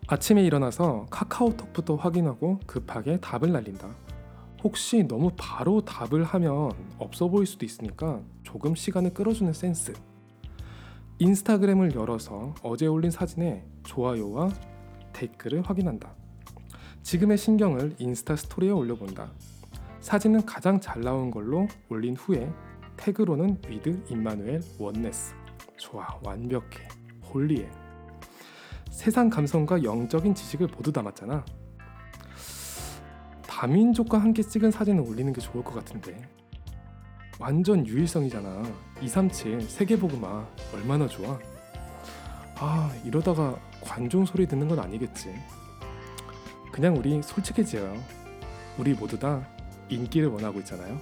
아침에 일어나서 카카오톡부터 확인하고 급하게 답을 날린다. 혹시 너무 바로 답을 하면 없어 보일 수도 있으니까 조금 시간을 끌어주는 센스. 인스타그램을 열어서 어제 올린 사진에 좋아요와 댓글을 확인한다. 지금의 신경을 인스타 스토리에 올려본다. 사진은 가장 잘 나온 걸로 올린 후에 태그로는 위드 임마누엘 원네스. 좋아, 완벽해, 홀리해. 세상 감성과 영적인 지식을 모두 담았잖아. 다민족과 함께 찍은 사진을 올리는 게 좋을 것 같은데. 완전 유일성이잖아. 237 세계보그마 얼마나 좋아. 이러다가 관종 소리 듣는 건 아니겠지. 그냥 우리 솔직해져요. 우리 모두 다 인기를 원하고 있잖아요.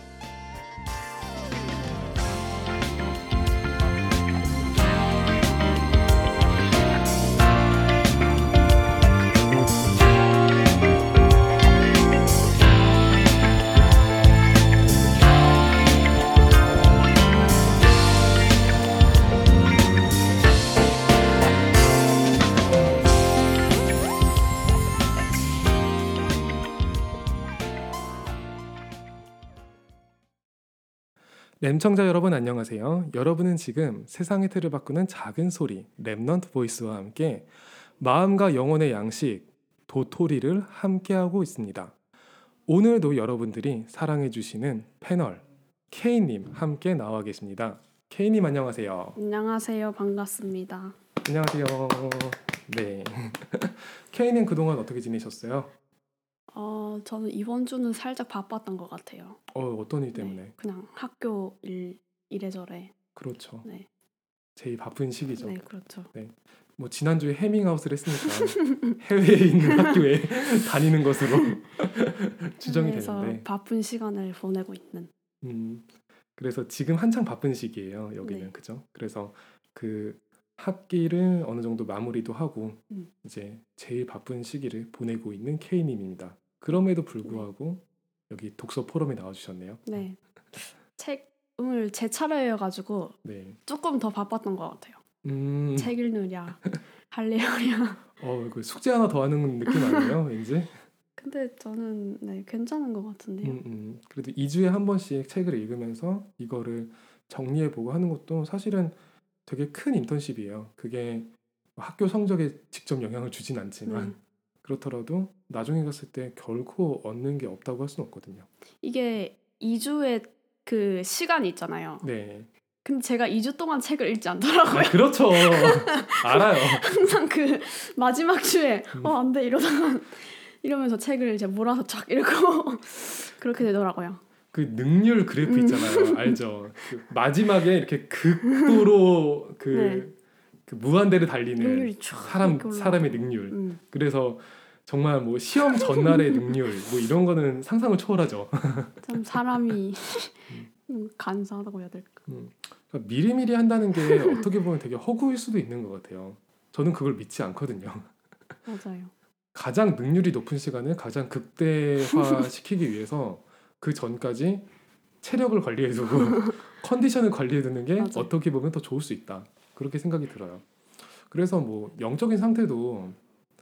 램청자 여러분 안녕하세요. 여러분은 지금 세상의 틀을 바꾸는 작은 소리 랩넌트 보이스와 함께 마음과 영혼의 양식 도토리를 함께하고 있습니다. 오늘도 여러분들이 사랑해주시는 패널 K님 함께 나와 계십니다. K님 안녕하세요. 안녕하세요. 반갑습니다. 안녕하세요. 네. K님 그동안 어떻게 지내셨어요? 저는 이번 주는 살짝 바빴던 것 같아요. 어떤 일 때문에? 네, 그냥 학교 이래저래. 그렇죠. 네. 제일 바쁜 시기죠. 네, 그렇죠. 네. 뭐 지난주에 해밍아웃을 했으니까 해외에 있는 학교에 다니는 것으로 추정이 그래서 되는데. 바쁜 시간을 보내고 있는. 그래서 지금 한창 바쁜 시기예요. 여기는. 네. 그죠? 그래서 그 학기를 어느 정도 마무리도 하고 이제 제일 바쁜 시기를 보내고 있는 K님입니다. 그럼에도 불구하고 여기 독서 포럼에 나와주셨네요. 네. 책 오늘 제 차례여가지고 네. 조금 더 바빴던 것 같아요. 책 읽느냐, 할래요냐. 그 숙제 하나 더 하는 느낌 아니에요? 왠지? 근데 저는 괜찮은 것 같은데요. 그래도 2주에 한 번씩 책을 읽으면서 이거를 정리해보고 하는 것도 사실은 되게 큰 인턴십이에요. 그게 학교 성적에 직접 영향을 주진 않지만 그렇더라도 나중에 갔을 때 결코 얻는 게 없다고 할 수는 없거든요. 이게 2주의 그 시간이 있잖아요. 네. 근데 제가 2주 동안 책을 읽지 않더라고요. 그렇죠. 알아요. 항상 그 마지막 주에 안 돼 이러면서 책을 이제 몰아서 쫙 읽고 그렇게 되더라고요. 그 능률 그래프 있잖아요. 알죠? 그 마지막에 이렇게 극도로 그 무한대를 달리는 사람의 능률. 그래서 정말 뭐 시험 전날의 능률 뭐 이런 거는 상상을 초월하죠. 참 사람이 간사하다고 해야 될까. 그러니까 미리미리 한다는 게 어떻게 보면 되게 허구일 수도 있는 것 같아요. 저는 그걸 믿지 않거든요. 맞아요. 가장 능률이 높은 시간을 가장 극대화시키기 위해서 그 전까지 체력을 관리해두고 컨디션을 관리해두는 게 맞아. 어떻게 보면 더 좋을 수 있다. 그렇게 생각이 들어요. 그래서 뭐 영적인 상태도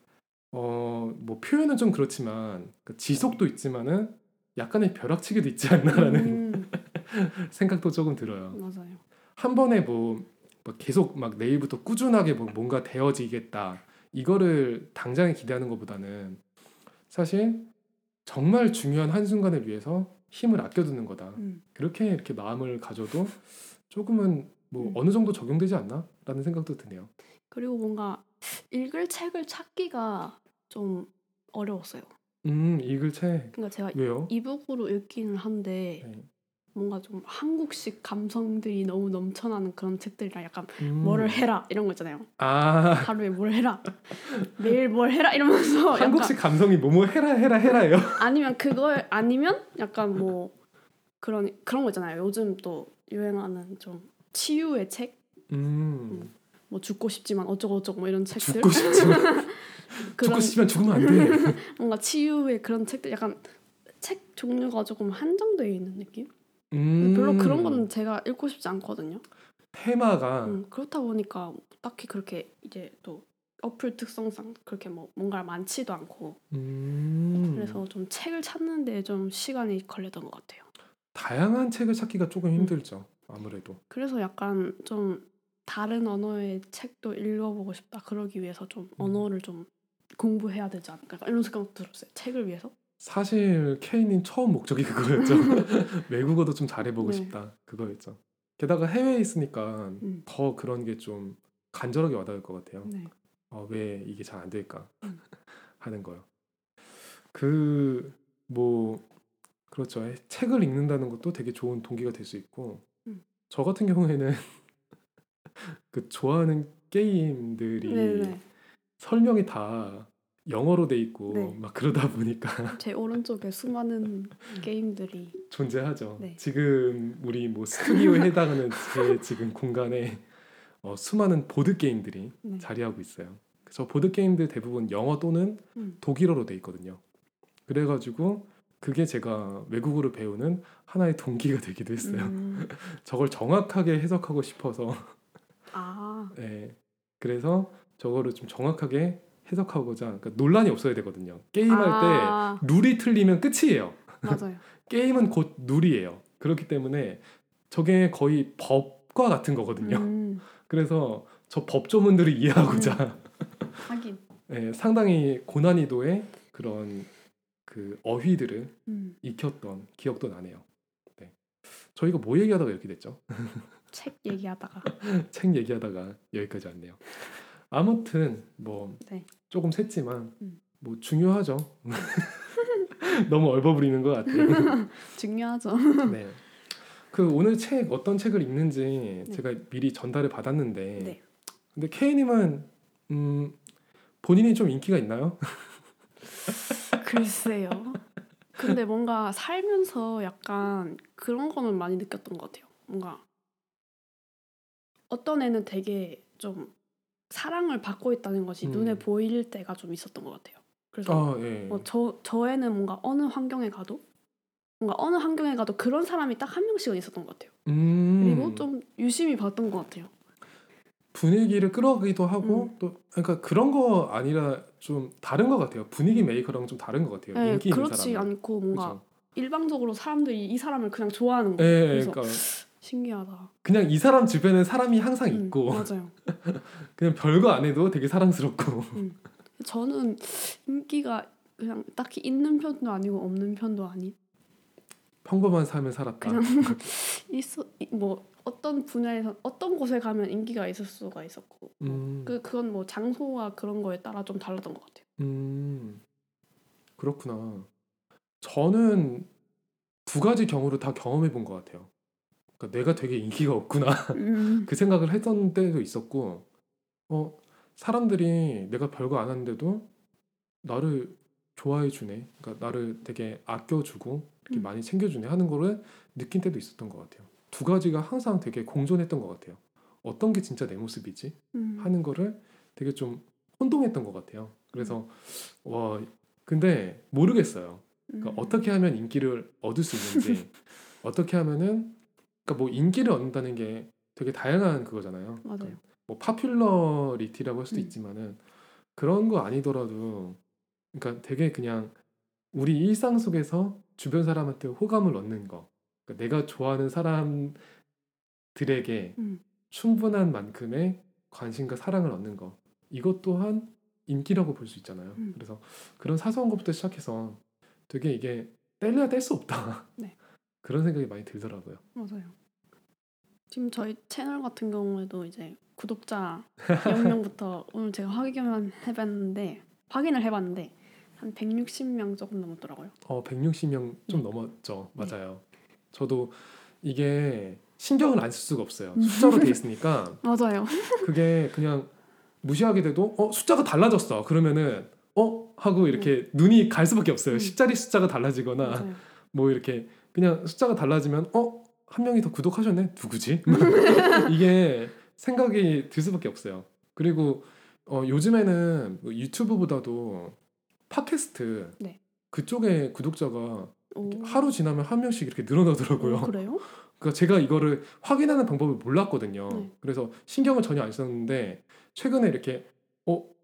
뭐 표현은 좀 그렇지만 지속도 있지만은 약간의 벼락치기도 있지 않나라는 생각도 조금 들어요. 맞아요. 한 번에 뭐 계속 막 내일부터 꾸준하게 뭔가 되어지겠다. 이거를 당장에 기대하는 것보다는 사실 정말 중요한 한순간을 위해서 힘을 아껴두는 거다. 이렇게 마음을 가져도 조금은 뭐 어느 정도 적용되지 않나? 라는 생각도 드네요. 그리고 뭔가 읽을 책을 찾기가 좀 어려웠어요. 읽을 책. 그러니까 제가 왜요? 이북으로 읽기는 한데 뭔가 좀 한국식 감성들이 너무 넘쳐나는 그런 책들이랑 약간 뭐를 해라 이런 거 있잖아요. 하루에 뭘 해라, 매일 뭘 해라 이러면서 한국식 감성이 뭐뭐 해라예요. 아니면 약간 뭐 그런 거 있잖아요. 요즘 또 유행하는 좀 치유의 책, 뭐 죽고 싶지만 어쩌고 뭐 이런 책들. 죽고 싶지만 죽으면 안 돼. 뭔가 치유의 그런 책들, 약간 책 종류가 조금 한정되어 있는 느낌? 별로 그런 거는 제가 읽고 싶지 않거든요. 테마가 그렇다 보니까 딱히 그렇게 이제 또 어플 특성상 그렇게 뭐 뭔가 많지도 않고 그래서 좀 책을 찾는데 좀 시간이 걸렸던 것 같아요. 다양한 책을 찾기가 조금 힘들죠. 아무래도. 그래서 약간 좀 다른 언어의 책도 읽어보고 싶다. 그러기 위해서 좀 언어를 좀 공부해야 되지 않을까 이런 생각 들었어요. 책을 위해서. 사실 케이님 처음 목적이 그거였죠. 외국어도 좀 잘해보고 싶다. 그거였죠. 게다가 해외에 있으니까 더 그런 게 좀 간절하게 와닿을 것 같아요. 네. 왜 이게 잘 안 될까 하는 거요. 그렇죠. 책을 읽는다는 것도 되게 좋은 동기가 될 수 있고 저 같은 경우에는 그 좋아하는 게임들이 네네. 설명이 다 영어로 돼 있고 네. 막 그러다 보니까 제 오른쪽에 수많은 게임들이 존재하죠. 네. 지금 우리 뭐 스튜디오에 해당하는 제 지금 공간에 수많은 보드 게임들이 자리하고 있어요. 그래서 보드 게임들 대부분 영어 또는 독일어로 돼 있거든요. 그래가지고 그게 제가 외국어를 배우는 하나의 동기가 되기도 했어요. 저걸 정확하게 해석하고 싶어서 네, 그래서 저거를 좀 정확하게 해석하고자 그러니까 논란이 없어야 되거든요. 게임할 때 룰이 틀리면 끝이에요. 맞아요. 게임은 곧 룰이에요. 그렇기 때문에 저게 거의 법과 같은 거거든요. 그래서 저 법조문들을 이해하고자 하긴 네, 상당히 고난이도의 그런 그 어휘들을 익혔던 기억도 나네요. 네. 저희가 뭐 얘기하다가 이렇게 됐죠? 책 얘기하다가 책 얘기하다가 여기까지 왔네요. 아무튼 뭐 조금 샜지만 뭐 중요하죠. 너무 얼버무리는 것 같아요. 중요하죠. 네. 그 오늘 책 어떤 책을 읽는지 제가 미리 전달을 받았는데 근데 K님은 본인이 좀 인기가 있나요? 글쎄요. 근데 뭔가 살면서 약간 그런 거는 많이 느꼈던 것 같아요. 뭔가 어떤 애는 되게 좀 사랑을 받고 있다는 것이 눈에 보일 때가 좀 있었던 것 같아요. 그래서 저 애는 뭔가 어느 환경에 가도 그런 사람이 딱 한 명씩은 있었던 것 같아요. 그리고 좀 유심히 봤던 것 같아요. 분위기를 끌어가기도 하고 또 그러니까 그런 거 아니라 좀 다른 것 같아요. 분위기 메이커랑 좀 다른 것 같아요. 네, 인기 있는 그렇지 사람은. 않고 뭔가 그쵸? 일방적으로 사람들이 이 사람을 그냥 좋아하는 거예요. 그래서 그러니까 신기하다. 그냥 이 사람 주변에 사람이 항상 있고 맞아요. 그냥 별거 안 해도 되게 사랑스럽고 저는 인기가 그냥 딱히 있는 편도 아니고 없는 편도 아닌 평범한 삶을 살았다. 그냥 뭐 어떤 분야에서 어떤 곳에 가면 인기가 있을 수가 있었고 그건 뭐 장소와 그런 거에 따라 좀 달랐던 것 같아요. 그렇구나. 저는 두 가지 경우를 다 경험해 본 것 같아요. 그러니까 내가 되게 인기가 없구나 그 생각을 했던 때도 있었고 사람들이 내가 별거 안 하는데도 나를 좋아해 주네. 그러니까 나를 되게 아껴주고 이렇게 많이 챙겨주네 하는 거를 느낀 때도 있었던 것 같아요. 두 가지가 항상 되게 공존했던 것 같아요. 어떤 게 진짜 내 모습이지 하는 거를 되게 좀 혼동했던 것 같아요. 그래서 근데 모르겠어요. 그러니까 어떻게 하면 인기를 얻을 수 있는지 어떻게 하면은 그러니까 뭐 인기를 얻는다는 게 되게 다양한 그거잖아요. 맞아요. 그러니까 뭐 파퓰러리티라고 할 수도 있지만은 그런 거 아니더라도 그러니까 되게 그냥 우리 일상 속에서 주변 사람한테 호감을 얻는 거. 그러니까 내가 좋아하는 사람들에게 충분한 만큼의 관심과 사랑을 얻는 거. 이것 또한 인기라고 볼 수 있잖아요. 그래서 그런 사소한 것부터 시작해서 되게 이게 뗄래야 뗄 수 없다. 네. 그런 생각이 많이 들더라고요. 맞아요. 지금 저희 채널 같은 경우에도 이제 구독자 0명부터 오늘 제가 확인을 해봤는데 한 160명 조금 넘었더라고요. 160명 좀 넘었죠. 맞아요. 저도 이게 신경을 안 쓸 수가 없어요. 숫자로 돼 있으니까. 맞아요. 그게 그냥 무시하게 돼도 숫자가 달라졌어. 그러면은 하고 이렇게 눈이 갈 수밖에 없어요. 10자리 숫자가 달라지거나 맞아요. 뭐 이렇게 그냥 숫자가 달라지면 한 명이 더 구독하셨네. 누구지? 이게 생각이 들 수밖에 없어요. 그리고 요즘에는 뭐 유튜브보다도 팟캐스트 그쪽에 구독자가 하루 지나면 한 명씩 이렇게 늘어나더라고요. 그래요? 그러니까 제가 이거를 확인하는 방법을 몰랐거든요. 그래서 신경을 전혀 안 썼는데 최근에 이렇게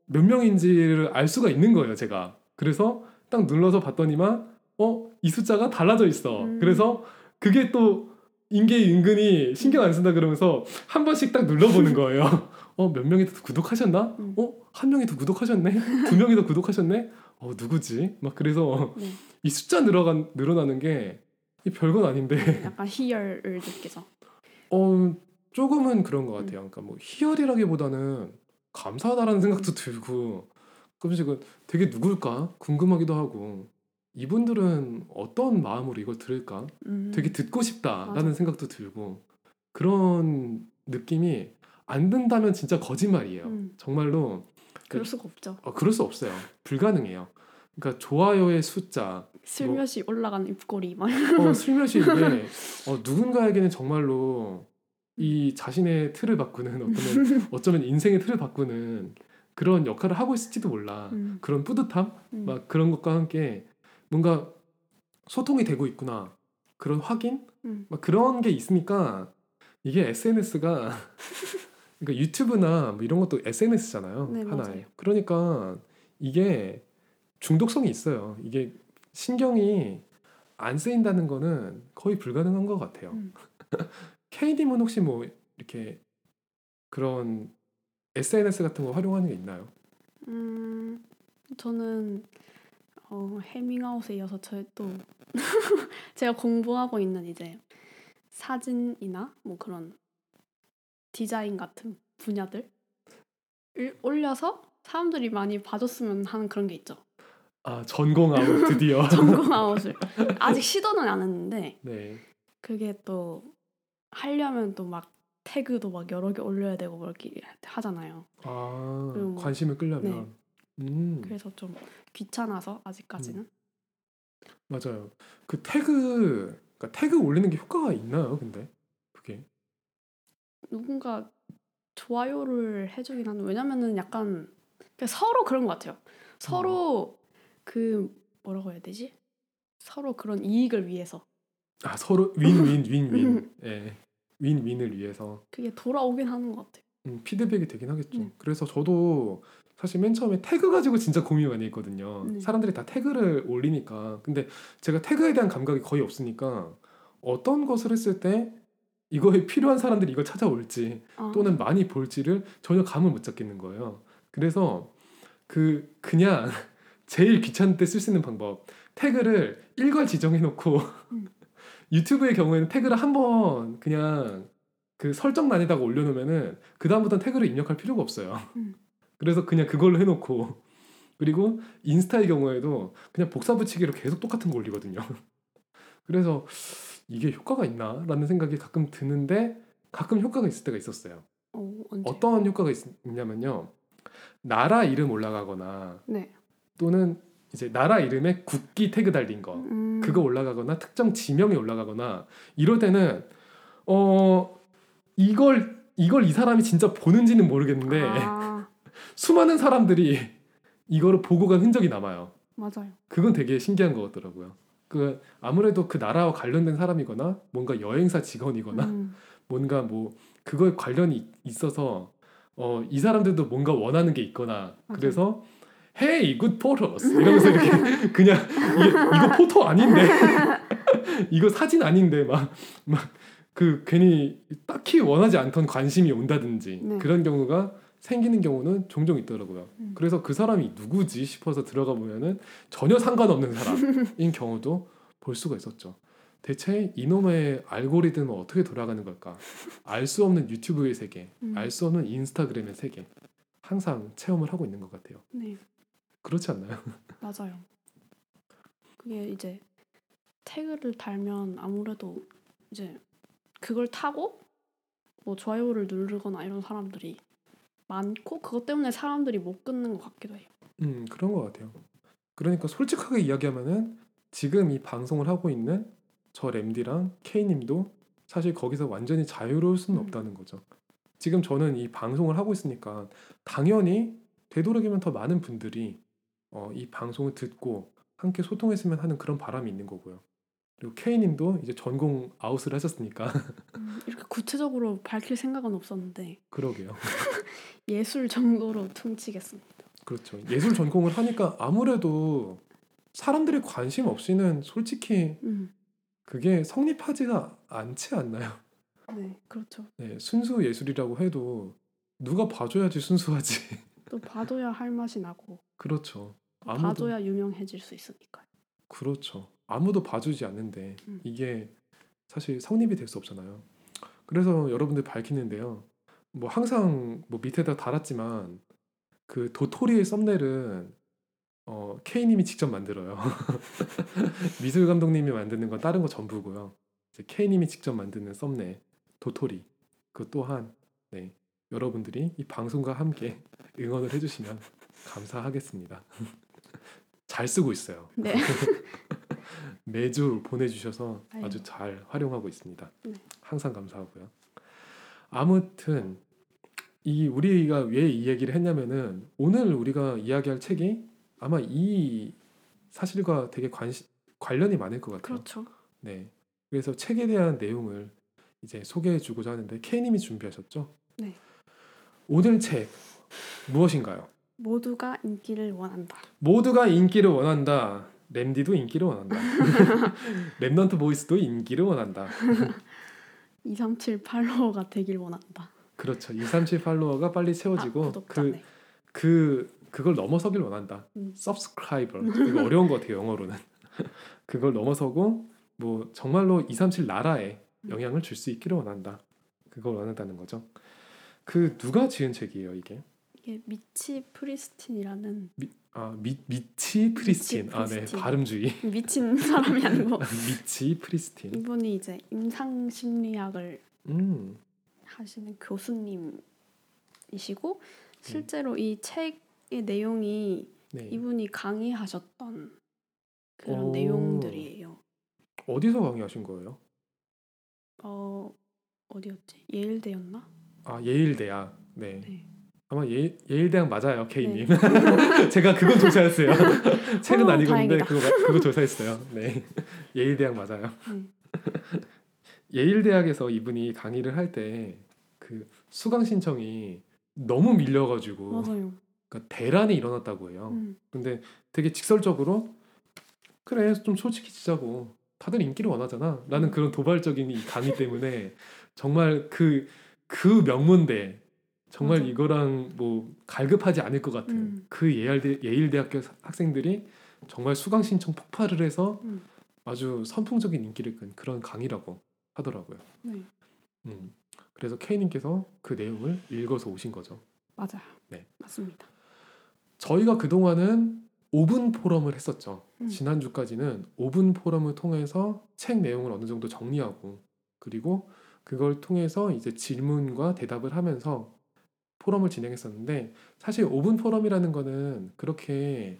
몇 명인지를 알 수가 있는 거예요, 제가. 그래서 딱 눌러서 봤더니만 이 숫자가 달라져 있어. 그래서 그게 또 인계에 은근히 신경 안 쓴다 그러면서 한 번씩 딱 눌러보는 거예요. 몇 명이 더 구독하셨나? 한 명이 더 구독하셨네? 두 명이 더 구독하셨네? 누구지? 막 그래서 네. 이 숫자 늘어나는 게 별건 아닌데 약간 희열을 느껴서 조금은 그런 것 같아요. 그러니까 뭐 희열이라기보다는 감사하다라는 생각도 들고 가끔씩은 되게 누굴까 궁금하기도 하고 이분들은 어떤 마음으로 이걸 들을까 되게 듣고 싶다라는 맞아. 생각도 들고 그런 느낌이 안 든다면 진짜 거짓말이에요. 정말로 그럴 수가 없죠. 그럴 수 없어요. 불가능해요. 그러니까 좋아요의 숫자 슬며시 올라가는 입꼬리 막 슬며시 이게 누군가에게는 정말로 이 자신의 틀을 바꾸는 어쩌면 인생의 틀을 바꾸는 그런 역할을 하고 있을지도 몰라. 그런 뿌듯함 막 그런 것과 함께 뭔가 소통이 되고 있구나 그런 확인 막 그런 게 있으니까 이게 SNS가 그러니까 유튜브나 뭐 이런 것도 SNS잖아요. 네, 하나에. 맞아요. 그러니까 이게 중독성이 있어요. 이게 신경이 안 쓰인다는 거는 거의 불가능한 것 같아요. K님은 혹시 뭐 이렇게 그런 SNS 같은 거 활용하는 게 있나요? 저는 해밍아웃에 이어서 또 제가 공부하고 있는 이제 사진이나 뭐 그런 디자인 같은 분야들을 올려서 사람들이 많이 봐줬으면 하는 그런 게 있죠. 전공 아웃 드디어. 전공 아웃을 아직 시도는 안 했는데 네. 그게 또 하려면 또 막 태그도 막 여러 개 올려야 되고 뭐 이렇게 하잖아요. 뭐, 관심을 끌려면. 네. 그래서 좀 귀찮아서 아직까지는. 맞아요. 그 그러니까 태그 올리는 게 효과가 있나요? 근데 그게 누군가 좋아요를 해주긴 하는데 왜냐면은 약간 서로 그런 것 같아요. 서로 그 뭐라고 해야 되지? 서로 그런 이익을 위해서. 서로 윈윈윈윈. 예. 윈윈을 위해서 그게 돌아오긴 하는 것 같아요. 피드백이 되긴 하겠죠. 그래서 저도 사실 맨 처음에 태그 가지고 진짜 고민 많이 했거든요. 사람들이 다 태그를 올리니까. 근데 제가 태그에 대한 감각이 거의 없으니까 어떤 것을 했을 때 이거에 필요한 사람들이 이걸 찾아올지 또는 많이 볼지를 전혀 감을 못 잡겠는 거예요. 그래서 그냥 제일 귀찮을 때 쓸 수 있는 방법 태그를 일괄 지정해놓고 유튜브의 경우에는 태그를 한번 그냥 그 설정란에다가 올려놓으면은 그 다음부터는 태그를 입력할 필요가 없어요. 그래서 그냥 그걸로 해놓고 그리고 인스타의 경우에도 그냥 복사 붙이기로 계속 똑같은 거 올리거든요. 그래서 이게 효과가 있나라는 생각이 가끔 드는데 가끔 효과가 있을 때가 있었어요. 어떤 효과가 있냐면요. 나라 이름 올라가거나 또는 이제 나라 이름에 국기 태그 달린 거 그거 올라가거나 특정 지명이 올라가거나 이럴 때는 이걸 이 사람이 진짜 보는지는 모르겠는데 수많은 사람들이 이거를 보고 간 흔적이 남아요. 맞아요. 그건 되게 신기한 것 같더라고요. 아무래도 그 나라와 관련된 사람이거나 뭔가 여행사 직원이거나 뭔가 뭐 그거에 관련이 있어서 이 사람들도 뭔가 원하는 게 있거나 맞아요. 그래서 Hey, good photos 이러면서 이렇게 그냥 이거 포토 아닌데 이거 사진 아닌데 막 괜히 딱히 원하지 않던 관심이 온다든지 그런 경우가 생기는 경우는 종종 있더라고요. 그래서 그 사람이 누구지 싶어서 들어가 보면은 전혀 상관없는 사람인 경우도 볼 수가 있었죠. 대체 이놈의 알고리즘은 어떻게 돌아가는 걸까? 알 수 없는 유튜브의 세계, 알 수 없는 인스타그램의 세계 항상 체험을 하고 있는 것 같아요. 네. 그렇지 않나요? 맞아요. 그게 이제 태그를 달면 아무래도 이제 그걸 타고 뭐 좋아요를 누르거나 이런 사람들이 많고 그것 때문에 사람들이 못 끊는 것 같기도 해요. 그런 것 같아요. 그러니까 솔직하게 이야기하면은 지금 이 방송을 하고 있는 저 램디랑 K님도 사실 거기서 완전히 자유로울 수는 없다는 거죠. 지금 저는 이 방송을 하고 있으니까 당연히 되도록이면 더 많은 분들이 이 방송을 듣고 함께 소통했으면 하는 그런 바람이 있는 거고요. 그리고 K님도 이제 전공 아웃을 하셨으니까 이렇게 구체적으로 밝힐 생각은 없었는데 그러게요. 예술 정도로 퉁치겠습니다. 그렇죠. 예술 전공을 하니까 아무래도 사람들의 관심 없이는 솔직히 그게 성립하지가 않지 않나요? 네, 그렇죠. 네, 순수 예술이라고 해도 누가 봐줘야지 순수하지. 또 봐줘야 할 맛이 나고. 그렇죠. 봐줘야 유명해질 수 있으니까요. 그렇죠. 아무도 봐주지 않는데 이게 사실 성립이 될 수 없잖아요. 그래서 여러분들 밝히는데요. 뭐 항상 뭐 밑에다 달았지만 그 도토리의 썸네일은 K님이 직접 만들어요. 미술 감독님이 만드는 건 다른 거 전부고요. 이제 K님이 직접 만드는 썸네일 도토리 그 또한 네, 여러분들이 이 방송과 함께 응원을 해주시면 감사하겠습니다. 잘 쓰고 있어요. 네. 매주 보내주셔서 아주 잘 활용하고 있습니다. 항상 감사하고요. 아무튼 우리가 왜 이 얘기를 했냐면은 오늘 우리가 이야기할 책이 아마 이 사실과 되게 관련이 많을 것 같아요. 그렇죠. 네. 그래서 책에 대한 내용을 이제 소개해주고자 하는데 K님이 준비하셨죠? 네. 오늘 책 무엇인가요? 모두가 인기를 원한다. 모두가 인기를 원한다. 램디도 인기를 원한다. 랩넌트 보이스도 인기를 원한다. 237 팔로워가 되길 원한다. 그렇죠. 237 팔로워가 빨리 채워지고 그걸 넘어서길 원한다. subscriber. 이거 어려운 것 같아요, 영어로는. 그걸 넘어서고 뭐 정말로 237 나라에 영향을 줄 수 있기를 원한다. 그걸 원한다는 거죠. 그 누가 지은 책이에요, 이게? 이게 미치 프리스틴이라는 미치 프리스틴. 네. 발음주의. 미친 사람이 아니고 미치 프리스틴. 이분이 이제 임상 심리학을 하시는 교수님이시고 실제로 이 책의 내용이 이분이 강의하셨던 그런 내용들이에요. 어디서 강의하신 거예요? 어디였지? 예일대였나? 예일대학. 네. 아마 예일대학 맞아요, K님. 네. 제가 그건 조사했어요. 책은 아니고 있는데 그거 조사했어요. 네, 예일대학 맞아요. 예일대학에서 이분이 강의를 할 때 그 수강 신청이 너무 밀려가지고 맞아요. 그러니까 대란이 일어났다고 해요. 근데 되게 직설적으로 그래 좀 솔직해지자고 다들 인기를 원하잖아 라는 그런 도발적인 이 강의 때문에 정말 그 명문대 정말 맞아. 이거랑 뭐 갈급하지 않을 것 같은 그 예일대학교 학생들이 정말 수강 신청 폭발을 해서 아주 선풍적인 인기를 끈 그런 강의라고 하더라고요. 네. 그래서 K님께서 그 내용을 읽어서 오신 거죠. 맞아요. 네, 맞습니다. 저희가 그동안은 5분 포럼을 했었죠. 지난주까지는 5분 포럼을 통해서 책 내용을 어느 정도 정리하고 그리고 그걸 통해서 이제 질문과 대답을 하면서 포럼을 진행했었는데 사실 5분 포럼이라는 거는 그렇게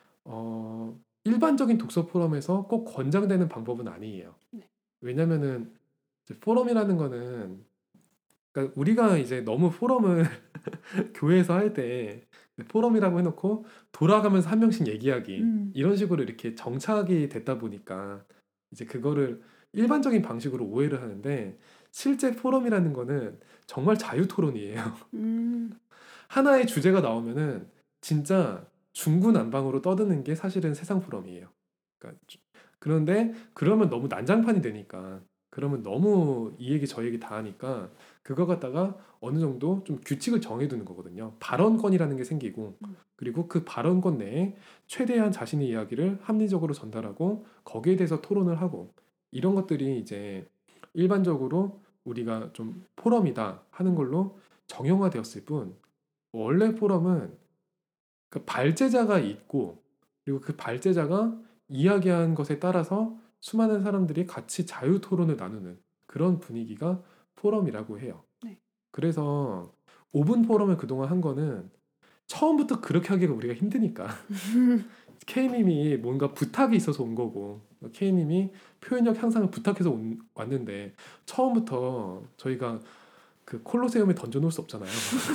일반적인 독서 포럼에서 꼭 권장되는 방법은 아니에요. 네. 왜냐면은 포럼이라는 거는 그러니까 우리가 이제 너무 포럼을 교회에서 할 때 포럼이라고 해놓고 돌아가면서 한 명씩 얘기하기 이런 식으로 이렇게 정착이 됐다 보니까 이제 그거를 일반적인 방식으로 오해를 하는데 실제 포럼이라는 거는 정말 자유토론이에요. 하나의 주제가 나오면은 진짜 중구난방으로 떠드는 게 사실은 세상 포럼이에요. 그런데 그러면 너무 난장판이 되니까 그러면 너무 이 얘기 저 얘기 다 하니까 그거 갖다가 어느 정도 좀 규칙을 정해두는 거거든요. 발언권이라는 게 생기고 그리고 그 발언권 내에 최대한 자신의 이야기를 합리적으로 전달하고 거기에 대해서 토론을 하고 이런 것들이 이제 일반적으로 우리가 좀 포럼이다 하는 걸로 정형화되었을 뿐 원래 포럼은 그 발제자가 있고 그리고 그 발제자가 이야기한 것에 따라서 수많은 사람들이 같이 자유 토론을 나누는 그런 분위기가 포럼이라고 해요. 네. 그래서 5분 포럼을 그동안 한 거는 처음부터 그렇게 하기가 우리가 힘드니까 K님이 뭔가 부탁이 있어서 온 거고 K님이 표현력 향상을 부탁해서 왔는데 처음부터 저희가 그 콜로세움에 던져놓을 수 없잖아요.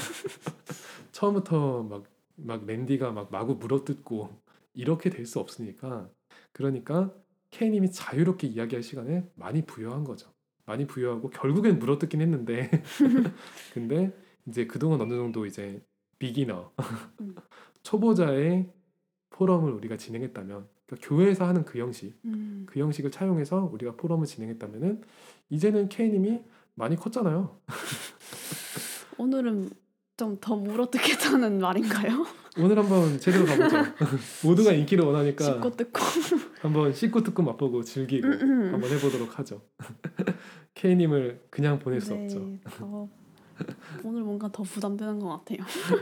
처음부터 막 랜디가 막 마구 물어뜯고 이렇게 될 수 없으니까 그러니까 K님이 자유롭게 이야기할 시간을 많이 부여한 거죠. 많이 부여하고 결국엔 물어뜯긴 했는데 근데 이제 그동안 어느 정도 이제 비기너 초보자의 포럼을 우리가 진행했다면, 그러니까 교회에서 하는 그 형식을 차용해서 우리가 포럼을 진행했다면은 이제는 K님이 많이 컸잖아요. 오늘은 좀 더 물어뜯겠다는 말인가요? 오늘 한번 제대로 가보죠. 모두가 인기를 원하니까 씹고 뜯고 한번 씹고 뜯고 맛보고 즐기고 한번 해보도록 하죠. K님을 그냥 보낼 수 없죠. 오늘 뭔가 더 부담되는 것 같아요.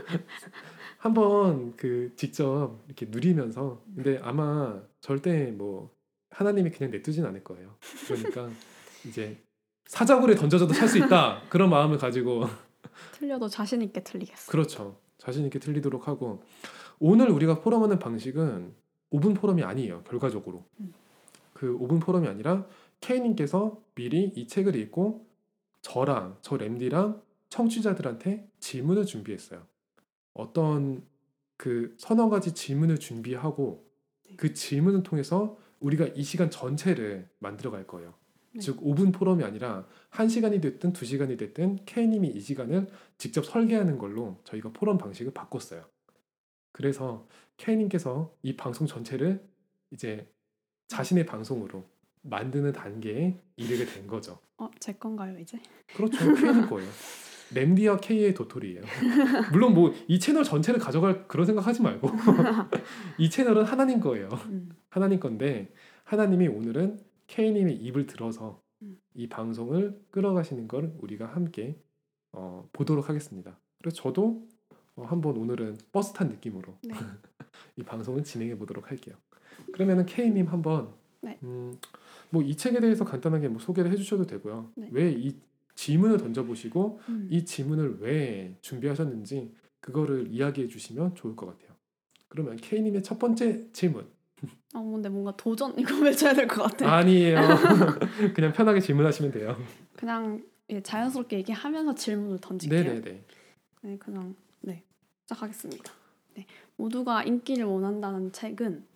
한번 직접 이렇게 누리면서, 근데 아마 절대 뭐 하나님이 그냥 내두진 않을 거예요. 그러니까 이제 사자굴에 던져져도 살 수 있다, 그런 마음을 가지고 틀려도 자신 있게 틀리겠어. 그렇죠. 자신 있게 틀리도록 하고, 오늘 우리가 포럼하는 방식은 5분 포럼이 아니에요. 결과적으로 그 5분 포럼이 아니라 K님께서 미리 이 책을 읽고 저랑 저 램디랑 청취자들한테 질문을 준비했어요. 어떤 서너 가지 질문을 준비하고 그 질문을 통해서 우리가 이 시간 전체를 만들어 갈 거예요. 즉 5분 포럼이 아니라 1시간이 됐든 2시간이 됐든 K님이 이 시간을 직접 설계하는 걸로 저희가 포럼 방식을 바꿨어요. 그래서 K님께서 이 방송 전체를 이제 자신의 방송으로 만드는 단계에 이르게 된 거죠. 제 건가요 이제? 그렇죠. K님 거예요. 램디와 K의 도토리예요. 물론 뭐 이 채널 전체를 가져갈 그런 생각하지 말고 이 채널은 하나님 거예요. 하나님 건데 하나님이 오늘은 K님의 입을 들어서 이 방송을 끌어가시는 걸 우리가 함께 보도록 하겠습니다. 그래서 저도 한번 오늘은 버스 탄 느낌으로 이 방송을 진행해 보도록 할게요. 그러면은 K님 한번 뭐 이 책에 대해서 간단하게 뭐 소개를 해주셔도 되고요. 왜 이 질문을 던져보시고 이 질문을 왜 준비하셨는지 그거를 이야기해 주시면 좋을 것 같아요. 그러면 K님의 첫 번째 질문. 근데 뭔가 도전 이거 외쳐야 될 것 같아요. 아니에요. 그냥 편하게 질문하시면 돼요. 그냥 자연스럽게 얘기하면서 질문을 던질게요. 네네네. 네, 그냥 시작하겠습니다. 네, 모두가 인기를 원한다는 책은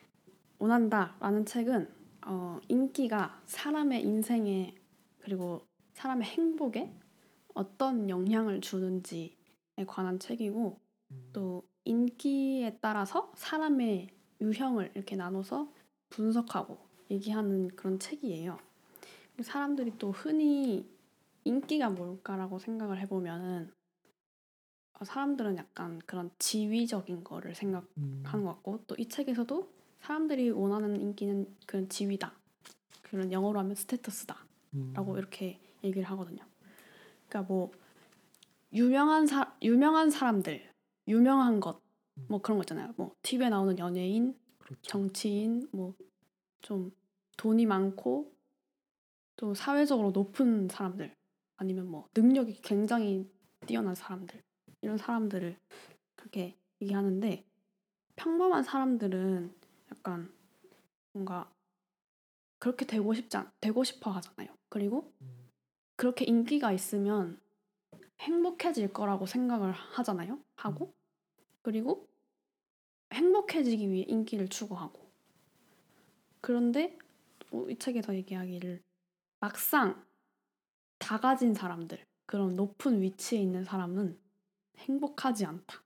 인기가 사람의 인생에 그리고 사람의 행복에 어떤 영향을 주는지에 관한 책이고 또 인기에 따라서 사람의 유형을 이렇게 나눠서 분석하고 얘기하는 그런 책이에요. 사람들이 또 흔히 인기가 뭘까라고 생각을 해보면은 사람들은 약간 그런 지위적인 거를 생각하는 것 같고 또 이 책에서도 사람들이 원하는 인기는 그런 지위다. 그런 영어로 하면 스테터스다. 라고 이렇게 얘기를 하거든요. 그러니까 뭐 유명한 사람들, 유명한 것, 뭐 그런 거 있잖아요. 뭐 TV에 나오는 연예인, 그렇죠. 정치인, 뭐 좀 돈이 많고 또 사회적으로 높은 사람들, 아니면 뭐 능력이 굉장히 뛰어난 사람들, 이런 사람들을 그렇게 얘기하는데 평범한 사람들은 약간 뭔가 그렇게 되고 싶어 하잖아요. 그리고 그렇게 인기가 있으면 행복해질 거라고 생각을 하잖아요. 하고 그리고 행복해지기 위해 인기를 추구하고 그런데 이 책에서 얘기하기를 막상 다 가진 사람들, 그런 높은 위치에 있는 사람은 행복하지 않다.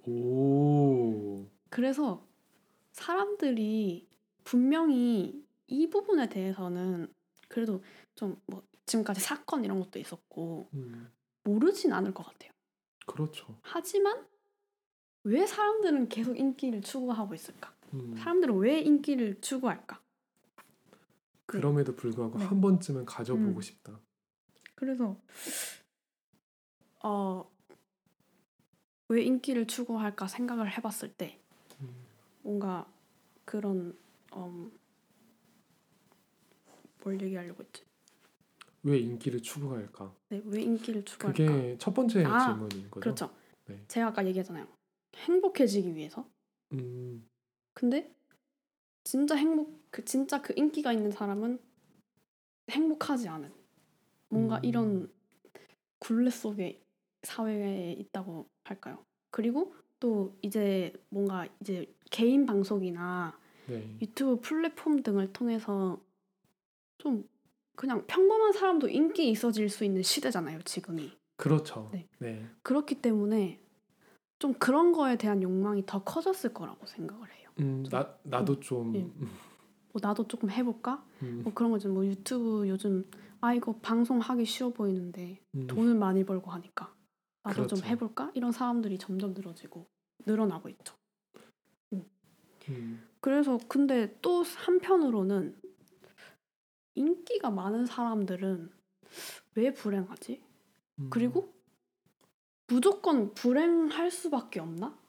오. 그래서 사람들이 분명히 이 부분에 대해서는 그래도 좀 뭐 지금까지 사건 이런 것도 있었고 모르진 않을 것 같아요. 그렇죠. 하지만 왜 사람들은 계속 인기를 추구하고 있을까? 사람들은 왜 인기를 추구할까? 그럼에도 불구하고 한 번쯤은 가져보고 싶다. 그래서 왜 인기를 추구할까 생각을 해봤을 때 뭔가 그런 뭘 얘기하려고 했지? 왜 인기를 추구할까? 네, 왜 인기를 추구할까? 그게 첫 번째 질문인 거죠? 그렇죠. 네. 제가 아까 얘기했잖아요. 행복해지기 위해서. 근데 진짜 그 인기가 있는 사람은 행복하지 않은 뭔가 이런 굴레 속에 사회에 있다고 할까요? 그리고 또 이제 뭔가 이제 개인 방송이나 유튜브 플랫폼 등을 통해서 좀 그냥 평범한 사람도 인기 있어질 수 있는 시대잖아요, 지금이. 그렇죠. 네. 그렇기 때문에 좀 그런 거에 대한 욕망이 더 커졌을 거라고 생각을 해요. 나도 좀 예. 뭐 나도 조금 해볼까? 뭐 그런 거죠. 뭐 유튜브 요즘 이거 방송하기 쉬워 보이는데 돈을 많이 벌고 하니까 나도 그렇죠. 좀 해볼까? 이런 사람들이 점점 늘어나고 있죠. 그래서 근데 또 한편으로는 인기가 많은 사람들은 왜 불행하지? 그리고 무조건 불행할 수밖에 없나?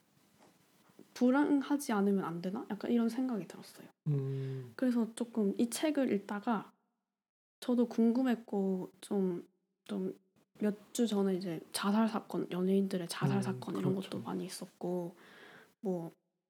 불행하지 않으면 안 되나? 약간 이런 생각이 들었어요. 그래서 조금 이 책을 읽다가 저도 궁금했고 좀 몇 주 전에 이제 자살 사건, 연예인들의 자살 사건 이런 그렇죠. 것도 많이 있었고 뭐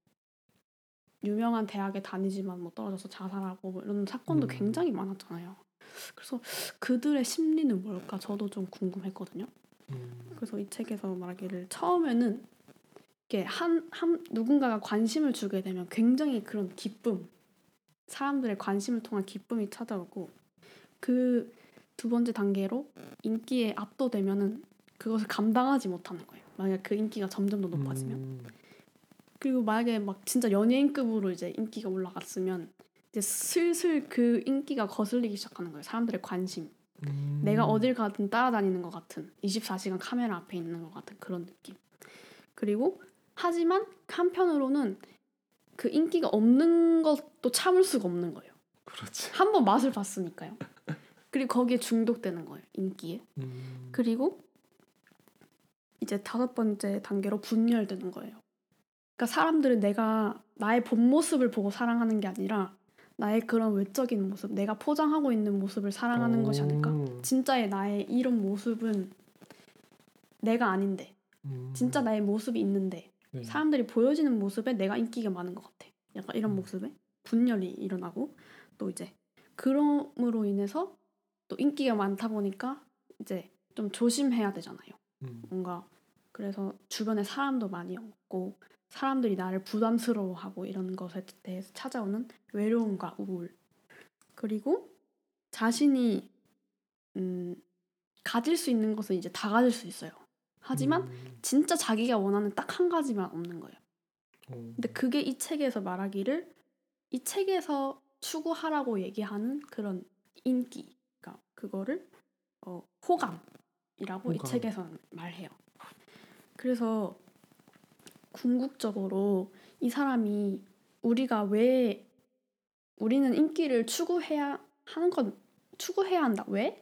유명한 대학에 다니지만 뭐 떨어져서 자살하고 뭐 이런 사건도 굉장히 많았잖아요. 그래서 그들의 심리는 뭘까 저도 좀 궁금했거든요. 그래서 이 책에서 말하기를 처음에는 이게 한 누군가가 관심을 주게 되면 굉장히 그런 기쁨, 사람들의 관심을 통한 기쁨이 찾아오고 그 두 번째 단계로 인기에 압도되면은 그것을 감당하지 못하는 거예요. 만약에 그 인기가 점점 더 높아지면. 그리고 만약에 막 진짜 연예인급으로 이제 인기가 올라갔으면 이제 슬슬 그 인기가 거슬리기 시작하는 거예요. 사람들의 관심. 내가 어딜 가든 따라다니는 것 같은 24시간 카메라 앞에 있는 것 같은 그런 느낌. 그리고 하지만 한편으로는 그 인기가 없는 것도 참을 수가 없는 거예요. 그렇지. 한번 맛을 봤으니까요. 그리고 거기에 중독되는 거예요. 인기에. 그리고 이제 5번째 단계로 분열되는 거예요. 그러니까 사람들은 나의 본 모습을 보고 사랑하는 게 아니라 나의 그런 외적인 모습, 내가 포장하고 있는 모습을 사랑하는 것이 아닐까? 진짜의 나의 이런 모습은 내가 아닌데 진짜 나의 모습이 있는데 네. 사람들이 보여지는 모습에 내가 인기가 많은 것 같아. 약간 이런 모습에 분열이 일어나고 또 이제 그럼으로 인해서 또 인기가 많다 보니까 이제 좀 조심해야 되잖아요. 뭔가 그래서 주변에 사람도 많이 없고 사람들이 나를 부담스러워하고 이런 것에 대해서 찾아오는 외로움과 우울 그리고 자신이 가질 수 있는 것은 이제 다 가질 수 있어요. 하지만 진짜 자기가 원하는 딱 한 가지만 없는 거예요. 근데 그게 이 책에서 말하기를 이 책에서 추구하라고 얘기하는 그런 인기, 그러니까 그거를 호감이라고 이 책에서는 말해요. 그래서 궁극적으로 이 사람이 우리는 인기를 추구해야 한다. 왜?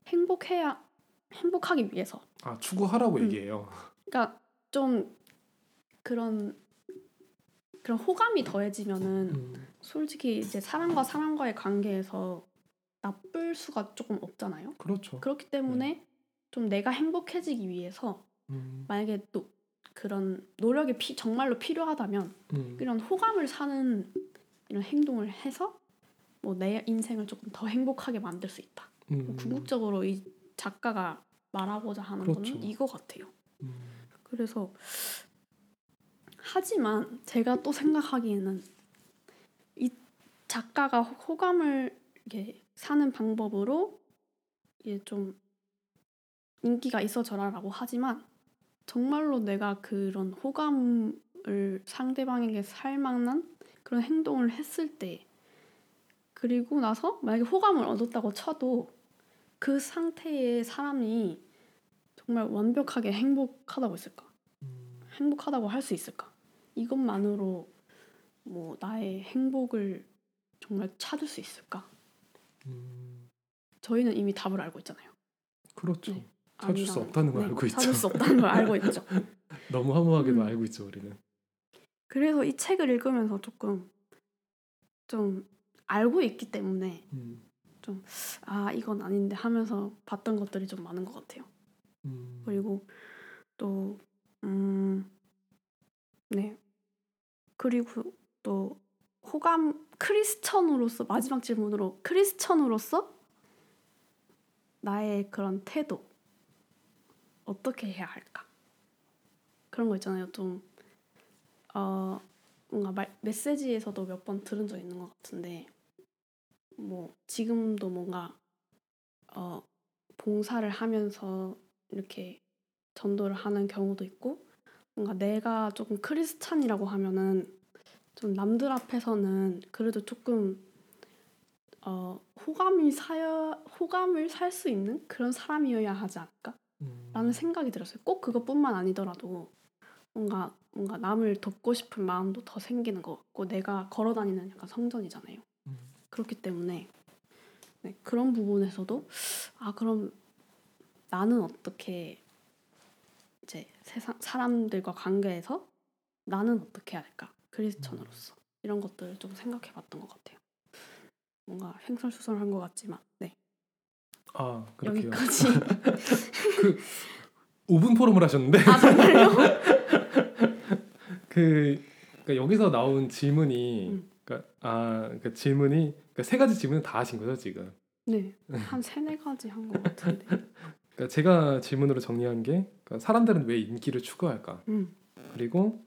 행복하기 위해서. 추구하라고 얘기해요. 그러니까 좀 그런 호감이 더해지면은 솔직히 이제 사람과의 관계에서 나쁠 수가 조금 없잖아요. 그렇죠. 그렇기 때문에 좀 내가 행복해지기 위해서 만약에 또 그런 노력이 정말로 필요하다면 이런 호감을 사는 이런 행동을 해서 뭐 내 인생을 조금 더 행복하게 만들 수 있다. 궁극적으로 이 작가가 말하고자 하는 거는 이거 같아요. 그래서 하지만 제가 또 생각하기에는 이 작가가 호감을 이렇게 사는 방법으로 이게 좀 인기가 있어져라라고 하지만 정말로 내가 그런 호감을 상대방에게 살 만한 그런 행동을 했을 때 그리고 나서 만약에 호감을 얻었다고 쳐도 그 상태의 사람이 정말 완벽하게 행복하다고 했을까? 행복하다고 할 수 있을까? 이것만으로 뭐 나의 행복을 정말 찾을 수 있을까? 저희는 이미 답을 알고 있잖아요. 그렇죠. 네. 찾을 수 없다는 걸 알고 있죠. 찾을 수 없다는 걸 알고 있죠. 너무 허무하게도 알고 있죠, 우리는. 그래서 이 책을 읽으면서 조금 좀 알고 있기 때문에 좀 이건 아닌데 하면서 봤던 것들이 좀 많은 것 같아요. 그리고 또 네. 그리고 또 크리스천으로서 마지막 질문으로 크리스천으로서 나의 그런 태도 어떻게 해야 할까? 그런 거 있잖아요. 좀 뭔가 메시지에서도 몇 번 들은 적 있는 것 같은데 뭐 지금도 뭔가 봉사를 하면서 이렇게 전도를 하는 경우도 있고 뭔가 내가 조금 크리스찬이라고 하면은 좀 남들 앞에서는 그래도 조금 호감을 살 수 있는 그런 사람이어야 하지 않을까? 라는 생각이 들었어요. 꼭 그것뿐만 아니더라도 뭔가 남을 돕고 싶은 마음도 더 생기는 것 같고 내가 걸어다니는 약간 성전이잖아요. 그렇기 때문에 네, 그런 부분에서도 그럼 나는 어떻게 이제 사람들과 관계에서 나는 어떻게 해야 될까? 크리스천으로서 이런 것들을 좀 생각해봤던 것 같아요. 뭔가 횡설수설한 것 같지만 네. 그렇게요. 여기까지. 그 5분 포럼을 하셨는데. 정말요? 그러니까 여기서 나온 질문이 그러니까 질문이 그러니까 3가지 질문을 다 하신 거죠 지금? 네, 한 3-4가지 한 것 같은데. 그러니까 제가 질문으로 정리한 게 그러니까 사람들은 왜 인기를 추구할까? 그리고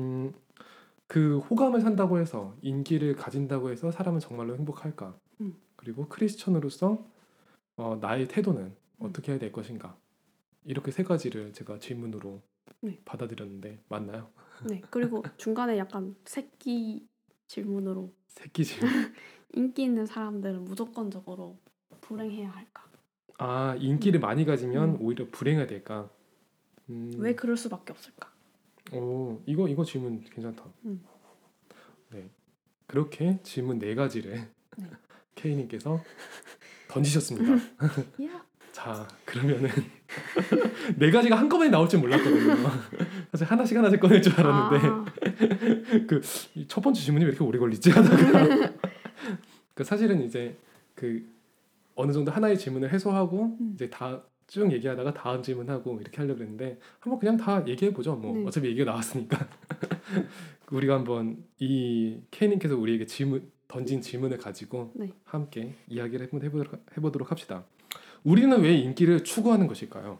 그 호감을 산다고 해서 인기를 가진다고 해서 사람은 정말로 행복할까? 그리고 크리스천으로서 나의 태도는 어떻게 해야 될 것인가? 이렇게 3가지를 제가 질문으로 받아들였는데 맞나요? 네. 그리고 중간에 약간 새끼 질문으로 새끼 질문. 인기 있는 사람들은 무조건적으로 불행해야 할까? 인기를 많이 가지면 오히려 불행해야 될까? 왜 그럴 수밖에 없을까? 이거 질문 괜찮다. 네. 그렇게 질문 4가지를 K님께서 던지셨습니다. 자, 그러면은 4가지가 한꺼번에 나올 줄 몰랐거든요. 사실 하나씩 꺼낼 줄 알았는데 그 첫 번째 질문이 왜 이렇게 오래 걸리지 하다가 그 사실은 이제 그 어느 정도 하나의 질문을 해소하고 이제 다 쭉 얘기하다가 다음 질문하고 이렇게 하려고 했는데 한번 그냥 다 얘기해 보죠. 어차피 얘기가 나왔으니까. 우리가 한번 이 K님께서 우리에게 던진 질문을 가지고 함께 이야기를 해보도록 합시다. 우리는 왜 인기를 추구하는 것일까요?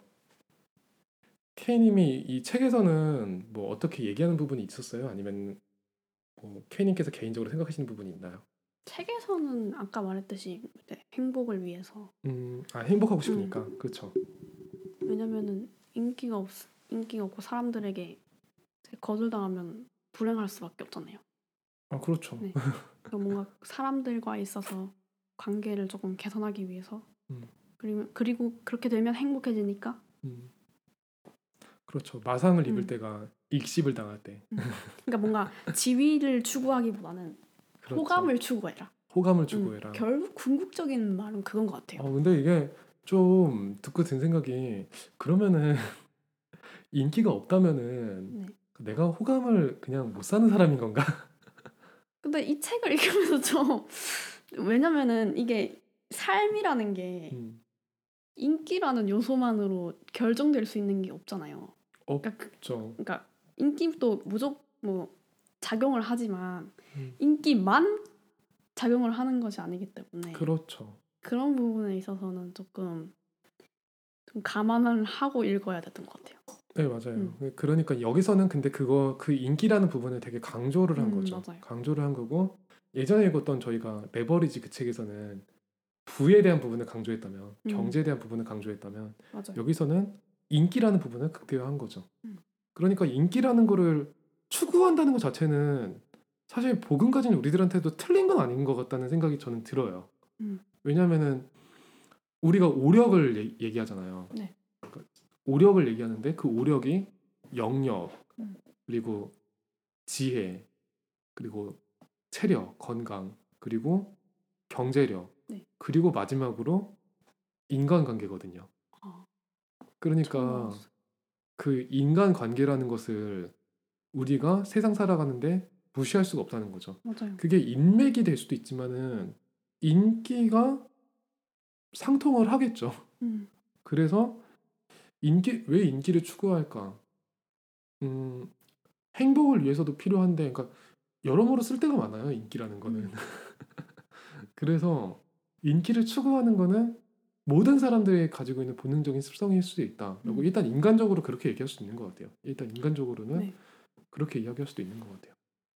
K님이 이 책에서는 뭐 어떻게 얘기하는 부분이 있었어요? 아니면 뭐 K님께서 개인적으로 생각하시는 부분이 있나요? 책에서는 아까 말했듯이 행복을 위해서. 행복하고 싶으니까. 그렇죠. 왜냐면은 인기가 없고 사람들에게 거절당하면 불행할 수밖에 없잖아요. 그렇죠. 네. 그러니까 뭔가 사람들과 있어서 관계를 조금 개선하기 위해서. 그리고 그렇게 되면 행복해지니까. 그렇죠. 마상을 입을 때가 익십을 당할 때. 그러니까 뭔가 지위를 추구하기보다는 그렇죠. 호감을 추구해라. 호감을 추구해라. 결국 궁극적인 말은 그건 것 같아요. 근데 이게 좀 듣고 든 생각이 그러면은 인기가 없다면은 내가 호감을 그냥 못 사는 사람인 건가? 근데 이 책을 읽으면서 좀 왜냐면은 이게 삶이라는 게 인기라는 요소만으로 결정될 수 있는 게 없잖아요. 그러니까 인기도 무조건 뭐 작용을 하지만 인기만 작용을 하는 것이 아니기 때문에 그렇죠. 그런 부분에 있어서는 조금 좀 감안을 하고 읽어야 됐던 것 같아요. 네, 맞아요. 그러니까 여기서는 근데 그 인기라는 부분을 되게 강조를 한 거죠. 맞아요. 강조를 한 거고 예전에 읽었던 저희가 레버리지 그 책에서는 부에 대한 부분을 강조했다면 경제에 대한 부분을 강조했다면 맞아요. 여기서는 인기라는 부분을 극대화한 거죠. 그러니까 인기라는 거를 추구한다는 것 자체는 사실 복음 가진 우리들한테도 틀린 건 아닌 것 같다는 생각이 저는 들어요. 왜냐하면은 우리가 오력을 얘기하잖아요. 네. 그러니까 오력을 얘기하는데 그 오력이 영역 그리고 지혜 그리고 체력, 건강 그리고 경제력 그리고 마지막으로 인간관계거든요. 그러니까 그 인간관계라는 것을 우리가 세상 살아가는데 무시할 수가 없다는 거죠. 맞아요. 그게 인맥이 될 수도 있지만은 인기가 상통을 하겠죠. 그래서 왜 인기를 추구할까? 행복을 위해서도 필요한데, 그러니까 여러모로 쓸데가 많아요. 인기라는 거는. 그래서 인기를 추구하는 거는 모든 사람들이 가지고 있는 본능적인 습성일 수도 있다라고 일단 인간적으로 그렇게 얘기할 수 있는 것 같아요. 일단 인간적으로는 그렇게 이야기할 수도 있는 것 같아요.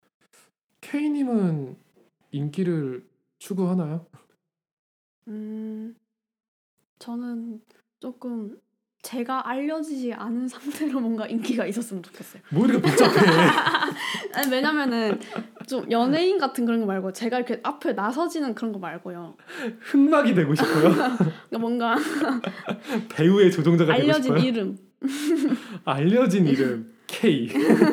K님은 인기를 추구하나요? 저는 조금 제가 알려지지 않은 상태로 뭔가 인기가 있었으면 좋겠어요. 뭐 이렇게 복잡해. 아니, 왜냐면은 좀 연예인 같은 그런 거 말고 제가 이렇게 앞에 나서지는 그런 거 말고요. 흑막이 되고 싶어요. 그러니까 뭔가 배우의 조종자가 되고 싶어요. 알려진 이름. 알려진 이름 K.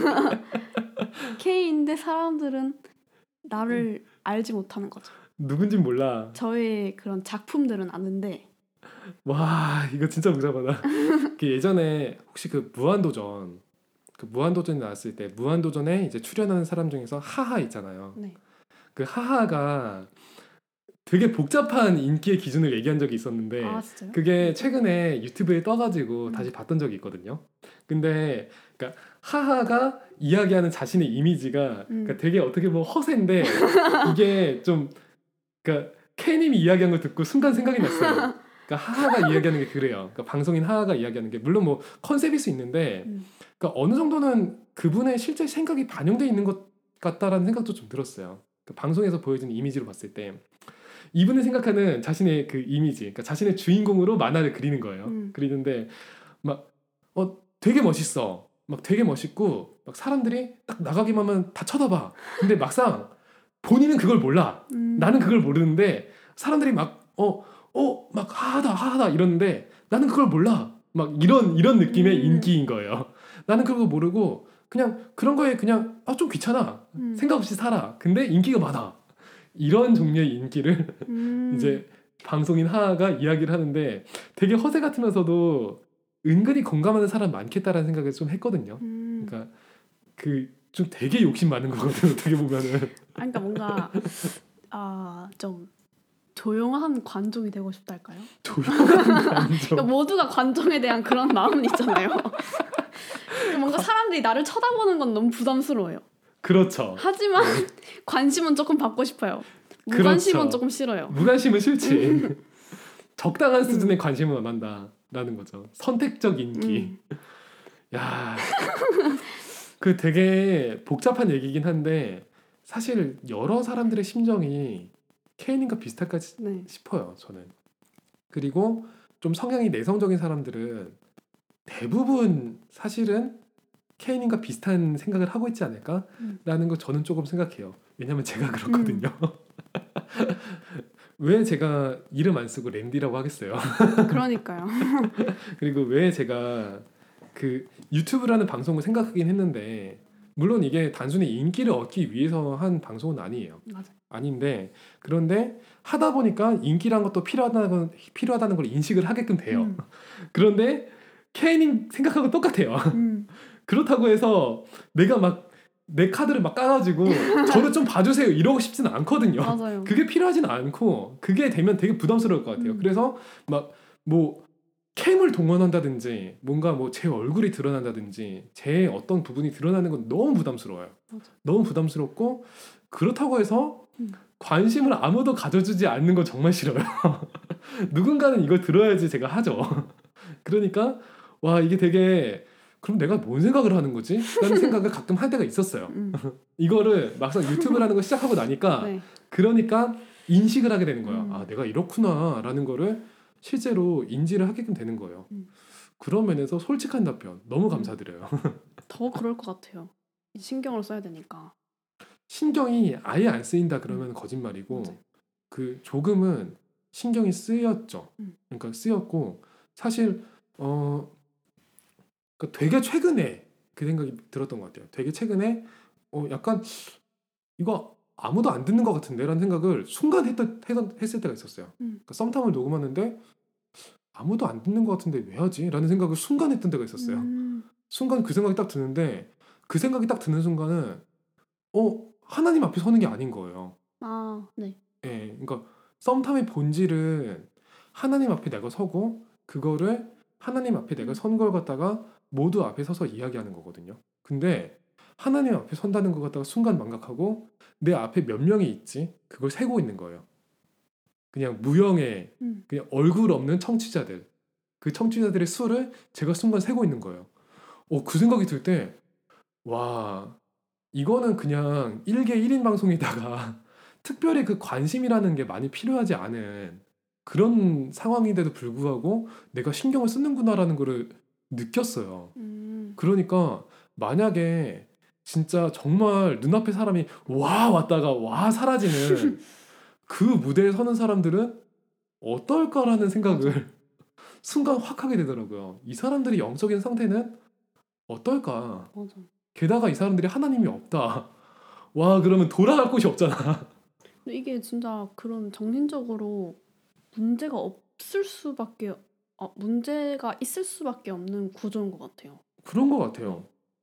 K인데 사람들은 나를 알지 못하는 거죠. 누군진 몰라. 저의 그런 작품들은 아는데. 와, 이거 진짜 복잡하다. 그 예전에 혹시 그 무한도전이 나왔을 때 무한도전에 이제 출연하는 사람 중에서 하하 있잖아요. 네. 그 하하가 되게 복잡한 인기의 기준을 얘기한 적이 있었는데 진짜요? 그게 최근에 유튜브에 떠가지고 다시 봤던 적이 있거든요. 근데 그러니까 하하가 이야기하는 자신의 이미지가 그러니까 되게 어떻게 보면 허세인데 이게 좀 그러니까 K님이 이야기한 걸 듣고 순간 생각이 났어요. 그러니까 하하가 이야기하는 게 그래요. 그러니까 방송인 하하가 이야기하는 게 물론 뭐 컨셉일 수 있는데 그러니까 어느 정도는 그분의 실제 생각이 반영돼 있는 것 같다라는 생각도 좀 들었어요. 그러니까 방송에서 보여주는 이미지로 봤을 때 이분이 생각하는 자신의 그 이미지, 그러니까 자신의 주인공으로 만화를 그리는 거예요. 그리는데 막 되게 멋있어, 막 되게 멋있고 막 사람들이 딱 나가기만 하면 다 쳐다봐. 근데 막상 본인은 그걸 몰라. 나는 그걸 모르는데 사람들이 막 하하다 이러는데 나는 그걸 몰라. 막 이런 느낌의 인기인 거예요. 나는 그거 모르고 그냥 그런 거에 그냥 좀 귀찮아. 생각 없이 살아. 근데 인기가 많아. 이런 종류의 인기를 이제 방송인 하하가 이야기를 하는데 되게 허세 같으면서도 은근히 공감하는 사람 많겠다라는 생각을 좀 했거든요. 그러니까 그 좀 되게 욕심 많은 거거든요. 어떻게 보면은. 그러니까 뭔가 좀 조용한 관종이 되고 싶달까요? 조용한 관종. 그러니까 모두가 관종에 대한 그런 마음은 있잖아요. 뭔가 사람들이 나를 쳐다보는 건 너무 부담스러워요. 그렇죠. 하지만 관심은 조금 받고 싶어요. 무관심은 그렇죠. 조금 싫어요. 무관심은 싫지. 적당한 수준의 관심을 원한다라는 거죠. 선택적 인기. 야, 그 되게 복잡한 얘기긴 한데 사실 여러 사람들의 심정이 케이님과 비슷할까 싶어요. 저는. 그리고 좀 성향이 내성적인 사람들은 대부분 사실은 케이님과 비슷한 생각을 하고 있지 않을까라는 거 저는 조금 생각해요. 왜냐면 제가 그렇거든요. 왜 제가 이름 안 쓰고 랜디라고 하겠어요. 그러니까요. 그리고 왜 제가 그 유튜브라는 방송을 생각하긴 했는데 물론 이게 단순히 인기를 얻기 위해서 한 방송은 아니에요. 맞아. 아닌데 그런데 하다 보니까 인기란 것도 필요하다는 걸 인식을 하게끔 돼요. 그런데 케이님 생각하고 똑같아요. 그렇다고 해서 내가 막 내 카드를 막 까가지고 저를 좀 봐주세요 이러고 싶지는 않거든요. 맞아요. 그게 필요하지는 않고 그게 되면 되게 부담스러울 것 같아요. 그래서 막 뭐 캠을 동원한다든지 뭔가 뭐 제 얼굴이 드러난다든지 제 어떤 부분이 드러나는 건 너무 부담스러워요. 맞아. 너무 부담스럽고 그렇다고 해서 관심을 아무도 가져주지 않는 건 정말 싫어요. 누군가는 이걸 들어야지 제가 하죠. 그러니까 와 이게 되게 그럼 내가 뭔 생각을 하는 거지? 라는 생각을 가끔 할 때가 있었어요. 이거를 막상 유튜브라는 걸 시작하고 나니까 네. 그러니까 인식을 하게 되는 거야. 아 내가 이렇구나 라는 거를 실제로 인지를 하게끔 되는 거예요. 그런 면에서 솔직한 답변 너무 감사드려요. 더 그럴 것 같아요. 신경을 써야 되니까. 신경이 아예 안 쓰인다 그러면 거짓말이고 맞아요. 그 조금은 신경이 쓰였죠. 그러니까 쓰였고 사실 그러니까 되게 최근에 그 생각이 들었던 것 같아요. 되게 최근에 약간 이거 아무도 안 듣는 것 같은데라는 생각을 순간 했을 때가 있었어요. 그러니까 썸탐을 녹음하는데 아무도 안 듣는 것 같은데 왜 하지? 라는 생각을 순간 했던 때가 있었어요. 순간 그 생각이 딱 드는데 그 생각이 딱 드는 순간은 하나님 앞에 서는 게 아닌 거예요. 네. 예, 그러니까 썸탐의 본질은 하나님 앞에 내가 서고 그거를 하나님 앞에 내가 선 걸 갖다가 모두 앞에 서서 이야기하는 거거든요. 근데 하나님 앞에 선다는 것 갖다가 순간 망각하고 내 앞에 몇 명이 있지? 그걸 세고 있는 거예요. 그냥 무형의 그냥 얼굴 없는 청취자들. 그 청취자들의 수를 제가 순간 세고 있는 거예요. 그 생각이 들 때 와 이거는 그냥 1개 1인 방송에다가 특별히 그 관심이라는 게 많이 필요하지 않은 그런 상황인데도 불구하고 내가 신경을 쓰는구나라는 거를 느꼈어요. 그러니까 만약에 진짜 정말 눈앞에 사람이 와 왔다가 와 사라지는 그 무대에 서는 사람들은 어떨까라는 생각을 순간 확 하게 되더라고요. 이 사람들이 영적인 상태는 어떨까? 맞아. 게다가 이 사람들이 하나님이 없다. 와 그러면 돌아갈 곳이 없잖아. 근데 이게 진짜 그런 정신적으로 문제가 있을 수밖에 없는 구조인 것 같아요. 그런 것 같아요.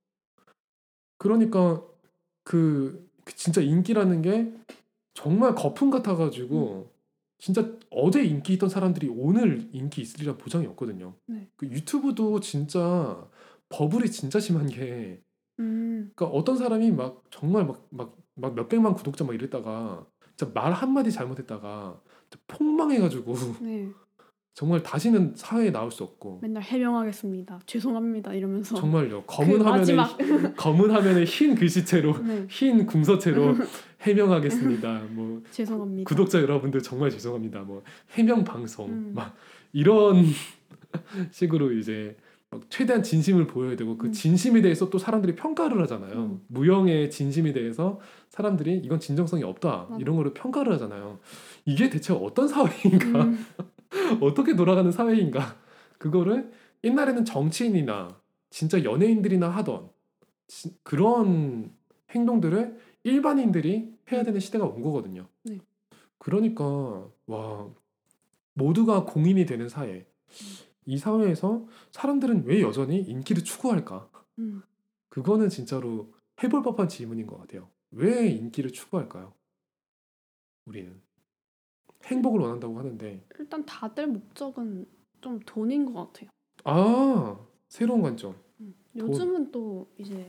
그러니까 그 진짜 인기라는 게 정말 거품 같아가지고 진짜 어제 인기 있던 사람들이 오늘 인기 있으리라 보장이 없거든요. 네. 그 유튜브도 진짜 버블이 진짜 심한 게 그러니까 어떤 사람이 막 정말 막 몇백만 구독자 막 이랬다가 진짜 말 한마디 잘못했다가 폭망해가지고 네. 정말 다시는 사회에 나올 수 없고 맨날 해명하겠습니다. 죄송합니다 이러면서 정말요. 검은 화면에 흰 글씨체로 네. 흰 궁서체로 해명하겠습니다. 뭐 죄송합니다. 구독자 여러분들 정말 죄송합니다. 뭐 해명 방송 막 이런 식으로 이제 막 최대한 진심을 보여야 되고 그 진심에 대해서 또 사람들이 평가를 하잖아요. 무형의 진심에 대해서 사람들이 이건 진정성이 없다 이런 거를 평가를 하잖아요. 이게 대체 어떤 사회인가? 어떻게 돌아가는 사회인가? 그거를 옛날에는 정치인이나 진짜 연예인들이나 하던 그런 행동들을 일반인들이 해야 되는 시대가 온 거거든요. 네. 그러니까 와 모두가 공인이 되는 사회. 이 사회에서 사람들은 왜 여전히 인기를 추구할까? 그거는 진짜로 해볼 법한 질문인 것 같아요. 왜 인기를 추구할까요? 우리는 행복을 원한다고 하는데 일단 다들 목적은 좀 돈인 것 같아요. 아 새로운 관점. 요즘은 또 이제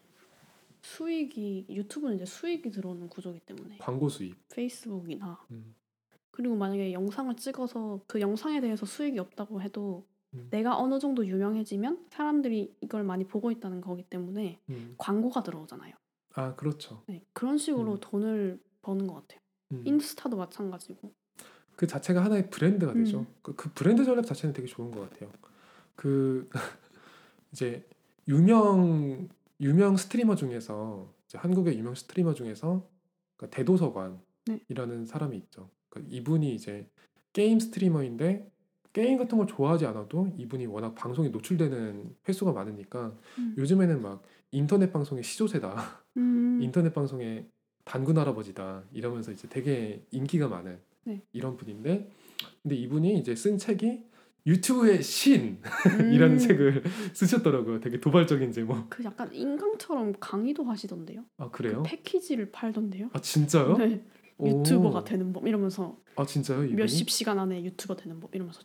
유튜브는 이제 수익이 들어오는 구조이기 때문에 광고 수입. 페이스북이나 그리고 만약에 영상을 찍어서 그 영상에 대해서 수익이 없다고 해도 내가 어느 정도 유명해지면 사람들이 이걸 많이 보고 있다는 거기 때문에 광고가 들어오잖아요. 아 그렇죠. 네, 그런 식으로 돈을 버는 것 같아요. 인스타도 마찬가지고. 그 자체가 하나의 브랜드가 되죠. 그 브랜드 전략 자체는 되게 좋은 것 같아요. 그 이제 유명 스트리머 중에서 이제 한국의 유명 스트리머 중에서 그러니까 대도서관이라는 사람이 있죠. 그러니까 이분이 이제 게임 스트리머인데 게임 같은 걸 좋아하지 않아도 이분이 워낙 방송에 노출되는 횟수가 많으니까 요즘에는 막 인터넷 방송의 시조새다. 인터넷 방송의 단군 할아버지다. 이러면서 이제 되게 인기가 많은 이런 분인데 근데 이분이 이제 쓴 책이 유튜브의 신이라는 책을 쓰셨더라고요. 되게 도발적인 제목. 그 약간 인강처럼 강의도 하시던데요. 아 그래요? 그 패키지를 팔던데요. 아 진짜요? 네. 유튜버가 되는 법 이러면서. 아 진짜요? 이분이? 몇십 시간 안에 유튜버 되는 법 이러면서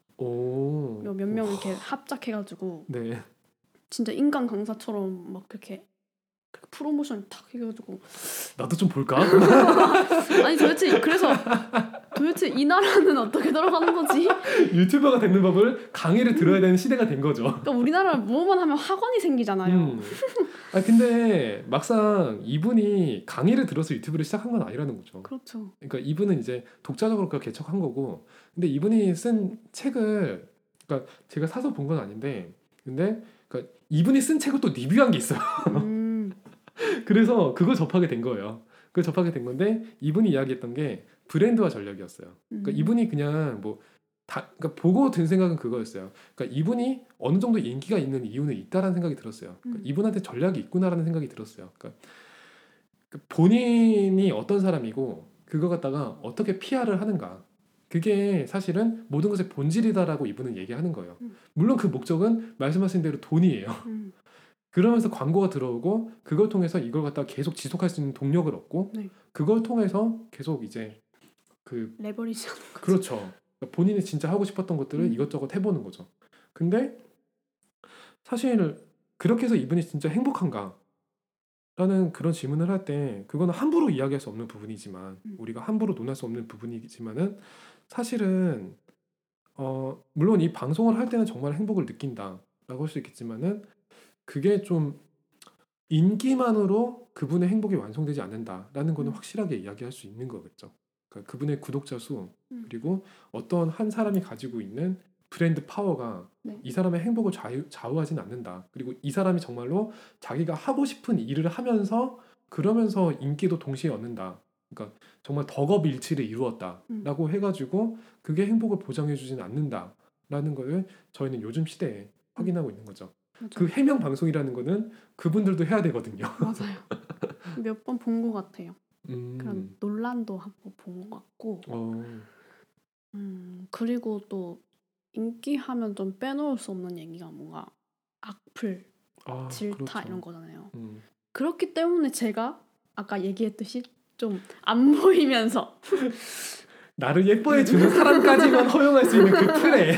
몇 명 이렇게 합작해가지고 네. 진짜 인강 강사처럼 막 그렇게 프로모션 탁 해가지고 나도 좀 볼까? 아니 도대체 이 나라는 어떻게 돌아가는 거지? 유튜버가 되는 법을 강의를 들어야 되는 시대가 된 거죠. 그러니까 우리나라는 뭐만 하면 학원이 생기잖아요. 아 근데 막상 이분이 강의를 들어서 유튜브를 시작한 건 아니라는 거죠. 그렇죠. 그러니까 이분은 이제 독자적으로 그걸 개척한 거고, 근데 이분이 쓴 책을 그러니까 제가 사서 본 건 아닌데, 근데 그러니까 이분이 쓴 책을 또 리뷰한 게 있어요. 그래서 그걸 접하게 된 거예요. 그걸 접하게 된 건데 이분이 이야기했던 게 브랜드화 전략이었어요. 그러니까 이분이 그냥 그러니까 보고 든 생각은 그거였어요. 그러니까 이분이 어느 정도 인기가 있는 이유는 있다라는 생각이 들었어요. 그러니까 이분한테 전략이 있구나라는 생각이 들었어요. 그러니까 본인이 어떤 사람이고 그거 갖다가 어떻게 PR을 하는가. 그게 사실은 모든 것의 본질이다라고 이분은 얘기하는 거예요. 물론 그 목적은 말씀하신 대로 돈이에요. 그러면서 광고가 들어오고 그걸 통해서 이걸 갖다가 계속 지속할 수 있는 동력을 얻고 그걸 통해서 계속 이제 그 레버리지 하는 거죠. 그렇죠. 그러니까 본인이 진짜 하고 싶었던 것들을 이것저것 해보는 거죠. 근데 사실 그렇게 해서 이분이 진짜 행복한가? 라는 그런 질문을 할 때 그거는 함부로 이야기할 수 없는 부분이지만 우리가 함부로 논할 수 없는 부분이지만은 사실은 물론 이 방송을 할 때는 정말 행복을 느낀다라고 할 수 있겠지만은 그게 좀 인기만으로 그분의 행복이 완성되지 않는다라는 거는 확실하게 이야기할 수 있는 거겠죠. 그러니까 그분의 구독자 수 그리고 어떤 한 사람이 가지고 있는 브랜드 파워가 네. 이 사람의 행복을 좌우하진 않는다. 그리고 이 사람이 정말로 자기가 하고 싶은 일을 하면서 그러면서 인기도 동시에 얻는다. 그러니까 정말 덕업일치를 이루었다라고 해가지고 그게 행복을 보장해주진 않는다라는 거를 저희는 요즘 시대에 확인하고 있는 거죠. 맞아요. 그 해명 방송이라는 거는 그분들도 해야 되거든요. 맞아요. 몇 번 본 것 같아요. 그런 논란도 한 번 본 것 같고. 그리고 또 인기하면 좀 빼놓을 수 없는 얘기가 뭔가 악플, 질타 그렇죠. 이런 거잖아요. 그렇기 때문에 제가 아까 얘기했듯이 좀 안 보이면서 나를 예뻐해 주는 사람까지만 허용할 수 있는 그 틀에.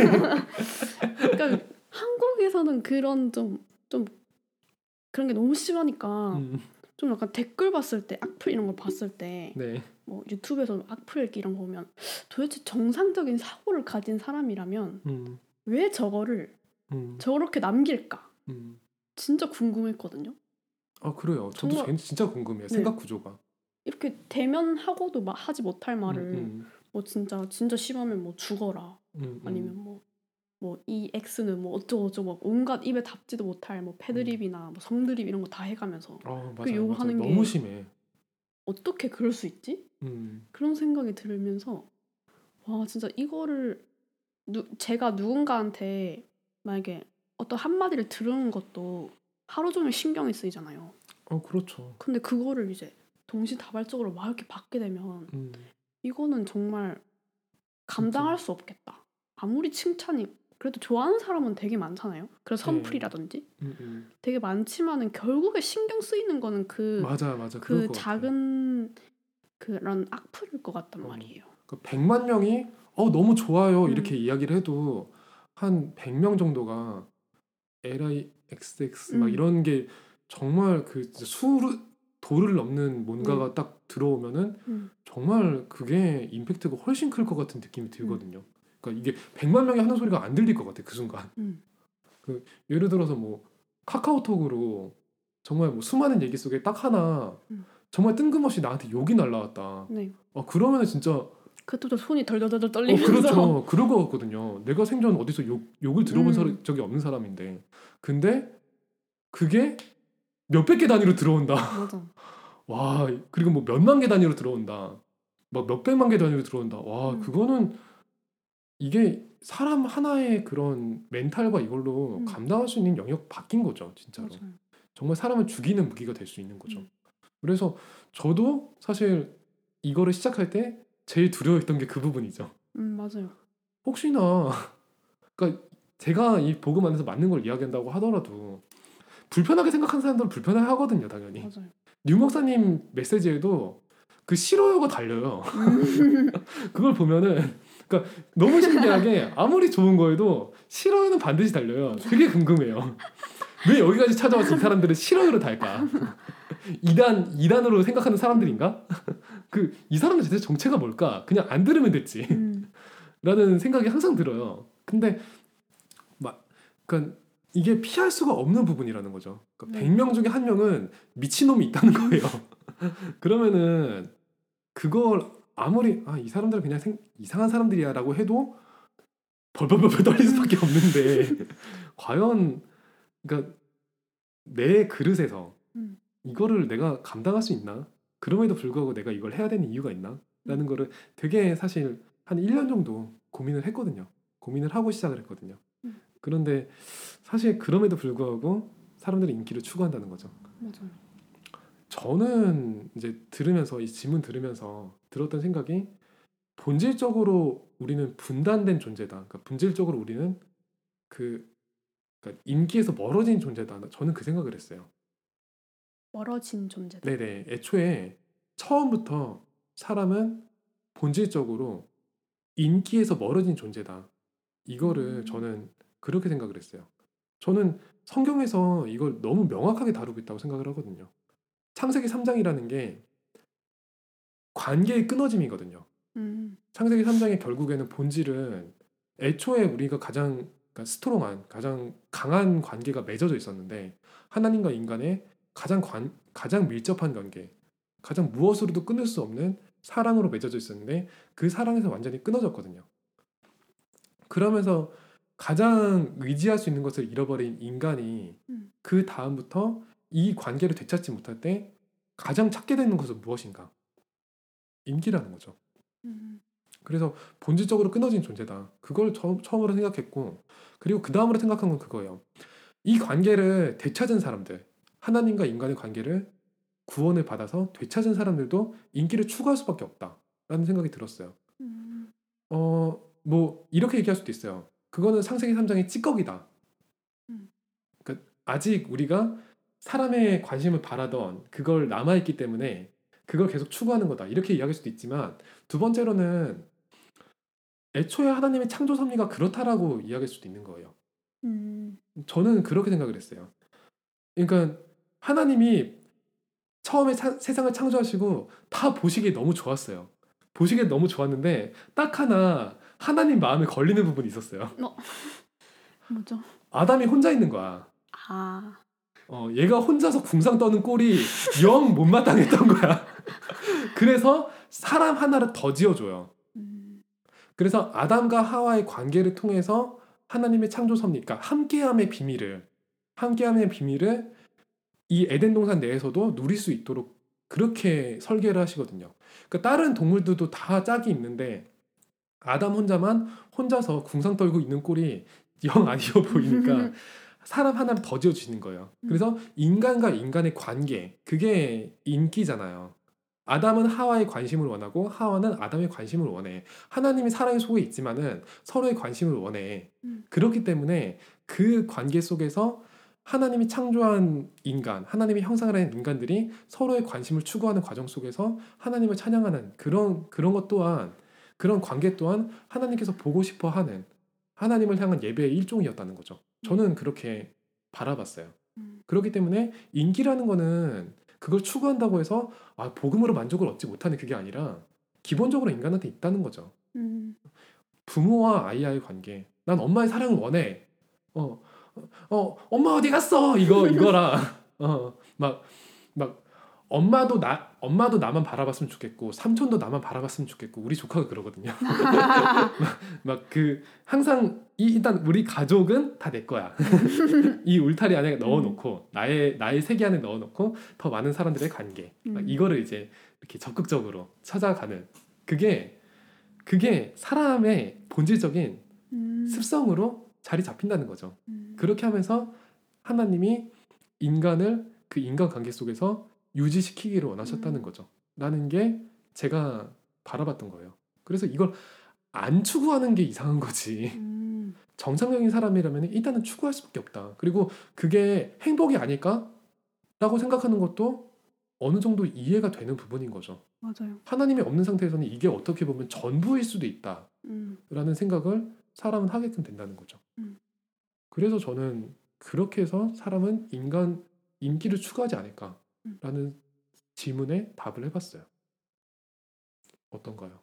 그러니까 한국에서는 그런 좀 그런 게 너무 심하니까 좀 약간 댓글 봤을 때 악플 이런 걸 봤을 때 네. 뭐 유튜브에서 악플 읽기 이런 거 보면 도대체 정상적인 사고를 가진 사람이라면 왜 저거를 저렇게 남길까? 진짜 궁금했거든요. 그래요. 저도 진짜 궁금해요. 생각 구조가. 이렇게 대면하고도 하지 못할 말을 뭐 진짜 심하면 뭐 죽어라 아니면 뭐 이 X는 뭐 어쩌고 온갖 입에 담지도 못할 뭐 패드립이나 뭐 성드립 이런 거 다 해가면서 그 욕하는 게 너무 심해. 어떻게 그럴 수 있지? 그런 생각이 들면서 와 진짜 이거를 제가 누군가한테 만약에 어떤 한마디를 들은 것도 하루 종일 신경이 쓰이잖아요. 그렇죠. 근데 그거를 이제 동시다발적으로 막 이렇게 받게 되면 이거는 정말 감당할 수 없겠다. 아무리 칭찬이 그래도 좋아하는 사람은 되게 많잖아요. 그래서 선풀이라든지 되게 많지만은 결국에 신경 쓰이는 거는 맞아. 그 작은 그런 악플일 것 같단 말이에요. 그러니까 100만 명이 너무 좋아요 이렇게 이야기를 해도 한 100명 정도가 LIXX 막 이런 게 정말 그 도를 넘는 뭔가가 딱 들어오면은 정말 그게 임팩트가 훨씬 클 것 같은 느낌이 들거든요. 그러니까 이게 100만 명이 하는 소리가 안 들릴 것 같아 그 순간. 그 예를 들어서 뭐 카카오톡으로 정말 뭐 수많은 얘기 속에 딱 하나 정말 뜬금없이 나한테 욕이 날라왔다. 네. 그러면은 진짜 그때부터 손이 덜덜덜 떨리면서 그렇죠. 그럴 것 같거든요. 내가 생전 어디서 욕을 들어본 적이 없는 사람인데 근데 그게 몇백 개 단위로 들어온다. 맞아. 와 그리고 뭐 몇만 개 단위로 들어온다. 막 몇백만 개 단위로 들어온다. 와 그거는 이게 사람 하나의 그런 멘탈과 이걸로 감당할 수 있는 영역 바뀐 거죠. 진짜로. 맞아요. 정말 사람을 죽이는 무기가 될 수 있는 거죠. 그래서 저도 사실 이거를 시작할 때 제일 두려워했던 게 그 부분이죠. 맞아요. 혹시나 그러니까 제가 이 복음 안에서 맞는 걸 이야기한다고 하더라도 불편하게 생각하는 사람들은 불편해 하거든요, 당연히. 맞아요. 류 목사님 메시지에도 그 싫어요가 달려요. 그걸 보면은 그러니까 너무 신기하게 아무리 좋은 거에도 싫어요는 반드시 달려요. 되게 궁금해요. 왜 여기까지 찾아와서 이 사람들은 싫어요를 달까? 이단으로 생각하는 사람들인가? 이 사람들 대체 정체가 뭘까? 그냥 안 들으면 됐지. 라는 생각이 항상 들어요. 근데 그러니까 이게 피할 수가 없는 부분이라는 거죠. 그러니까 100명 중에 한 명은 미친놈이 있다는 거예요. 그러면은 그걸 아무리 이 사람들은 그냥 이상한 사람들이야라고 해도 벌벌벌 떨릴 수밖에 없는데 과연 그러니까 내 그릇에서 이거를 내가 감당할 수 있나? 그럼에도 불구하고 내가 이걸 해야 되는 이유가 있나? 라는 거를 되게 사실 한 1년 정도 고민을 했거든요. 고민을 하고 시작을 했거든요. 그런데 사실 그럼에도 불구하고 사람들이 인기를 추구한다는 거죠. 맞아요. 저는 이제 이 질문 들으면서 들었던 생각이 본질적으로 우리는 분단된 존재다. 그러니까 본질적으로 우리는 그러니까 인기에서 멀어진 존재다. 저는 그 생각을 했어요. 멀어진 존재다. 네네. 애초에 처음부터 사람은 본질적으로 인기에서 멀어진 존재다. 이거를 저는 그렇게 생각을 했어요. 저는 성경에서 이걸 너무 명확하게 다루고 있다고 생각을 하거든요. 창세기 3장이라는 게 관계의 끊어짐이거든요. 창세기 3장의 결국에는 본질은 애초에 우리가 가장 스트롱한, 가장 강한 관계가 맺어져 있었는데 하나님과 인간의 가장 밀접한 관계, 가장 무엇으로도 끊을 수 없는 사랑으로 맺어져 있었는데 그 사랑에서 완전히 끊어졌거든요. 그러면서 가장 의지할 수 있는 것을 잃어버린 인간이 그 다음부터 이 관계를 되찾지 못할 때 가장 찾게 되는 것은 무엇인가? 인기라는 거죠. 그래서 본질적으로 끊어진 존재다. 그걸 처음으로 생각했고, 그리고 그 다음으로 생각한 건 그거예요. 이 관계를 되찾은 사람들, 하나님과 인간의 관계를 구원을 받아서 되찾은 사람들도 인기를 추구할 수밖에 없다라는 생각이 들었어요. 뭐 이렇게 얘기할 수도 있어요. 그거는 창세기 3장의 찌꺼기다. 그러니까 아직 우리가 사람의 관심을 바라던 그걸 남아있기 때문에 그걸 계속 추구하는 거다. 이렇게 이야기할 수도 있지만, 두 번째로는 애초에 하나님의 창조 섭리가 그렇다라고 이야기할 수도 있는 거예요. 저는 그렇게 생각을 했어요. 그러니까 하나님이 처음에 세상을 창조하시고 다 보시기에 너무 좋았어요. 보시기에 너무 좋았는데 딱 하나 하나님 마음에 걸리는 부분이 있었어요. 뭐죠? 아담이 혼자 있는 거야. 아. 얘가 혼자서 궁상 떠는 꼴이 영 못마땅했던 거야. 그래서 사람 하나를 더 지어줘요. 그래서 아담과 하와의 관계를 통해서 하나님의 창조 섭리, 그러니까 함께함의 비밀을 이 에덴 동산 내에서도 누릴 수 있도록 그렇게 설계를 하시거든요. 그러니까 다른 동물들도 다 짝이 있는데 아담 혼자서 궁상 떨고 있는 꼴이 영 아니어 보이니까 사람 하나를 더 지어주시는 거예요. 그래서 인간과 인간의 관계, 그게 인기잖아요. 아담은 하와의 관심을 원하고 하와는 아담의 관심을 원해. 하나님이 사랑의 속에 있지만은 서로의 관심을 원해. 그렇기 때문에 그 관계 속에서 하나님이 창조한 인간, 하나님이 형상을 한 인간들이 서로의 관심을 추구하는 과정 속에서 하나님을 찬양하는 그런 것 또한, 그런 관계 또한 하나님께서 보고 싶어 하는 하나님을 향한 예배의 일종이었다는 거죠. 저는 그렇게 바라봤어요. 그렇기 때문에 인기라는 거는 그걸 추구한다고 해서 복음으로 만족을 얻지 못하는 그게 아니라 기본적으로 인간한테 있다는 거죠. 부모와 아이와의 관계. 난 엄마의 사랑을 원해. 엄마 어디 갔어? 이거라. 막 엄마도 나만 바라봤으면 좋겠고 삼촌도 나만 바라봤으면 좋겠고 우리 조카가 그러거든요. 막 그 항상 일단 우리 가족은 다 내 거야. 이 울타리 안에 넣어놓고 나의 세계 안에 넣어놓고 더 많은 사람들의 관계 이거를 이제 이렇게 적극적으로 찾아가는 그게 사람의 본질적인 습성으로 자리 잡힌다는 거죠. 그렇게 하면서 하나님이 인간을 그 인간관계 속에서 유지시키기를 원하셨다는 거죠. 라는 게 제가 바라봤던 거예요. 그래서 이걸 안 추구하는 게 이상한 거지. 정상적인 사람이라면 일단은 추구할 수밖에 없다. 그리고 그게 행복이 아닐까? 라고 생각하는 것도 어느 정도 이해가 되는 부분인 거죠. 맞아요. 하나님이 없는 상태에서는 이게 어떻게 보면 전부일 수도 있다. 라는 생각을 사람은 하게끔 된다는 거죠. 그래서 저는 그렇게 해서 사람은 인기를 추구하지 않을까라는 질문에 답을 해봤어요. 어떤가요?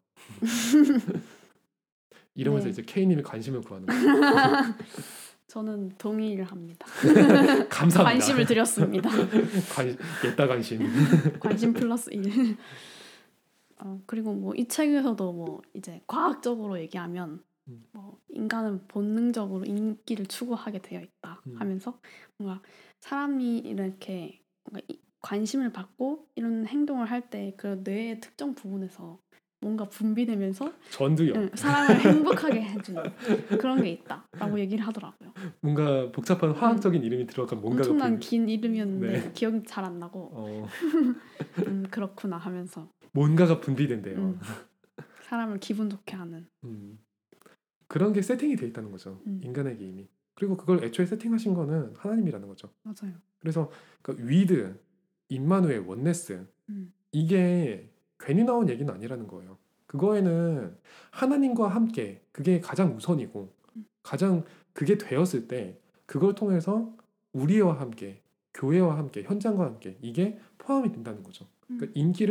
이러면서 네. 이제 K님이 관심을 구하는 거예요. 저는 동의를 합니다. 감사합니다. 관심을 드렸습니다. 옛다 관심. 관심 플러스 1. 그리고 뭐 이 책에서도 뭐 이제 과학적으로 얘기하면 뭐 인간은 본능적으로 인기를 추구하게 되어 있다 하면서 뭔가 사람이 이렇게 뭔가 관심을 받고 이런 행동을 할 때 그 뇌의 특정 부분에서 뭔가 분비되면서 전두엽 사람을 행복하게 해주는 그런 게 있다라고 얘기를 하더라고요. 뭔가 복잡한 화학적인 이름이 들어간 뭔가가 엄청난 긴 이름이었는데 네. 기억이 잘 안 나고 그렇구나 하면서 뭔가가 분비된대요. 사람을 기분 좋게 하는 그런 게 세팅이 돼 있다는 거죠. 인간에게 이미. 그리고 그걸 애초에 세팅하신 거는 하나님이라는 거죠. 맞아요. 그래서 그러니까 위드, 임마누엘, 원네스 이게 괜히 나온 얘기는 아니라는 거예요. 그거에는 하나님과 함께 그게 가장 우선이고 가장 그게 되었을 때 그걸 통해서 우리와 함께 교회와 함께 현장과 함께 이게 포함이 된다는 거죠. 그러니까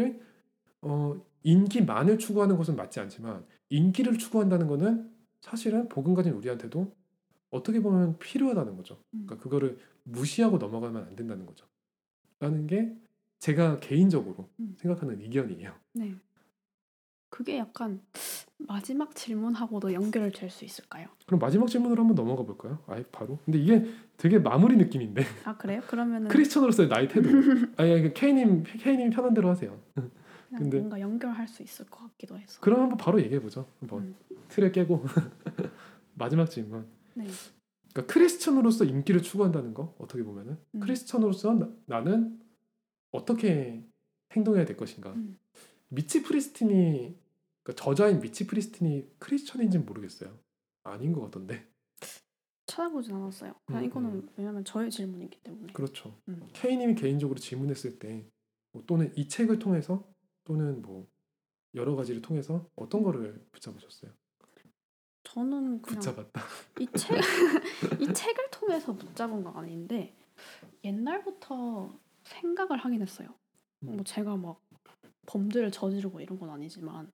인기만을 추구하는 것은 맞지 않지만 인기를 추구한다는 거는 사실은 복음 가진 우리한테도 어떻게 보면 필요하다는 거죠. 그러니까 그거를 무시하고 넘어가면 안 된다는 거죠. 라는 게 제가 개인적으로 생각하는 의견이에요. 네. 그게 약간 마지막 질문하고도 연결될 수 있을까요? 그럼 마지막 질문으로 한번 넘어가 볼까요? 아예 바로. 근데 이게 되게 마무리 느낌인데. 아 그래요? 그러면은 크리스천으로서의 나의 태도. 아니 K님 편한 대로 하세요. 그냥 근데 뭔가 연결할 수 있을 것 같기도 해서. 그럼 한번 바로 얘기해 보죠. 한번 틀을 깨고 마지막 질문. 네. 그러니까 크리스천으로서 인기를 추구한다는 거 어떻게 보면은 크리스천으로서 나는 어떻게 행동해야 될 것인가. 미치 프리스틴이 그러니까 저자인 미치 프리스틴이 크리스천인지는 모르겠어요. 아닌 것 같던데. 찾아보진 않았어요. 그냥 이거는 왜냐면 저의 질문이기 때문에. 그렇죠. K님이 개인적으로 질문했을 때 또는 이 책을 통해서 또는 뭐 여러 가지를 통해서 어떤 거를 붙잡으셨어요? 저는 그냥 붙잡았다. 이 책을 통해서 붙잡은 건 아닌데 옛날부터 생각을 하긴 했어요. 뭐 제가 막 범죄를 저지르고 이런 건 아니지만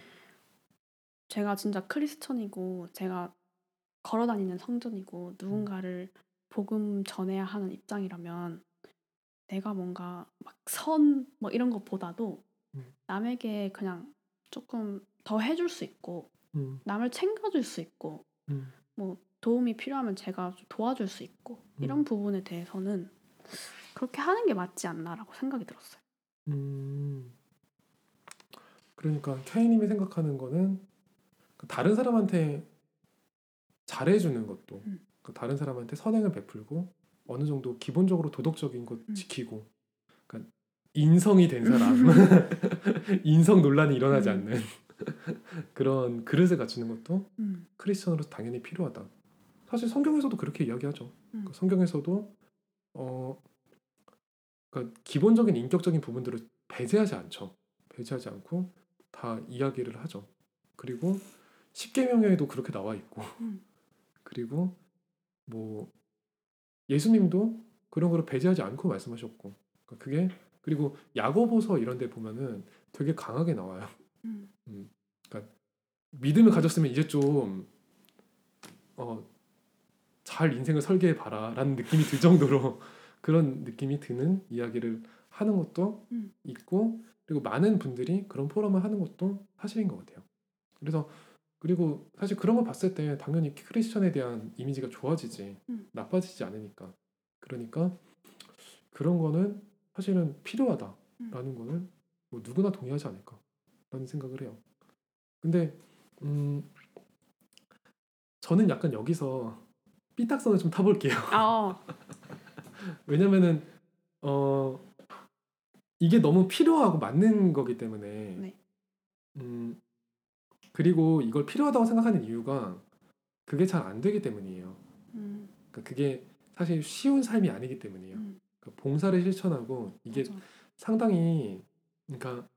제가 진짜 크리스천이고 제가 걸어다니는 성전이고 누군가를 복음 전해야 하는 입장이라면 내가 뭔가 막 뭐 이런 것보다도 남에게 그냥 조금 더 해줄 수 있고 남을 챙겨줄 수 있고 뭐 도움이 필요하면 제가 좀 도와줄 수 있고 이런 부분에 대해서는 그렇게 하는 게 맞지 않나라고 생각이 들었어요. 그러니까 K님이 생각하는 거는 다른 사람한테 잘해주는 것도 다른 사람한테 선행을 베풀고 어느 정도 기본적으로 도덕적인 것 지키고 그러니까 인성이 된 사람 인성 논란이 일어나지 않는 그런 그릇을 갖추는 것도 크리스천으로서 당연히 필요하다. 사실 성경에서도 그렇게 이야기하죠. 그러니까 성경에서도 그러니까 기본적인 인격적인 부분들을 배제하지 않죠. 배제하지 않고 다 이야기를 하죠. 그리고 십계명에도 그렇게 나와 있고 그리고 뭐 예수님도 그런 거를 배제하지 않고 말씀하셨고 그러니까 그게 그리고 야고보서 이런 데 보면은 되게 강하게 나와요. 그러니까 믿음을 가졌으면 이제 좀 잘 인생을 설계해 봐라라는 느낌이 들 정도로 그런 느낌이 드는 이야기를 하는 것도 있고 그리고 많은 분들이 그런 포럼을 하는 것도 사실인 것 같아요. 그래서 그리고 사실 그런 거 봤을 때 당연히 크리스천에 대한 이미지가 좋아지지 나빠지지 않으니까 그러니까 그런 거는 사실은 필요하다라는 거는 뭐 누구나 동의하지 않을까라는 생각을 해요. 근데 저는 약간 여기서 삐딱선을 좀 타볼게요. 왜냐면은 이게 너무 필요하고 맞는 거기 때문에 네. 그리고 이걸 필요하다고 생각하는 이유가 그게 잘 안 되기 때문이에요. 그러니까 그게 사실 쉬운 삶이 아니기 때문이에요. 그러니까 봉사를 실천하고 이게 맞아. 상당히 그러니까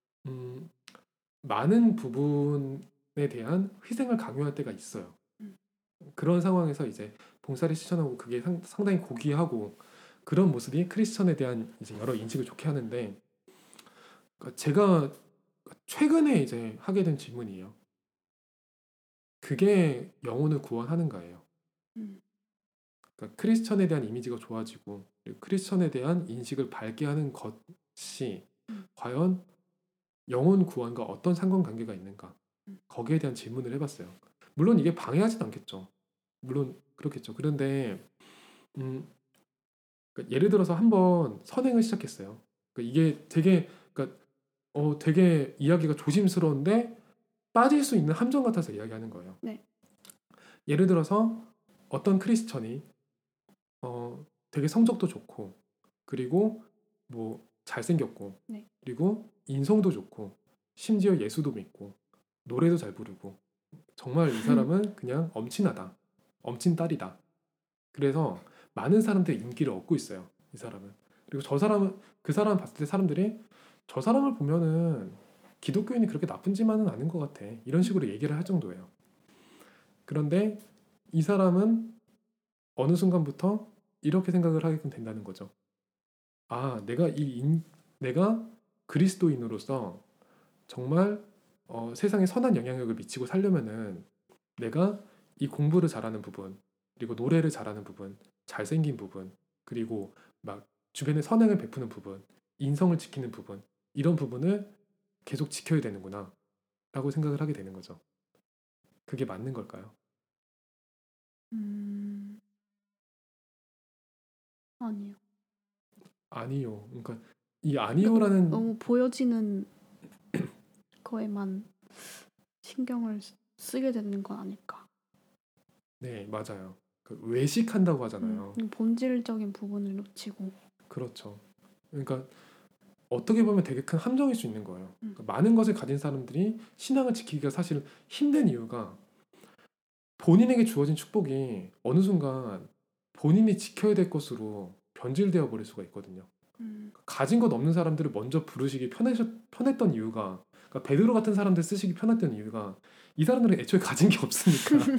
많은 부분에 대한 희생을 강요할 때가 있어요. 그런 상황에서 이제 봉사를 실천하고 그게 상당히 고귀하고 그런 모습이 크리스천에 대한 이제 여러 인식을 좋게 하는데 그러니까 제가 최근에 이제 하게 된 질문이에요. 그게 영혼을 구원하는가예요. 그러니까 크리스천에 대한 이미지가 좋아지고 그리고 크리스천에 대한 인식을 밝게 하는 것이 과연 영혼 구원과 어떤 상관관계가 있는가? 거기에 대한 질문을 해봤어요. 물론 이게 방해하진 않겠죠. 물론 그렇겠죠. 그런데 그러니까 예를 들어서 한번 선행을 시작했어요. 그러니까 이게 되게 이야기가 조심스러운데 빠질 수 있는 함정 같아서 이야기하는 거예요. 네. 예를 들어서 어떤 크리스천이 되게 성적도 좋고 그리고 뭐 잘생겼고 네. 그리고 인성도 좋고 심지어 예수도 믿고 노래도 잘 부르고 정말 이 사람은 그냥 엄친아다. 엄친딸이다. 그래서 많은 사람들의 인기를 얻고 있어요. 이 사람은. 그리고 그 사람 봤을 때 사람들이 저 사람을 보면은 기독교인이 그렇게 나쁜지만은 않은 것 같아. 이런 식으로 얘기를 할 정도예요. 그런데 이 사람은 어느 순간부터 이렇게 생각을 하게끔 된다는 거죠. 아, 내가 그리스도인으로서 정말 세상에 선한 영향력을 미치고 살려면은 내가 이 공부를 잘하는 부분, 그리고 노래를 잘하는 부분, 잘생긴 부분, 그리고 막 주변에 선행을 베푸는 부분, 인성을 지키는 부분, 이런 부분을 계속 지켜야 되는구나. 라고 생각을 하게 되는 거죠. 그게 맞는 걸까요? 아니요. 아니요. 그러니까 이 아니요라는 너무 보여지는 거에만 신경을 쓰게 되는 건 아닐까. 네, 맞아요. 그 외식한다고 하잖아요. 본질적인 부분을 놓치고. 그렇죠. 그러니까 어떻게 보면 되게 큰 함정일 수 있는 거예요. 그러니까 많은 것을 가진 사람들이 신앙을 지키기가 사실 힘든 이유가 본인에게 주어진 축복이 어느 순간 본인이 지켜야 될 것으로 변질되어 버릴 수가 있거든요. 가진 것 없는 사람들을 먼저 부르시기 편했던 이유가, 그러니까 베드로 같은 사람들 쓰시기 편했던 이유가 이 사람들은 애초에 가진 게 없으니까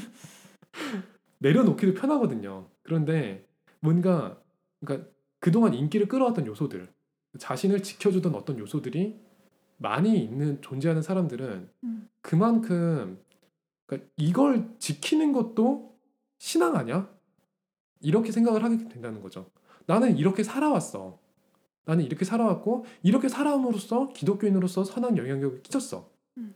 내려놓기도 편하거든요. 그런데 뭔가 그러니까 그동안 인기를 끌어왔던 요소들, 자신을 지켜주던 어떤 요소들이 많이 있는 존재하는 사람들은 그만큼 그러니까 이걸 지키는 것도 신앙 아니야? 이렇게 생각을 하게 된다는 거죠. 나는 이렇게 살아왔어. 나는 이렇게 살아왔고 이렇게 살아옴으로써 기독교인으로서 선한 영향력을 끼쳤어.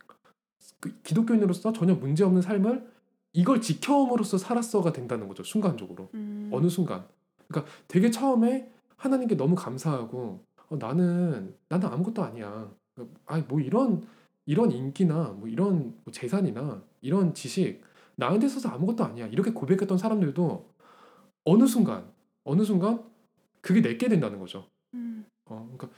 그 기독교인으로서 전혀 문제없는 삶을 이걸 지켜옴으로써 살았어가 된다는 거죠. 순간적으로. 어느 순간. 그러니까 되게 처음에 하나님께 너무 감사하고 나는 아무것도 아니야. 아니 뭐 이런 인기나 뭐 이런 뭐 재산이나 이런 지식 나한테 있어서 아무것도 아니야. 이렇게 고백했던 사람들도 어느 순간 그게 내게 된다는 거죠. 그러니까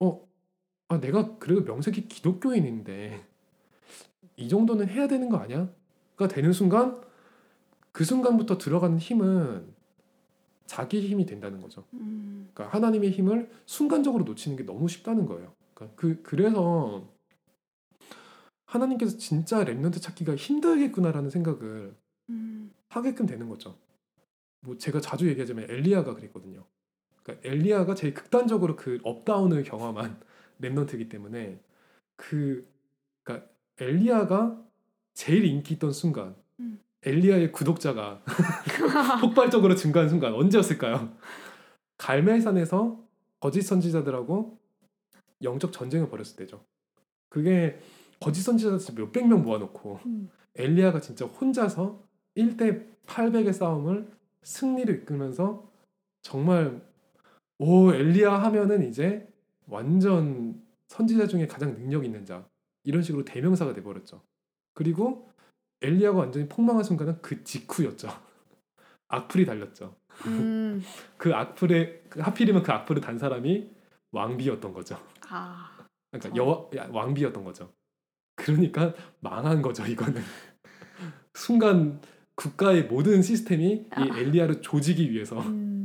내가 그래도 명색이 기독교인인데 이 정도는 해야 되는 거 아니야?가 되는 순간 그 순간부터 들어가는 힘은 자기 힘이 된다는 거죠. 그러니까 하나님의 힘을 순간적으로 놓치는 게 너무 쉽다는 거예요. 그러니까 그래서 하나님께서 진짜 렘넌트 찾기가 힘들겠구나라는 생각을 하게끔 되는 거죠. 뭐 제가 자주 얘기하자면 엘리야가 그랬거든요. 그러니까 엘리야가 제일 극단적으로 그 업다운을 경험한 렘넌트이기 때문에 그러니까 엘리야가 제일 인기 있던 순간, 엘리야의 구독자가 폭발적으로 증가한 순간 언제였을까요? 갈멜산에서 거짓 선지자들하고 영적 전쟁을 벌였을 때죠. 그게 거짓 선지자들 몇백 명 모아놓고 엘리야가 진짜 혼자서 1대 800의 싸움을 승리를 이끌면서 정말 엘리야 하면은 이제 완전 선지자 중에 가장 능력 있는 자 이런 식으로 대명사가 돼버렸죠. 그리고 엘리야가 완전히 폭망한 순간은 그 직후였죠. 악플이 달렸죠. 그 악플에 하필이면 그 악플을 단 사람이 왕비였던 거죠. 그러니까 왕비였던 거죠. 그러니까 망한 거죠. 이거는 순간 국가의 모든 시스템이 이 엘리야를 조지기 위해서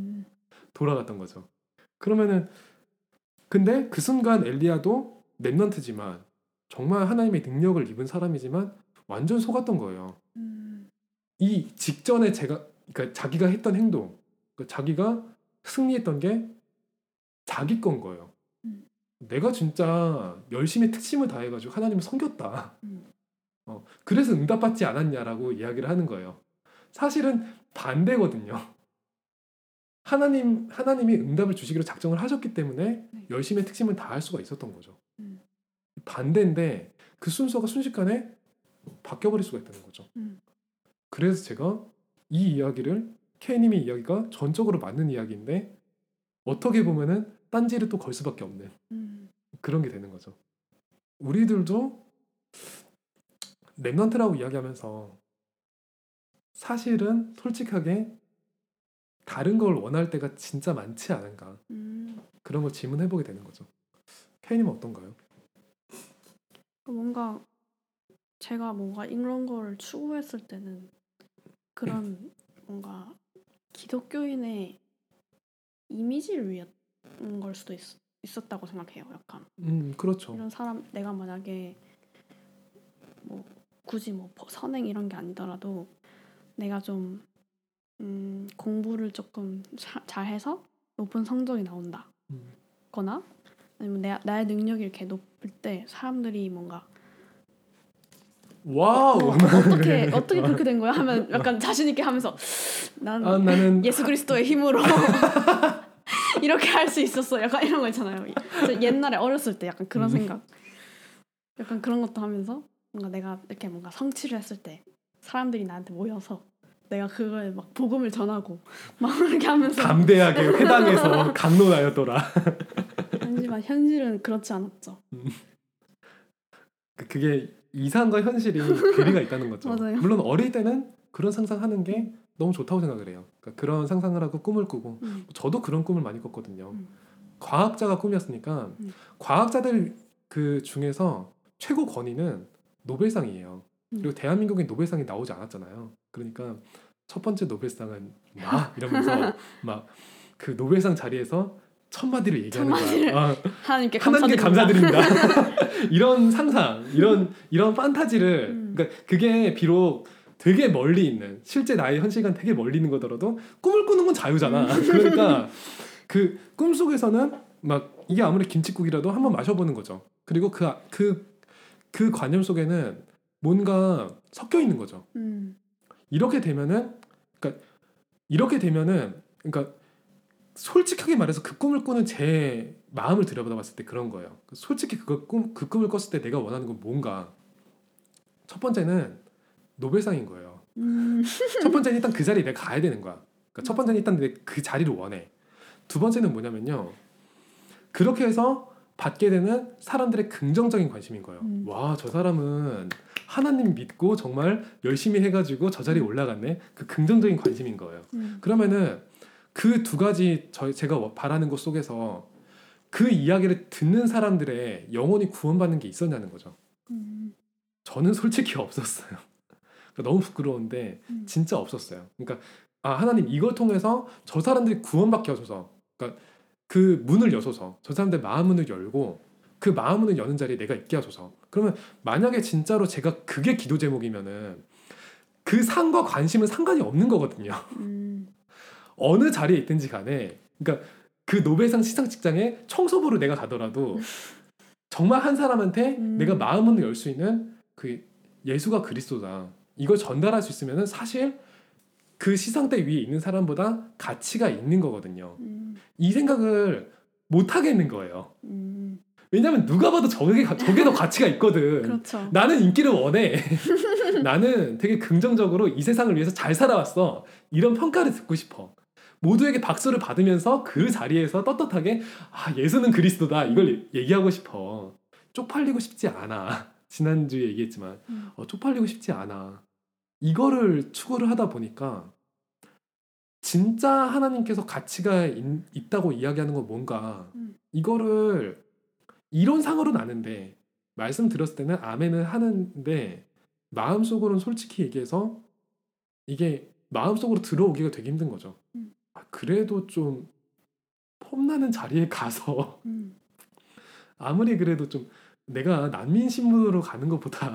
돌아갔던 거죠. 그러면은 근데 그 순간 엘리야도 렘넌트지만 정말 하나님의 능력을 입은 사람이지만 완전 속았던 거예요. 이 직전에 그러니까 자기가 했던 행동, 그러니까 자기가 승리했던 게 자기 건 거예요. 내가 진짜 열심히 특심을 다해가지고 하나님을 섬겼다. 그래서 응답받지 않았냐라고 이야기를 하는 거예요. 사실은 반대거든요. 하나님이 응답을 주시기로 작정을 하셨기 때문에 열심히 특심을 다할 수가 있었던 거죠. 반대인데 그 순서가 순식간에 바뀌어버릴 수가 있다는 거죠. 그래서 제가 이 이야기를 K님의 이야기가 전적으로 맞는 이야기인데 어떻게 보면은 딴지를 또 걸 수밖에 없는 그런 게 되는 거죠. 우리들도 렘넌트라고 이야기하면서 사실은 솔직하게 다른 걸 원할 때가 진짜 많지 않은가 그런 걸 질문해보게 되는 거죠. K님은 어떤가요? 뭔가 제가 이런 걸 추구했을 때는 그런 뭔가 기독교인의 이미지를 위한 걸 수도 있었다고 생각해요. 약간 그렇죠. 이런 사람 내가 만약에 굳이 선행 이런 게 아니더라도 내가 좀 공부를 조금 잘해서 높은 성적이 나온다 거나 아니면 나의 능력이 이렇게 높을 때 사람들이 뭔가 와우 어떻게 그렇게 된 거야 하면 약간 자신 있게 하면서 나는 예수 그리스도의 힘으로 이렇게 할 수 있었어. 약간 이런 거 있잖아요. 옛날에 어렸을 때 약간 그런 생각, 약간 그런 것도 하면서 뭔가 내가 이렇게 뭔가 성취를 했을 때 사람들이 나한테 모여서 내가 그걸 막 복음을 전하고 막 이렇게 하면서 담대하게 회당에서 강론하였더라. 하지만 현실은 그렇지 않았죠. 그게 이상과 현실이 괴리가 있다는 거죠. 맞아요. 물론 어릴 때는 그런 상상하는 게 너무 좋다고 생각을 해요. 그러니까 그런 상상을 하고 꿈을 꾸고 저도 그런 꿈을 많이 꿨거든요. 과학자가 꿈이었으니까 과학자들 그 중에서 최고 권위는 노벨상이에요. 그리고 대한민국에 노벨상이 나오지 않았잖아요. 그러니까 첫 번째 노벨상은 나 이러면서 막 그 노벨상 자리에서 첫 마디를 얘기하는 거야. 하나님께 감사드립니다. 이런 상상, 이런 판타지를 그러니까 그게 비록 되게 멀리 있는 실제 나의 현실과는 되게 멀리 있는 거더라도 꿈을 꾸는 건 자유잖아. 그러니까 그 꿈속에서는 막 이게 아무리 김칫국이라도 한번 마셔보는 거죠. 그리고 그 관념 속에는 뭔가 섞여 있는 거죠. 이렇게 되면은 그러니까 솔직하게 말해서 그 꿈을 꾸는 제 마음을 들여다봤을 때 그런 거예요. 솔직히 그 꿈을 꿨을 때 내가 원하는 건 뭔가. 첫 번째는 노벨상인 거예요. 첫 번째는 일단 그 자리에 내가 가야 되는 거야. 그러니까 첫 번째는 일단 내가 그 자리를 원해. 두 번째는 뭐냐면요. 그렇게 해서 받게 되는 사람들의 긍정적인 관심인 거예요. 와, 저 사람은 하나님 믿고 정말 열심히 해가지고 저 자리에 올라갔네. 그 긍정적인 관심인 거예요. 그러면은 그 두 가지 제가 바라는 것 속에서 그 이야기를 듣는 사람들의 영혼이 구원받는 게 있었냐는 거죠. 저는 솔직히 없었어요. 너무 부끄러운데 진짜 없었어요. 그러니까 하나님 이걸 통해서 저 사람들이 구원받게 하소서. 그러니까 그 문을 여소서. 저 사람들 마음 문을 열고 그 마음 문을 여는 자리에 내가 있게 하소서. 그러면 만약에 진짜로 제가 그게 기도 제목이면은 그 상과 관심은 상관이 없는 거거든요. 어느 자리에 있든지 간에 그러니까 그 노벨상 시상 직장에 청소부로 내가 가더라도 정말 한 사람한테 내가 마음 문을 열 수 있는 그 예수가 그리스도다. 이걸 전달할 수 있으면은 사실 그 시상대 위에 있는 사람보다 가치가 있는 거거든요. 이 생각을 못 하겠는 거예요. 왜냐면 누가 봐도 저게 더 가치가 있거든. 그렇죠. 나는 인기를 원해. 나는 되게 긍정적으로 이 세상을 위해서 잘 살아왔어. 이런 평가를 듣고 싶어. 모두에게 박수를 받으면서 그 자리에서 떳떳하게 예수는 그리스도다. 이걸 얘기하고 싶어. 쪽팔리고 싶지 않아. 지난주에 얘기했지만 쪽팔리고 싶지 않아. 이거를 추구를 하다 보니까 진짜 하나님께서 가치가 있다고 이야기하는 건 뭔가 이거를 이론상으로는 아는데 말씀 들었을 때는 아멘은 하는데 마음속으로는 솔직히 얘기해서 이게 마음속으로 들어오기가 되게 힘든 거죠. 그래도 좀 폼나는 자리에 가서 아무리 그래도 좀 내가 난민 신분으로 가는 것보다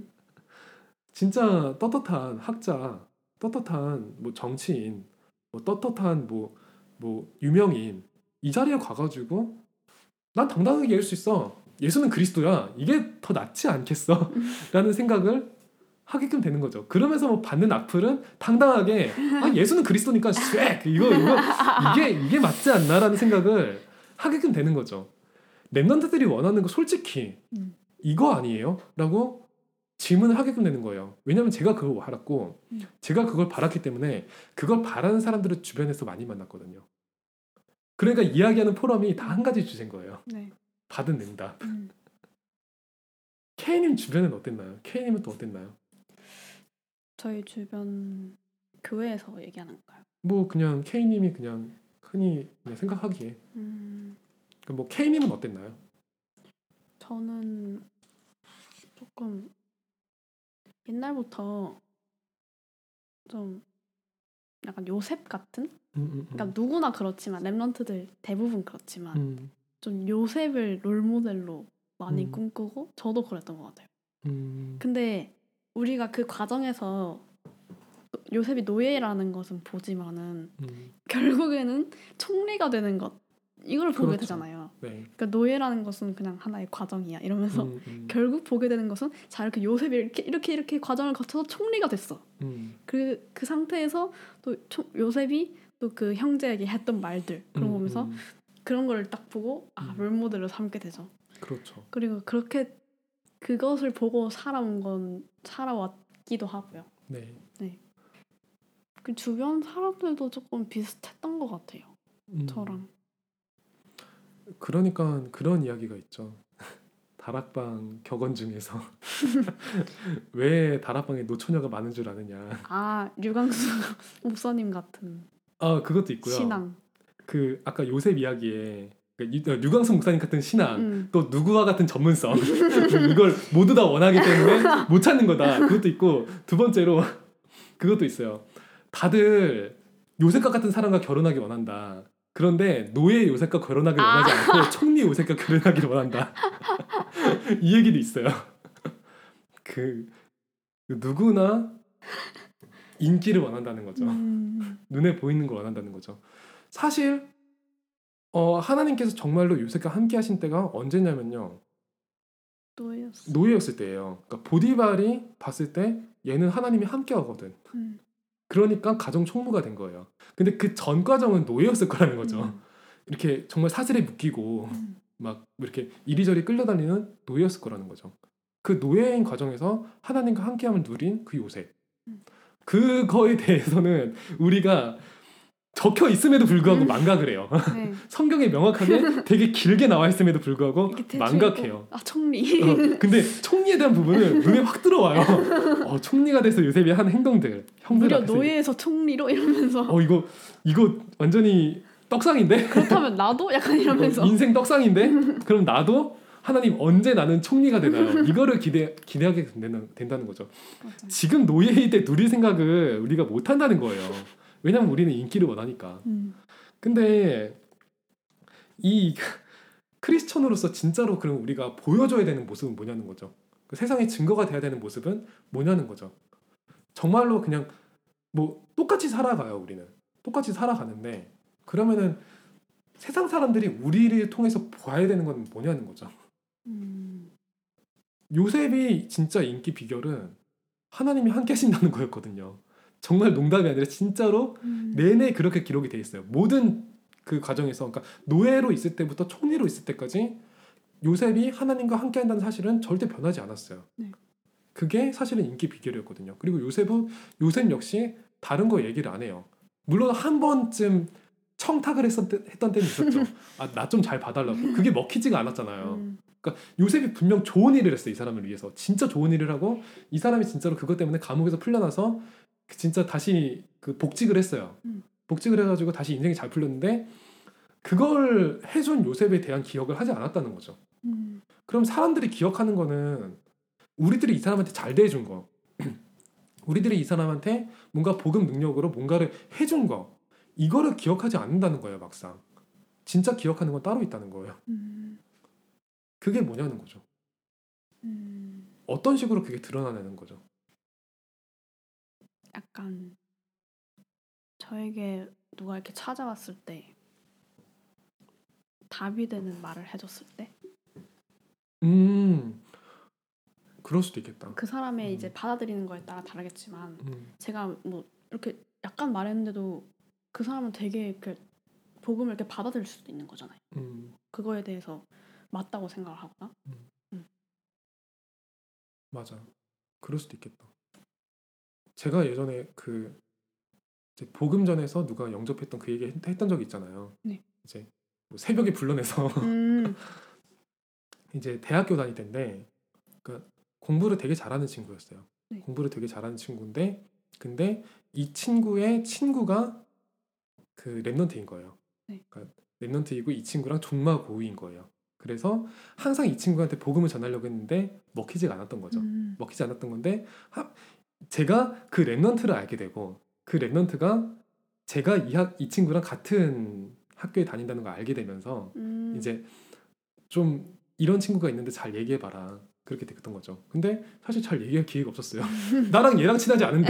진짜 떳떳한 학자, 떳떳한 뭐 정치인, 뭐 떳떳한 뭐 유명인 이 자리에 가가지고 난 당당하게 얘기할 수 있어. 예수는 그리스도야. 이게 더 낫지 않겠어? 라는 생각을 하게끔 되는 거죠. 그러면서 뭐 받는 악플은 당당하게 예수는 그리스도니까 쇠 이게 맞지 않나라는 생각을 하게끔 되는 거죠. 랩런트들이 원하는 거 솔직히 이거 아니에요? 라고 질문을 하게끔 되는 거예요. 왜냐면 제가 그걸 바랐고 제가 그걸 바랐기 때문에 그걸 바라는 사람들을 주변에서 많이 만났거든요. 그러니까 이야기하는 포럼이 다 한 가지 주제인 거예요. 네. 받은 응답. K님 주변은 어땠나요? K님은 또 어땠나요? 저희 주변 교회에서 얘기하는 건가요? 뭐 그냥 K님이 그냥 흔히 그냥 생각하기에 뭐 K님은 어땠나요? 저는 조금 옛날부터 좀 약간 요셉 같은? 그러니까 누구나 그렇지만 랩런트들 대부분 그렇지만 좀 요셉을 롤모델로 많이 꿈꾸고 저도 그랬던 것 같아요. 근데 우리가 그 과정에서 요셉이 노예라는 것은 보지만은 결국에는 총리가 되는 것 이걸 보게 그렇죠. 되잖아요. 네. 그러니까 노예라는 것은 그냥 하나의 과정이야 이러면서 결국 보게 되는 것은 자 이렇게 요셉이 이렇게 과정을 거쳐서 총리가 됐어. 그 상태에서 또 요셉이 또 그 형제에게 했던 말들 그런 거 보면서 그런 걸 딱 보고 롤모델로 삼게 되죠. 그렇죠. 그리고 그렇게 그것을 보고 살아왔기도 하고요. 네. 네. 그 주변 사람들도 조금 비슷했던 것 같아요. 저랑. 그러니까 그런 이야기가 있죠. 다락방 격언 중에서 왜 다락방에 노처녀가 많은 줄 아느냐. 아, 류광수 목사님 같은. 아, 그것도 있고요. 신앙. 그 아까 요셉 이야기에 류광수 목사님 같은 신앙, 또 누구와 같은 전문성, 이걸 모두 다 원하기 때문에 못 찾는 거다. 그것도 있고, 두 번째로 그것도 있어요. 다들 요셉과 같은 사람과 결혼하기 원한다. 그런데 노예 요셉과 결혼하기 원하지 않고 총리 요셉과 결혼하기를 원한다. 이 얘기도 있어요. 그 누구나 인기를 원한다는 거죠. 눈에 보이는 걸 원한다는 거죠. 사실 하나님께서 정말로 요셉과 함께 하신 때가 언제냐면요. 노예였을 때예요. 그러니까 보디발이 봤을 때 얘는 하나님이 함께 하거든. 그러니까 가정 총무가 된 거예요. 근데 그 전 과정은 노예였을 거라는 거죠. 이렇게 정말 사슬에 묶이고 막 이렇게 이리저리 끌려다니는 노예였을 거라는 거죠. 그 노예인 과정에서 하나님과 함께함을 누린 그 요셉. 그거에 대해서는 우리가 적혀 있음에도 불구하고 망각을 해요. 네. 성경에 명확하게 되게 길게 나와 있음에도 불구하고 망각해요. 아, 총리. 근데 총리에 대한 부분은 눈에 확 들어와요. 총리가 돼서 요셉이 한 행동들. 무려 노예에서 총리로 이러면서. 이거 완전히 떡상인데? 그렇다면 나도? 약간 이러면서. 인생 떡상인데? 그럼 나도? 하나님 언제 나는 총리가 되나요? 이거를 기대하게 된다는 거죠. 맞아. 지금 노예일 때 누릴 생각을 우리가 못 한다는 거예요. 왜냐면 우리는 인기를 원하니까. 근데 이 크리스천으로서 진짜로 그럼 우리가 보여줘야 되는 모습은 뭐냐는 거죠. 그 세상에 증거가 돼야 되는 모습은 뭐냐는 거죠. 정말로 그냥 뭐 똑같이 살아가요. 우리는 똑같이 살아가는데 그러면은 세상 사람들이 우리를 통해서 봐야 되는 건 뭐냐는 거죠. 요셉이 진짜 인기 비결은 하나님이 함께 하신다는 거였거든요. 정말 농담이 아니라 진짜로 내내 그렇게 기록이 돼 있어요. 모든 그 과정에서, 그러니까 노예로 있을 때부터 총리로 있을 때까지 요셉이 하나님과 함께 한다는 사실은 절대 변하지 않았어요. 네. 그게 사실은 인기 비결이었거든요. 그리고 요셉 역시 다른 거 얘기를 안 해요. 물론 한 번쯤 청탁을 했던 때는 있었죠. 나 좀 잘 봐달라고. 그게 먹히지가 않았잖아요. 그러니까 요셉이 분명 좋은 일을 했어요. 이 사람을 위해서. 진짜 좋은 일을 하고 이 사람이 진짜로 그것 때문에 감옥에서 풀려나서 진짜 다시 그 복직을 했어요. 복직을 해가지고 다시 인생이 잘 풀렸는데 그걸 해준 요셉에 대한 기억을 하지 않았다는 거죠. 그럼 사람들이 기억하는 거는 우리들이 이 사람한테 잘 대해준 거, 우리들이 이 사람한테 뭔가 복음 능력으로 뭔가를 해준 거, 이거를 기억하지 않는다는 거예요. 막상 진짜 기억하는 건 따로 있다는 거예요. 그게 뭐냐는 거죠. 어떤 식으로 그게 드러나는 거죠. 약간 저에게 누가 이렇게 찾아왔을 때 답이 되는 말을 해줬을 때 그럴 수도 있겠다. 그 사람의 이제 받아들이는 거에 따라 다르겠지만 제가 뭐 이렇게 약간 말했는데도 그 사람은 되게 이렇게 복음을 이렇게 받아들일 수도 있는 거잖아요. 그거에 대해서 맞다고 생각을 하거나. 맞아. 그럴 수도 있겠다. 제가 예전에 이제 복음전에서 누가 영접했던 그 얘기 했던 적이 있잖아요. 네. 이제 뭐 새벽에 불러내서 이제 대학교 다닐 때인데 그러니까 공부를 되게 잘하는 친구였어요. 네. 공부를 되게 잘하는 친구인데 근데 이 친구의 친구가 그 랩넌트인 거예요. 네. 그러니까 랩넌트이고 이 친구랑 종마고우인 거예요. 그래서 항상 이 친구한테 복음을 전하려고 했는데 먹히지가 않았던 거죠. 먹히지 않았던 건데 제가 그 랩넌트를 알게 되고 그 랩넌트가 제가 이 친구랑 같은 학교에 다닌다는 걸 알게 되면서 이제 좀 이런 친구가 있는데 잘 얘기해봐라. 그렇게 됐던 거죠. 근데 사실 잘 얘기할 기회가 없었어요. 나랑 얘랑 친하지 않은데.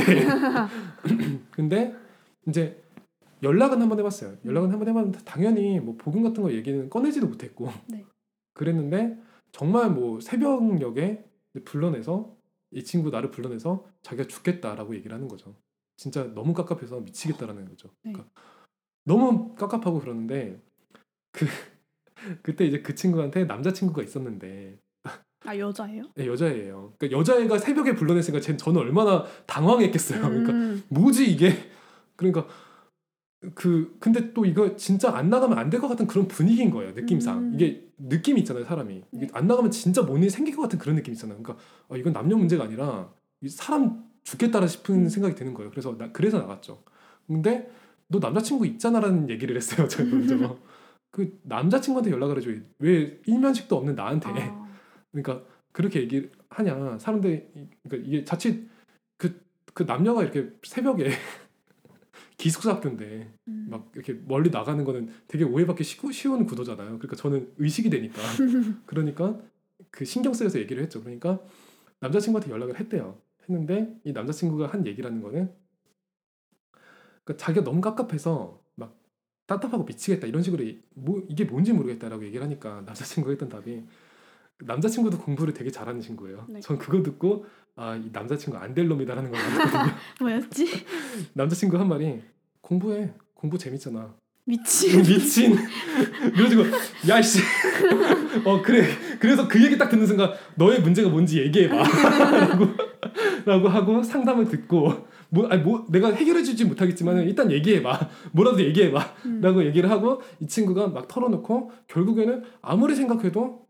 근데 이제 연락은 한번 해봤어요. 연락은 한번 해봤는데 당연히 뭐 복음 같은 거 얘기는 꺼내지도 못했고 네. 그랬는데 정말 뭐 새벽녘에 불러내서 이 친구 나를 불러내서 자기가 죽겠다라고 얘기를 하는 거죠. 진짜 너무 깝깝해서 미치겠다라는 거죠. 네. 그러니까 너무 깝깝하고 그러는데 그때 이제 그 친구한테 남자친구가 있었는데 아 여자예요? 네, 여자애예요. 그러니까 여자애가 새벽에 불러냈으니까 저는 얼마나 당황했겠어요. 그러니까 뭐지 이게? 그러니까 근데 또 이거 진짜 안 나가면 안 될 것 같은 그런 분위기인 거예요. 느낌상. 이게 느낌이 있잖아요, 사람이. 이게 안 나가면 진짜 뭔 일이 생길 것 같은 그런 느낌 있잖아요. 그러니까 이건 남녀 문제가 아니라 사람 죽겠다라 싶은 생각이 드는 거예요. 그래서 나갔죠. 근데 너 남자친구 있잖아라는 얘기를 했어요. 제가 먼저. 그 남자친구한테 연락을 해줘. 왜 일면식도 없는 나한테. 그러니까 그렇게 얘기를 하냐. 사람들이 그러니까 이게 자칫 그 남녀가 이렇게 새벽에 기숙사 학교인데 막 이렇게 멀리 나가는 거는 되게 오해받기 쉬운 구도잖아요. 그러니까 저는 의식이 되니까 그러니까 그 신경 쓰여서 얘기를 했죠. 그러니까 남자친구한테 연락을 했는데 이 남자친구가 한 얘기라는 거는 그러니까 자기가 너무 깝깝해서 막 답답하고 미치겠다 이런 식으로 이게 뭔지 모르겠다라고 얘기를 하니까 남자친구가 했던 답이 남자친구도 공부를 되게 잘하는 친구예요. 네. 전 그거 듣고 이 남자친구 안 될 놈이다라는 걸 알았거든요. 뭐였지? 남자친구 한 말이 공부 재밌잖아. 미친. 그래가지고 야이씨. 그래. 그래서 그 얘기 딱 듣는 순간 너의 문제가 뭔지 얘기해봐. 라고 하고 상담을 듣고 내가 해결해주지 못하겠지만 일단 얘기해봐. 뭐라도 얘기해봐. 라고 얘기를 하고 이 친구가 막 털어놓고 결국에는 아무리 생각해도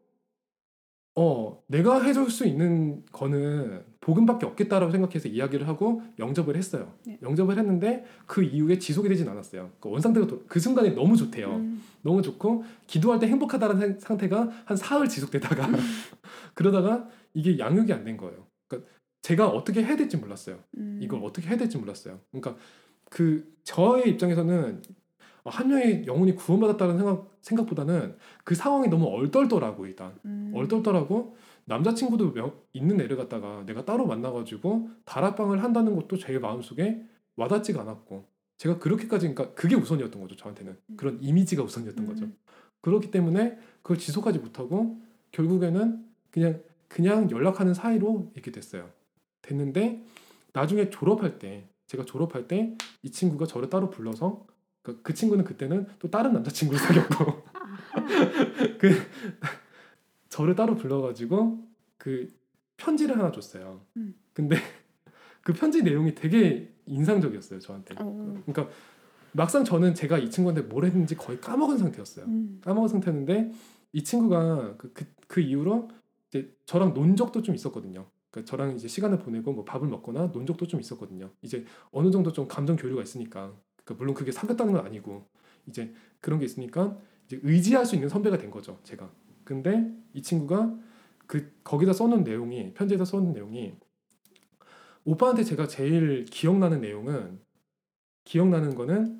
내가 해줄 수 있는 거는 복음밖에 없겠다라고 생각해서 이야기를 하고 영접을 했어요. 네. 영접을 했는데 그 이후에 지속이 되진 않았어요. 그 원상태가 그 순간에 너무 좋대요. 너무 좋고 기도할 때 행복하다는 상태가 한 사흘 지속되다가 그러다가 이게 양육이 안 된 거예요. 그러니까 제가 어떻게 해야 될지 몰랐어요. 이걸 어떻게 해야 될지 몰랐어요. 그러니까 저의 입장에서는 한 명의 영혼이 구원받았다는 생각보다는 그 상황이 너무 얼떨떨하고 일단 얼떨떨하고 남자친구도 있는 애를 갖다가 내가 따로 만나가지고 다락방을 한다는 것도 제 마음속에 와닿지가 않았고 제가 그렇게까지 그러니까 그게 우선이었던 거죠. 저한테는 그런 이미지가 우선이었던 거죠. 그렇기 때문에 그걸 지속하지 못하고 결국에는 그냥 연락하는 사이로 이렇게 됐는데 나중에 제가 졸업할 때 이 친구가 저를 따로 불러서 그 친구는 그때는 또 다른 남자친구를 사귀었고 저를 따로 불러가지고 그 편지를 하나 줬어요. 근데 그 편지 내용이 되게 인상적이었어요 저한테. 그러니까 막상 저는 제가 이 친구한테 뭘 했는지 거의 까먹은 상태였어요. 까먹은 상태였는데 이 친구가 그 이후로 이제 저랑 논 적도 좀 있었거든요. 그러니까 저랑 이제 시간을 보내고 뭐 밥을 먹거나 논 적도 좀 있었거든요. 이제 어느 정도 좀 감정 교류가 있으니까. 그러니까 물론 그게 사귀었다는 건 아니고 이제 그런 게 있으니까 이제 의지할 수 있는 선배가 된 거죠 제가. 근데 이 친구가 거기다 써놓은 내용이 편지에다 써놓은 내용이 오빠한테 제가 제일 기억나는 거는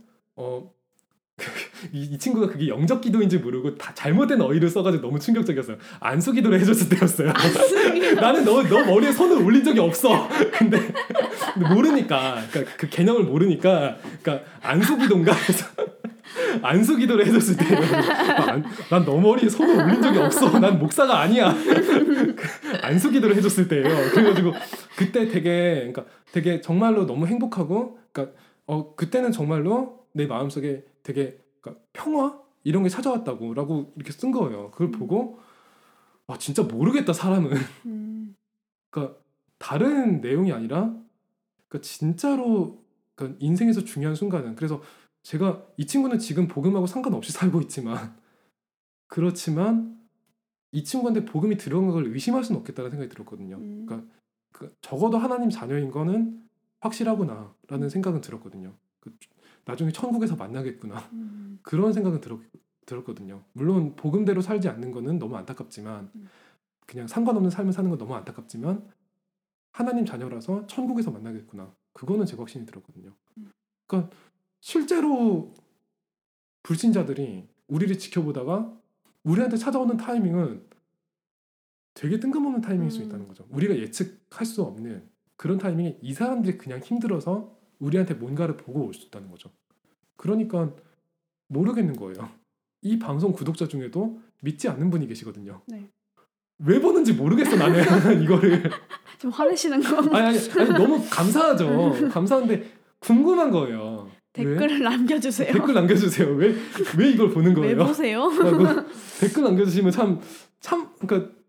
이 친구가 그게 영적 기도인지 모르고 다 잘못된 어휘를 써가지고 너무 충격적이었어요. 안수 기도를 해줬을 때였어요. 나는 너 머리에 손을 올린 적이 없어. 근데 모르니까 그러니까 그 개념을 모르니까 그러니까 안수 기도인가 해서 안수 기도를 해줬을 때 난 너 머리에 손을 올린 적이 없어. 난 목사가 아니야. 안수 기도를 해줬을 때예요. 그래가지고 그때 되게 정말로 너무 행복하고 그러니까 그때는 정말로 내 마음속에 되게 그러니까 평화 이런 게 찾아왔다고라고 이렇게 쓴 거예요. 그걸 보고 진짜 모르겠다 사람은. 그러니까 다른 내용이 아니라 그러니까 진짜로 그러니까 인생에서 중요한 순간은 그래서 제가 이 친구는 지금 복음하고 상관없이 살고 있지만 그렇지만 이 친구한테 복음이 들어간 걸 의심할 수는 없겠다는 생각이 들었거든요. 그러니까 적어도 하나님 자녀인 거는 확실하구나라는 생각은 들었거든요. 나중에 천국에서 만나겠구나 그런 생각은 들었거든요. 물론 복음대로 살지 않는 거는 너무 안타깝지만 그냥 상관없는 삶을 사는 건 너무 안타깝지만 하나님 자녀라서 천국에서 만나겠구나 그거는 제가 확신이 들었거든요. 그러니까 실제로 불신자들이 우리를 지켜보다가 우리한테 찾아오는 타이밍은 되게 뜬금없는 타이밍일 수 있다는 거죠. 우리가 예측할 수 없는 그런 타이밍에 이 사람들이 그냥 힘들어서 우리한테 뭔가를 보고 올 수 있다는 거죠. 그러니까 모르겠는 거예요. 이 방송 구독자 중에도 믿지 않는 분이 계시거든요. 네. 왜 보는지 모르겠어 나는 이거를. 좀 화내시는 거? 아니 너무 감사하죠. 감사한데 궁금한 거예요. 댓글을 남겨주세요. 댓글 남겨주세요. 왜 이걸 보는 거예요? 왜 보세요? 댓글 남겨주시면 참 그러니까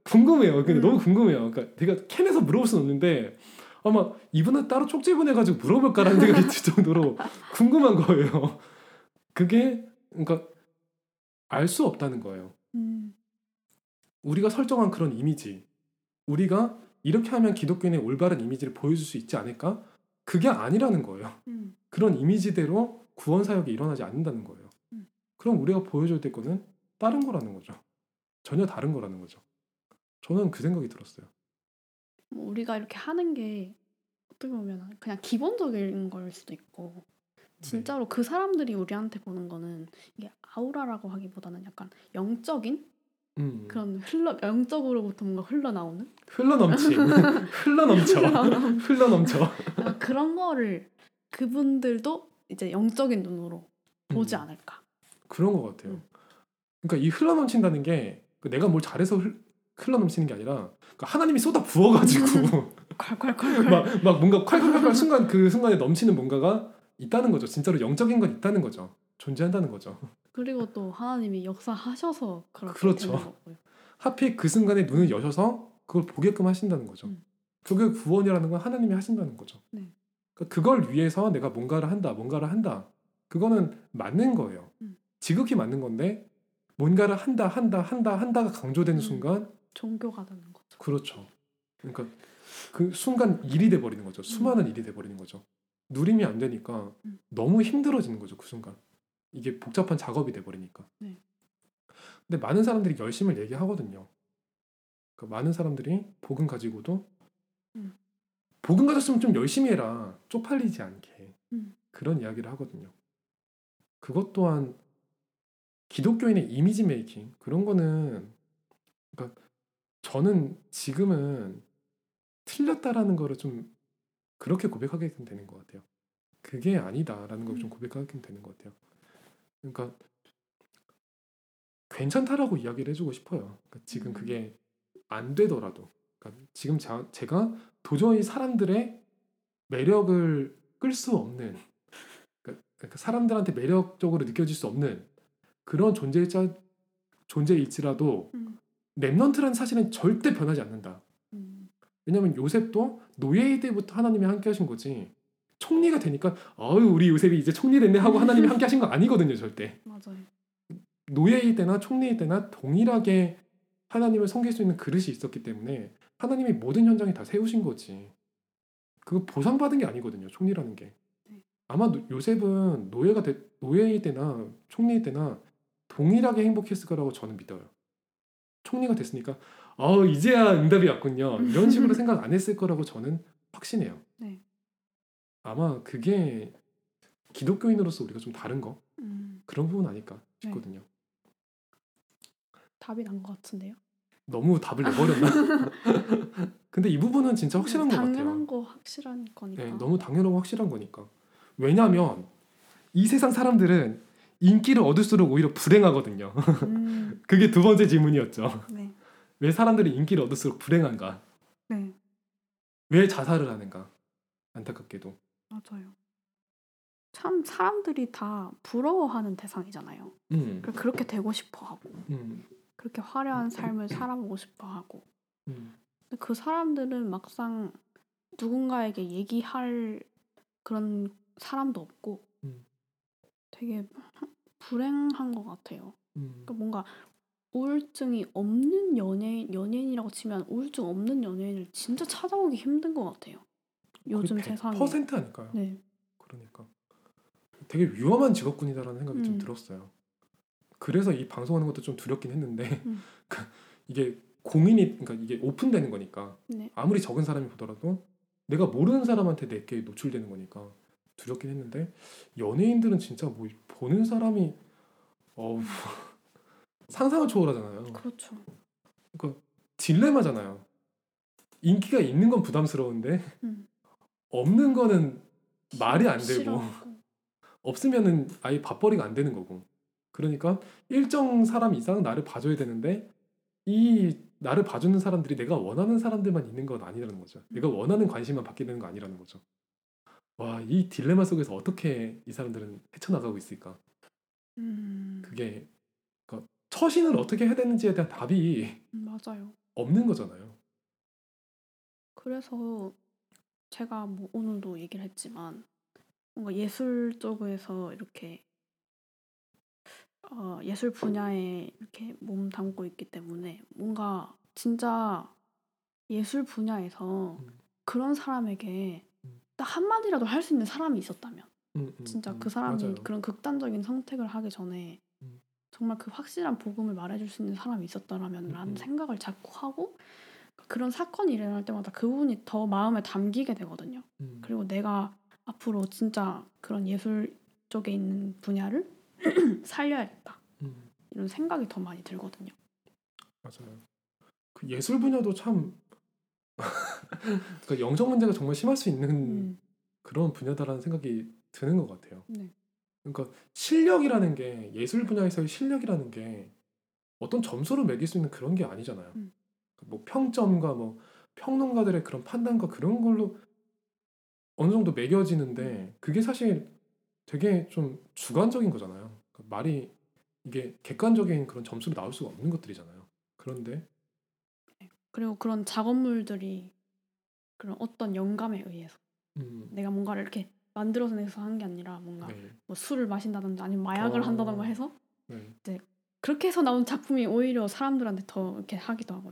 궁금해요. 근데 너무 궁금해요. 그러니까 내가 캔에서 물어볼 수는 없는데 아마 이분은 따로 쪽지 보내가지고 물어볼까라는 생각이 들 정도로 궁금한 거예요. 그게 그러니까 알 수 없다는 거예요. 우리가 설정한 그런 이미지, 우리가 이렇게 하면 기독교인의 올바른 이미지를 보여줄 수 있지 않을까? 그게 아니라는 거예요. 그런 이미지대로 구원 사역이 일어나지 않는다는 거예요. 그럼 우리가 보여줘야 될 거는 다른 거라는 거죠. 전혀 다른 거라는 거죠. 저는 그 생각이 들었어요. 우리가 이렇게 하는 게 어떻게 보면 그냥 기본적인 걸 수도 있고 진짜로 네. 그 사람들이 우리한테 보는 거는 이게 아우라라고 하기보다는 약간 영적인 그런 영적으로부터 뭔가 흘러나오는 흘러넘쳐 그런 거를 그분들도 이제 영적인 눈으로 보지 않을까. 그런 것 같아요. 그러니까 이 흘러넘친다는 게 내가 뭘 잘해서 흘러넘치는 게 아니라 그러니까 하나님이 쏟아 부어가지고 콸콸콸콸 막 뭔가 콸콸콸 순간 그 순간에 넘치는 뭔가가 있다는 거죠. 진짜로 영적인 건 있다는 거죠. 존재한다는 거죠. 그리고 또 하나님이 역사하셔서 그렇게 그렇죠. 되는 거고요. 하필 그 순간에 눈을 여셔서 그걸 보게끔 하신다는 거죠. 그게 구원이라는 건 하나님이 하신다는 거죠. 네. 그러니까 그걸 위해서 내가 뭔가를 한다. 그거는 맞는 거예요. 지극히 맞는 건데 뭔가를 한다가 강조되는 순간 종교가 되는 거죠. 그렇죠. 그러니까 그 순간 일이 돼버리는 거죠. 수많은 일이 돼버리는 거죠. 누림이 안 되니까 너무 힘들어지는 거죠. 그 순간. 이게 복잡한 작업이 돼버리니까. 네. 근데 많은 사람들이 열심을 얘기하거든요. 그러니까 많은 사람들이 복음 가지고도 복음 가졌으면 좀 열심히 해라. 쪽팔리지 않게. 그런 이야기를 하거든요. 그것 또한 기독교인의 이미지 메이킹 그런 거는 그러니까 저는 지금은 틀렸다라는 거를 좀 그렇게 고백하게 되는 것 같아요. 그게 아니다라는 걸 좀 고백하게 되는 것 같아요. 그러니까 괜찮다라고 이야기를 해주고 싶어요. 그러니까 지금 그게 안 되더라도 그러니까 지금 제가 도저히 사람들의 매력을 끌 수 없는 그러니까 사람들한테 매력적으로 느껴질 수 없는 그런 존재일지라도 렘넌트라는 사실은 절대 변하지 않는다. 왜냐하면 요셉도 노예일 때부터 하나님이 함께 하신 거지 총리가 되니까 우리 요셉이 이제 총리 됐네 하고 하나님이 함께 하신 거 아니거든요. 절대. 맞아요. 노예일 때나 총리일 때나 동일하게 하나님을 섬길 수 있는 그릇이 있었기 때문에 하나님이 모든 현장에 다 세우신 거지. 그거 보상받은 게 아니거든요. 총리라는 게. 아마 요셉은 노예일 때나 총리일 때나 동일하게 행복했을 거라고 저는 믿어요. 총리가 됐으니까 이제야 응답이 왔군요. 이런 식으로 생각 안 했을 거라고 저는 확신해요. 네. 아마 그게 기독교인으로서 우리가 좀 다른 거 그런 부분 아닐까 싶거든요. 네. 답이 난 것 같은데요. 너무 답을 내버렸나? 근데 이 부분은 진짜 확실한 것 같아요. 당연한 거 확실한 거니까. 네, 너무 당연하고 확실한 거니까. 왜냐하면 이 세상 사람들은 인기를 얻을수록 오히려 불행하거든요. 그게 두 번째 질문이었죠. 네. 왜 사람들이 인기를 얻을수록 불행한가? 네. 왜 자살을 하는가? 안타깝게도. 맞아요. 참 사람들이 다 부러워하는 대상이잖아요. 그렇게 되고 싶어하고 그렇게 화려한 삶을 살아보고 싶어하고 근데 그 사람들은 막상 누군가에게 얘기할 그런 사람도 없고 되게 불행한 것 같아요. 그러니까 뭔가 우울증이 없는 연예인이라고 치면 우울증 없는 연예인을 진짜 찾아오기 힘든 것 같아요. 요즘 세상에. 100% 아닐까요? 네. 그러니까 되게 위험한 직업군이다라는 생각이 좀 들었어요. 그래서 이 방송하는 것도 좀 두렵긴 했는데 이게 그러니까 이게 오픈되는 거니까 네. 아무리 적은 사람이 보더라도 내가 모르는 사람한테 내게 노출되는 거니까 두렵긴 했는데 연예인들은 진짜 뭐 보는 사람이 상상을 초월하잖아요. 그렇죠. 그러니까 딜레마잖아요. 인기가 있는 건 부담스러운데 없는 거는 말이 안 되고 싫어하고. 없으면은 아예 밥벌이가 안 되는 거고. 그러니까 일정 사람 이상 나를 봐줘야 되는데 이 나를 봐주는 사람들이 내가 원하는 사람들만 있는 건 아니라는 거죠. 내가 원하는 관심만 받게 되는 거 아니라는 거죠. 와, 이 딜레마 속에서 어떻게 이 사람들은 헤쳐나가고 있을까? 그게 그러니까 처신을 어떻게 해야 되는지에 대한 답이 맞아요. 없는 거잖아요. 그래서 제가 뭐 오늘도 얘기를 했지만 뭔가 예술 쪽에서 이렇게 예술 분야에 이렇게 몸 담고 있기 때문에 뭔가 진짜 예술 분야에서 그런 사람에게 딱 한마디라도 할 수 있는 사람이 있었다면 진짜 그 사람이 맞아요. 그런 극단적인 선택을 하기 전에 정말 그 확실한 복음을 말해줄 수 있는 사람이 있었다라면 라는 생각을 자꾸 하고 그런 사건이 일어날 때마다 그분이 더 마음에 담기게 되거든요. 그리고 내가 앞으로 진짜 그런 예술 쪽에 있는 분야를 살려야겠다. 이런 생각이 더 많이 들거든요. 맞아요. 그 예술 분야도 참 그러니까 영적 문제가 정말 심할 수 있는 그런 분야다라는 생각이 드는 것 같아요. 네. 그러니까 실력이라는 게 예술 분야에서의 실력이라는 게 어떤 점수로 매길 수 있는 그런 게 아니잖아요. 뭐 평점과 뭐 평론가들의 그런 판단과 그런 걸로 어느 정도 매겨지는데 그게 사실 되게 좀 주관적인 거잖아요. 그러니까 말이 이게 객관적인 그런 점수로 나올 수가 없는 것들이잖아요. 그런데 그리고 그런 작업물들이 그런 어떤 영감에 의해서 내가 뭔가를 이렇게 만들어내서 한 게 아니라 뭔가 네. 뭐 술을 마신다든지 아니면 마약을 한다든가 해서 네. 이제 그렇게 해서 나온 작품이 오히려 사람들한테 더 이렇게 하기도 하고요.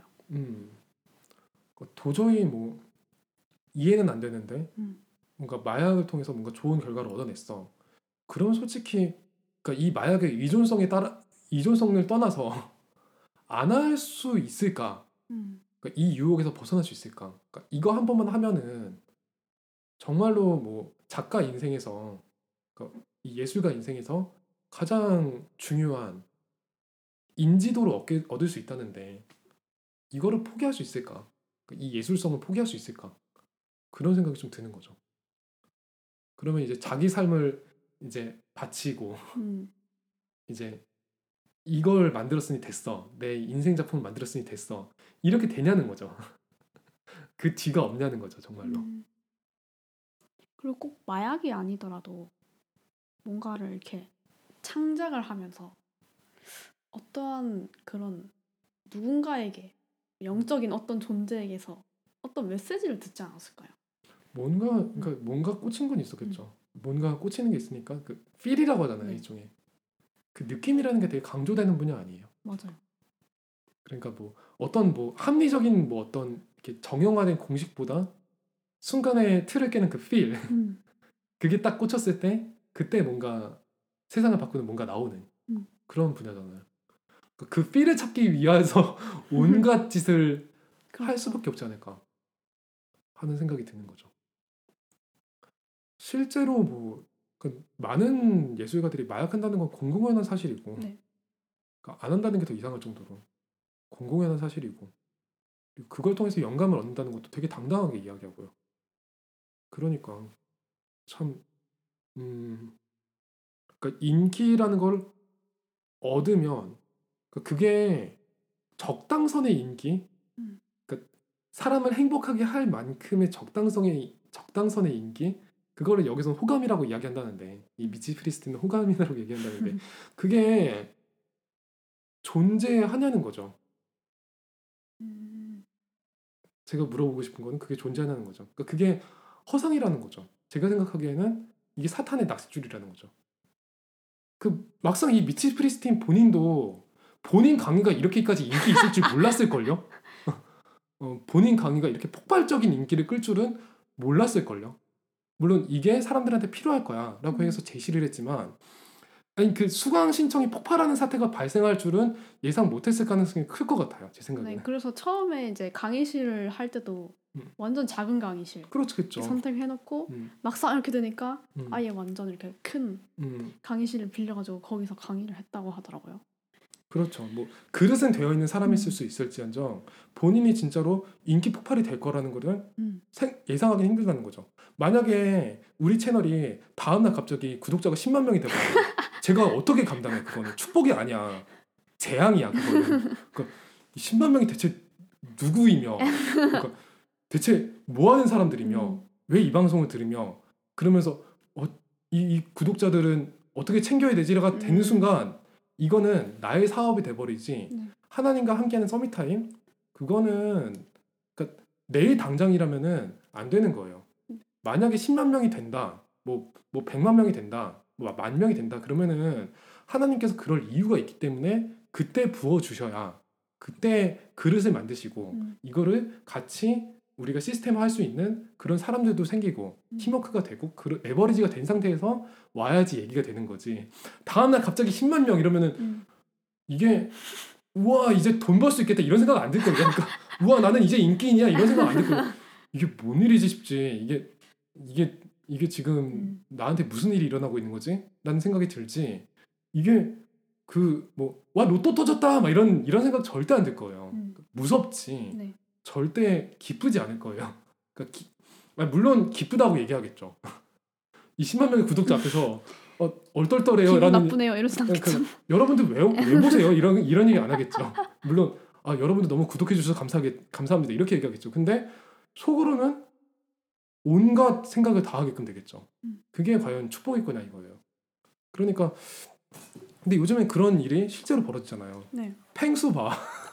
도저히 뭐 이해는 안 되는데 뭔가 마약을 통해서 뭔가 좋은 결과를 얻어냈어. 그럼 솔직히 그러니까 이 마약의 이존성을 떠나서 안 할 수 있을까? 그러니까 이 유혹에서 벗어날 수 있을까? 그러니까 이거 한 번만 하면은 정말로 뭐 작가 인생에서 그러니까 이 예술가 인생에서 가장 중요한 인지도를 얻을 수 있다는데 이거를 포기할 수 있을까? 그러니까 이 예술성을 포기할 수 있을까? 그런 생각이 좀 드는 거죠. 그러면 이제 자기 삶을 이제 바치고 이제 이걸 만들었으니 됐어. 내 인생 작품을 만들었으니 됐어. 이렇게 되냐는 거죠. 그 뒤가 없냐는 거죠, 정말로. 그리고 꼭 마약이 아니더라도 뭔가를 이렇게 창작을 하면서 어떠한 그런 누군가에게 영적인 어떤 존재에게서 어떤 메시지를 듣지 않았을까요? 뭔가 꽂힌 건 있었겠죠. 뭔가 꽂히는 게 있으니까 그 필이라고 하잖아요, 네. 일종의. 그 느낌이라는 게 되게 강조되는 분야 아니에요. 맞아요. 그러니까 뭐 어떤 뭐 합리적인 뭐 어떤 이렇게 정형화된 공식보다 순간에 틀을 깨는 그 필. 그게 딱 꽂혔을 때 그때 뭔가 세상을 바꾸는 뭔가 나오는 그런 분야잖아요. 그 필을 찾기 위해서 온갖 짓을 그렇죠. 할 수밖에 없지 않을까 하는 생각이 드는 거죠. 실제로 뭐 많은 예술가들이 마약한다는 건 공공연한 사실이고 네. 그러니까 안 한다는 게 더 이상할 정도로 공공연한 사실이고 그리고 그걸 통해서 영감을 얻는다는 것도 되게 당당하게 이야기하고요. 그러니까 참 그러니까 인기라는 걸 얻으면 그게 적당선의 인기, 그러니까 사람을 행복하게 할 만큼의 적당선의 인기, 그거를 여기서 호감이라고 이야기한다는데 이 미치 프리스트는 호감이라고 얘기한다는데 그게 존재하냐는 거죠. 제가 물어보고 싶은 거는 그게 존재하냐는 거죠. 그러니까 그게 허상이라는 거죠. 제가 생각하기에는 이게 사탄의 낚싯줄이라는 거죠. 그 막상 이 미치 프리스틴 본인도 본인 강의가 이렇게까지 인기 있을 줄 몰랐을걸요? 본인 강의가 이렇게 폭발적인 인기를 끌 줄은 몰랐을걸요? 물론 이게 사람들한테 필요할 거야 라고 해서 제시를 했지만 아니 그 수강 신청이 폭발하는 사태가 발생할 줄은 예상 못했을 가능성이 클 것 같아요. 제 생각에는. 네, 그래서 처음에 이제 강의실을 할 때도 완전 작은 강의실 그렇겠죠. 선택해놓고 막상 이렇게 되니까 아예 완전 이렇게 큰 강의실을 빌려가지고 거기서 강의를 했다고 하더라고요. 그렇죠. 뭐 그릇은 되어 있는 사람일 수 있을지언정 본인이 진짜로 인기 폭발이 될 거라는 거를 예상하기 힘들다는 거죠. 만약에 우리 채널이 다음날 갑자기 구독자가 10만 명이 되거든요. 제가 어떻게 감당해? 그거는 축복이 아니야. 재앙이야. 그거는. 그러니까 10만 명이 대체 누구이며 그러니까 대체 뭐하는 사람들이며 왜 이 방송을 들으며 그러면서 이 구독자들은 어떻게 챙겨야 되지가 되는 순간 이거는 나의 사업이 돼버리지 하나님과 함께하는 서밋타임 그거는 그러니까 내일 당장이라면은 안 되는 거예요. 만약에 10만 명이 된다, 뭐 100만 명이 된다, 뭐 10,000명이 된다 그러면은 하나님께서 그럴 이유가 있기 때문에 그때 부어 주셔야 그때 그릇을 만드시고 이거를 같이 우리가 시스템화 할 수 있는 그런 사람들도 생기고 팀워크가 되고 레버리지가 된 상태에서 와야지 얘기가 되는 거지. 다음날 갑자기 10만 명 이러면은 이게 우와 이제 돈 벌 수 있겠다 이런 생각 안 들 거예요. 그러니까 우와 나는 이제 인기인이야 이런 생각 안 들 거예요. 이게 뭔 일이지 싶지. 이게 지금 나한테 무슨 일이 일어나고 있는 거지? 라는 생각이 들지. 이게 그 뭐 와 로또 터졌다 막 이런 생각 절대 안 들 거예요. 무섭지. 네. 절대 기쁘지 않을 거예요. 그러니까 물론 기쁘다고 얘기하겠죠. 이 10만 명의 구독자 앞에서 얼떨떨해요. 기분 나쁘네요. 이러진 않겠죠. 여러분들 왜 보세요? 이런 얘기 안 하겠죠. 물론 여러분들 너무 구독해 주셔서 감사합니다. 이렇게 얘기하겠죠. 근데 속으로는 온갖 생각을 다 하게끔 되겠죠. 그게 과연 축복이구나 이거예요. 그러니까 근데 요즘엔 그런 일이 실제로 벌어지잖아요. 네. 펭수 봐.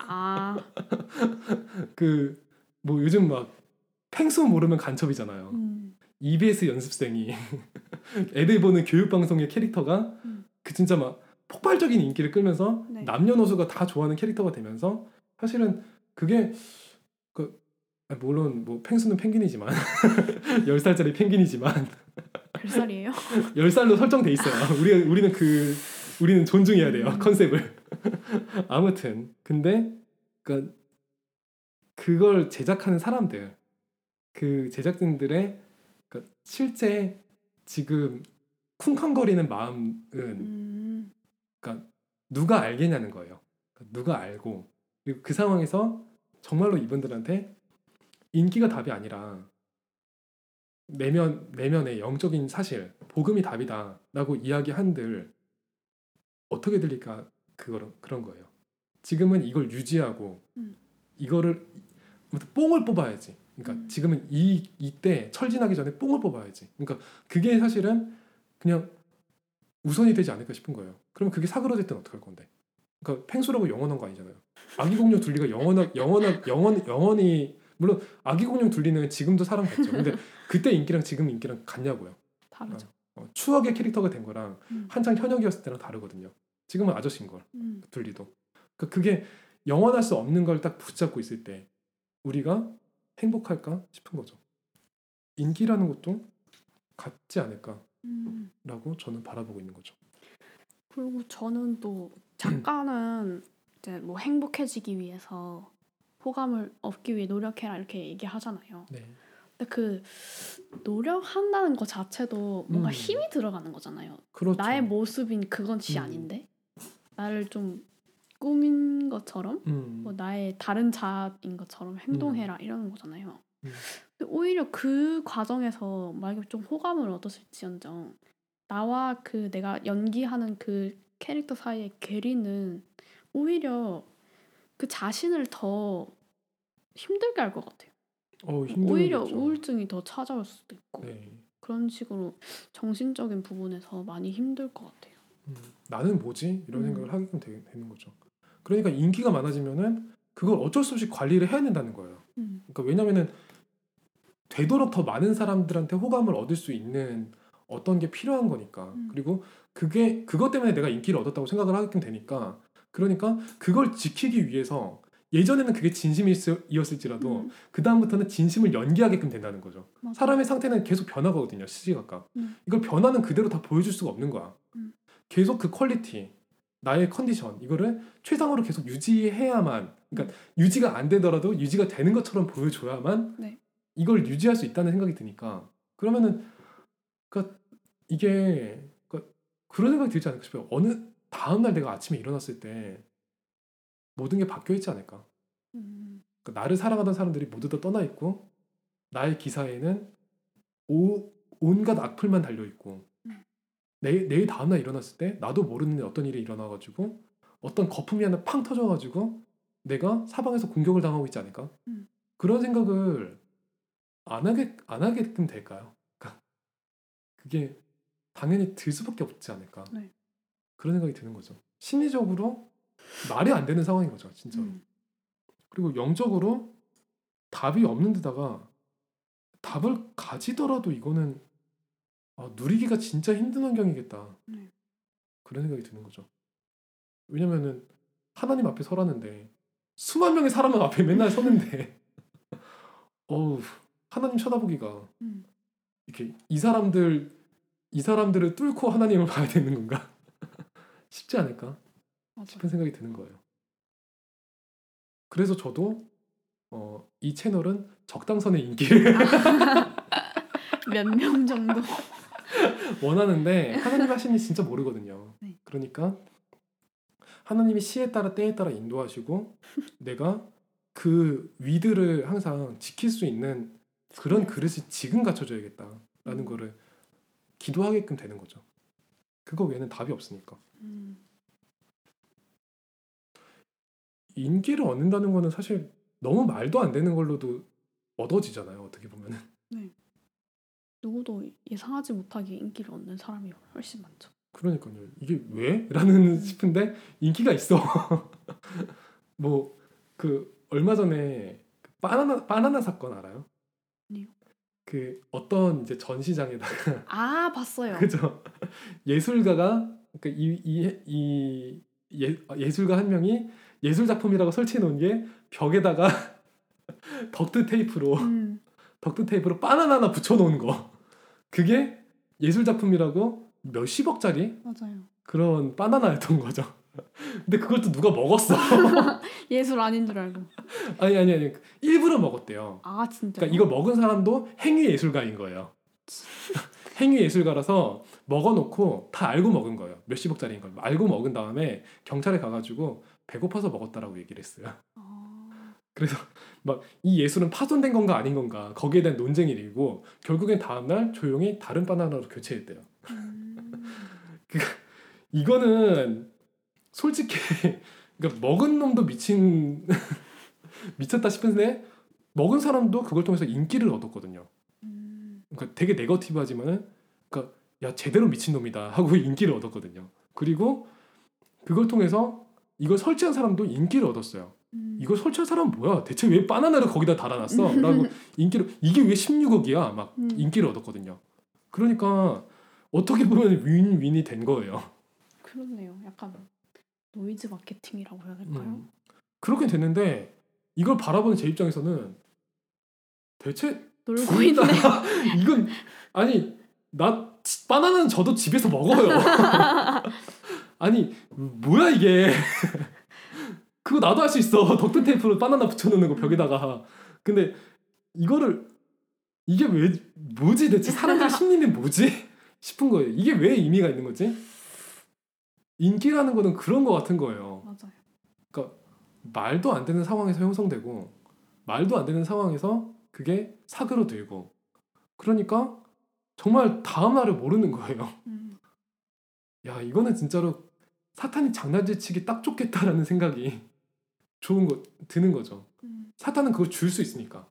그 뭐 요즘 막 펭수 모르면 간첩이잖아요. EBS 연습생이 애들 보는 교육방송의 캐릭터가 그 진짜 막 폭발적인 인기를 끌면서 네. 남녀노소가 다 좋아하는 캐릭터가 되면서 사실은 그게 물론 뭐 펭수는 펭귄이지만 10살짜리 펭귄이지만 몇 살이에요? 10살로 설정돼 있어요. 우리는 존중해야 돼요. 컨셉을. 아무튼 근데 그걸 제작하는 사람들 그 제작진들의 실제 지금 쿵쾅거리는 마음은 누가 알겠냐는 거예요. 누가 알고 그리고 그 상황에서 정말로 이분들한테 인기가 답이 아니라 내면의 영적인 사실 복음이 답이다라고 이야기한들 어떻게 들릴까 그런 거예요. 지금은 이걸 유지하고 이거를 뽕을 뽑아야지. 그러니까 지금은 이때 철진하기 전에 뽕을 뽑아야지. 그러니까 그게 사실은 그냥 우선이 되지 않을까 싶은 거예요. 그럼 그게 사그러질 땐 어떡할 건데? 그러니까 펭수라고 영원한 거 아니잖아요. 아기공룡 둘리가 영원히 물론 아기공룡 둘리는 지금도 사랑받죠. 근데 그때 인기랑 지금 인기랑 같냐고요. 다르죠. 추억의 캐릭터가 된 거랑 한창 현역이었을 때랑 다르거든요. 지금은 아저씨인 걸 둘리도. 그러니까 그게 영원할 수 없는 걸 딱 붙잡고 있을 때 우리가 행복할까 싶은 거죠. 인기라는 것도 같지 않을까라고 저는 바라보고 있는 거죠. 그리고 저는 또 작가는 이제 뭐 행복해지기 위해서 호감을 얻기 위해 노력해라 이렇게 얘기하잖아요. 네. 근데 그 노력한다는 것 자체도 뭔가 힘이 들어가는 거잖아요. 그렇죠. 나의 모습인 그것이 아닌데 나를 좀 꾸민 것처럼 뭐 나의 다른 자아인 것처럼 행동해라 이러는 거잖아요. 근데 오히려 그 과정에서 만약에 좀 호감을 얻었을지언정 나와 그 내가 연기하는 그 캐릭터 사이의 괴리는 오히려 그 자신을 더 힘들게 할 것 같아요. 오히려 우울증이 더 찾아올 수도 있고 네. 그런 식으로 정신적인 부분에서 많이 힘들 것 같아요. 나는 뭐지? 이런 생각을 하게끔 되는 거죠. 그러니까 인기가 많아지면은 그걸 어쩔 수 없이 관리를 해야 된다는 거예요. 그러니까 왜냐면은 되도록 더 많은 사람들한테 호감을 얻을 수 있는 어떤 게 필요한 거니까. 그리고 그것 때문에 내가 인기를 얻었다고 생각을 하게끔 되니까. 그러니까 그걸 지키기 위해서 예전에는 그게 진심이었을지라도 그 다음부터는 진심을 연기하게끔 된다는 거죠. 맞아. 사람의 상태는 계속 변화거든요. 시시각각. 이걸 변화는 그대로 다 보여줄 수가 없는 거야. 계속 그 퀄리티, 나의 컨디션 이거를 최상으로 계속 유지해야만. 그러니까 유지가 안 되더라도 유지가 되는 것처럼 보여줘야만 네. 이걸 유지할 수 있다는 생각이 드니까. 그러면은 그러니까 이게 그런 생각이 들지 않을까 싶어요. 어느 다음날 내가 아침에 일어났을 때 모든 게 바뀌어 있지 않을까. 그러니까 나를 사랑하던 사람들이 모두 다 떠나 있고 나의 기사에는 온갖 악플만 달려 있고 내일 다음날 일어났을 때 나도 모르는 어떤 일이 일어나가지고 어떤 거품이 하나 팡 터져가지고 내가 사방에서 공격을 당하고 있지 않을까. 그런 생각을 안 하게끔 될까요? 그러니까 그게 당연히 들 수밖에 없지 않을까. 네. 그런 생각이 드는 거죠. 심리적으로 말이 안 되는 상황인 거죠, 진짜로. 그리고 영적으로 답이 없는 데다가 답을 가지더라도 이거는 누리기가 진짜 힘든 환경이겠다. 그런 생각이 드는 거죠. 왜냐면은 하나님 앞에 서라는데 수만 명의 사람 앞에 맨날 서는데 하나님 쳐다보기가 이렇게 이 사람들을 뚫고 하나님을 봐야 되는 건가? 쉽지 않을까 싶은 생각이 드는 거예요. 그래서 저도 이 채널은 적당선의 인기를 몇 명 정도 원하는데 하나님 하시는 진짜 모르거든요. 네. 그러니까 하나님이 시에 따라 때에 따라 인도하시고 내가 그 위드를 항상 지킬 수 있는 그런 그릇이 지금 갖춰져야겠다라는 거를 기도하게끔 되는 거죠. 그거 외에는 답이 없으니까. 인기를 얻는다는 거는 사실 너무 말도 안 되는 걸로도 얻어지잖아요. 어떻게 보면은. 네. 누구도 예상하지 못하게 인기를 얻는 사람이 훨씬 많죠. 그러니까요. 이게 왜? 라는 싶은데 인기가 있어. 뭐 그 얼마 전에 바나나 사건 알아요? 아니요. 그 어떤 이제 전시장에다가 봤어요. 그죠? 예술가가 그러니까 예술가 한 명이 예술 작품이라고 설치해 놓은 게 벽에다가 덕트 테이프로 바나나 하나 붙여 놓은 거. 그게 예술 작품이라고 몇십억짜리 맞아요. 그런 바나나였던 거죠. 근데 그걸 또 누가 먹었어. 예술 아닌 줄 알고. 아니. 일부러 먹었대요. 진짜. 그러니까 이거 먹은 사람도 행위 예술가인 거예요. 행위 예술가라서 먹어놓고 다 알고 먹은 거예요. 몇십억짜리인 걸 알고 먹은 다음에 경찰에 가가지고 배고파서 먹었다라고 얘기를 했어요. 그래서 막 이 예술은 파손된 건가 아닌 건가 거기에 대한 논쟁이 일고 결국엔 다음날 조용히 다른 바나나로 교체했대요. 이거는 솔직히 그러니까 먹은 놈도 미쳤다 싶은데 먹은 사람도 그걸 통해서 인기를 얻었거든요. 그러니까 되게 네거티브하지만은 그러니까 야 제대로 미친 놈이다 하고 인기를 얻었거든요. 그리고 그걸 통해서 이걸 설치한 사람도 인기를 얻었어요. 이걸 설치한 사람은 뭐야? 대체 왜 바나나를 거기다 달아놨어? 라고 인기를 이게 왜 16억이야? 막 인기를 얻었거든요. 그러니까 어떻게 보면 윈윈이 된 거예요. 그렇네요. 약간 노이즈 마케팅이라고 해야 될까요? 그렇게 됐는데 이걸 바라보는 제 입장에서는 대체 놀고 있네. 이건 아니 나 바나나는 저도 집에서 먹어요. 아니 뭐야 이게. 그거 나도 할 수 있어. 덕트 테이프로 바나나 붙여놓는 거 벽에다가. 근데 이게 왜 뭐지 대체 사람들 심리는 뭐지 싶은 거예요. 이게 왜 의미가 있는 거지? 인기라는 거는 그런 거 같은 거예요. 맞아요. 그러니까 말도 안 되는 상황에서 형성되고 말도 안 되는 상황에서 그게 사그러들고 그러니까 정말 다음 날을 모르는 거예요. 야 이거는 진짜로 사탄이 장난질치기 딱 좋겠다라는 생각이 드는 거죠. 사탄은 그걸 줄 수 있으니까.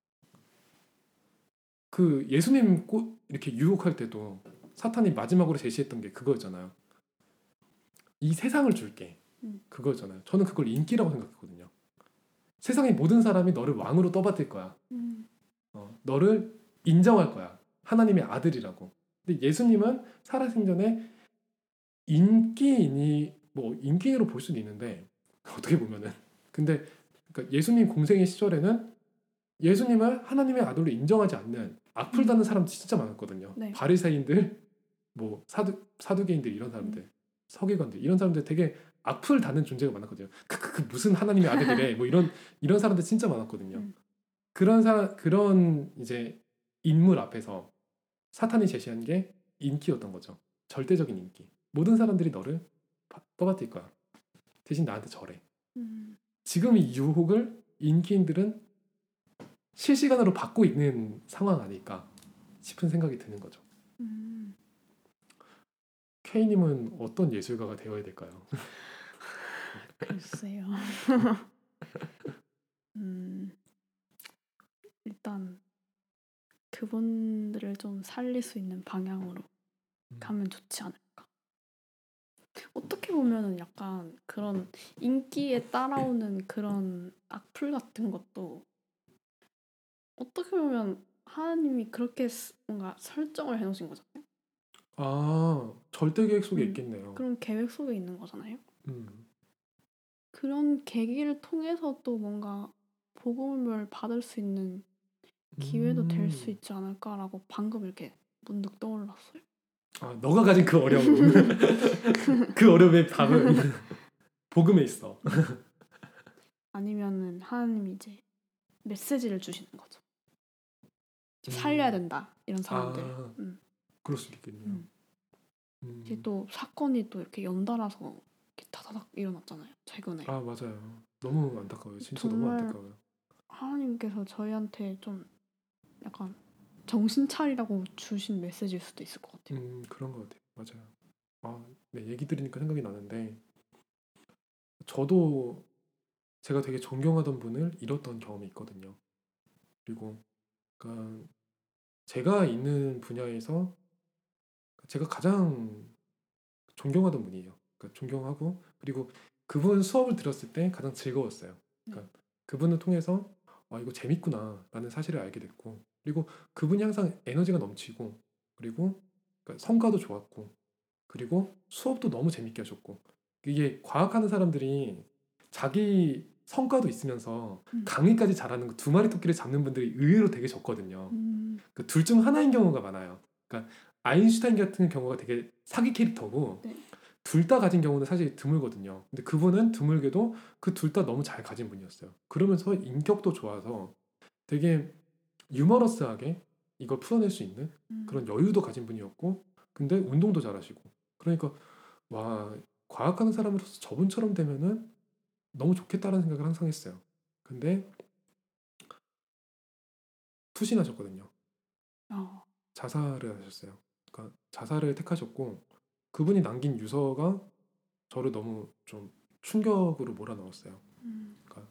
그 예수님 이렇게 유혹할 때도 사탄이 마지막으로 제시했던 게 그거였잖아요. 이 세상을 줄게. 그거였잖아요. 저는 그걸 인기라고 생각했거든요. 세상의 모든 사람이 너를 왕으로 떠받들 거야. 너를 인정할 거야. 하나님의 아들이라고. 근데 예수님은 살아생전에 인기인으로 볼 수도 있는데 어떻게 보면은 근데 그러니까 예수님 공생의 시절에는 예수님을 하나님의 아들로 인정하지 않는 악플 다는 사람들이 진짜 많았거든요. 네. 바리새인들, 뭐 사두개인들 이런 사람들, 서기관들 이런 사람들 되게 악플 다는 존재가 많았거든요. 무슨 하나님의 아들이래. 뭐 이런 사람들 진짜 많았거든요. 그런 이제 인물 앞에서 사탄이 제시한 게 인기였던 거죠. 절대적인 인기. 모든 사람들이 너를 떠받들 거야. 대신 나한테 절해. 지금 이 유혹을 인기인들은 실시간으로 받고 있는 상황 아닐까 싶은 생각이 드는 거죠. K님은 어떤 예술가가 되어야 될까요? 글쎄요. 일단 그분들을 좀 살릴 수 있는 방향으로 가면 좋지 않을까. 어떻게 보면은 약간 그런 인기에 따라오는 그런 악플 같은 것도 어떻게 보면 하나님이 그렇게 뭔가 설정을 해 놓으신 거잖아요. 아, 절대 계획 속에 있겠네요. 그런 계획 속에 있는 거잖아요. 음. 그런 계기를 통해서 또 뭔가 복음을 받을 수 있는 기회도 될 수 있지 않을까라고 방금 이렇게 문득 떠올랐어요. 아, 너가 가진 그 어려움. 그 어려움의 답은 복음에 있어. 아니면은 하나님이 이제 메시지를 주시는 거죠. 살려야 된다 이런 사람들. 아, 그럴 수도 있겠네요. 이제 또 사건이 또 이렇게 연달아서 이렇게 다다닥 일어났잖아요. 최근에. 아, 맞아요. 너무 안타까워요. 진짜 너무 안타까워요. 하나님께서 저희한테 좀 약간 정신 차리라고 주신 메시지일 수도 있을 것 같아요. 그런 것 같아요. 맞아요. 아, 네, 얘기 들으니까 생각이 나는데 저도 제가 되게 존경하던 분을 잃었던 경험이 있거든요. 그리고 그러니까 제가 있는 분야에서 제가 가장 존경하던 분이에요. 그러니까 존경하고 그리고 그분 수업을 들었을 때 가장 즐거웠어요. 그러니까 그분을 통해서 아, 이거 재밌구나 라는 사실을 알게 됐고 그리고 그분이 항상 에너지가 넘치고 그리고 그러니까 성과도 좋았고 그리고 수업도 너무 재밌게 하셨고 이게 과학하는 사람들이 자기 성과도 있으면서 강의까지 잘하는 그 두 마리 토끼를 잡는 분들이 의외로 되게 적거든요. 그 둘 중 하나인 경우가 많아요. 그러니까 아인슈타인 같은 경우가 되게 사기 캐릭터고 둘 다 가진 경우는 사실 드물거든요. 근데 그분은 드물게도 그 둘 다 너무 잘 가진 분이었어요. 그러면서 인격도 좋아서 되게 유머러스하게 이걸 풀어낼 수 있는 그런 여유도 가진 분이었고 근데 운동도 잘하시고 그러니까 와 과학하는 사람으로서 저분처럼 되면은 너무 좋겠다라는 생각을 항상 했어요. 근데 투신하셨거든요. 자살을 하셨어요. 그러니까 자살을 택하셨고 그분이 남긴 유서가 저를 너무 좀 충격으로 몰아넣었어요. 그러니까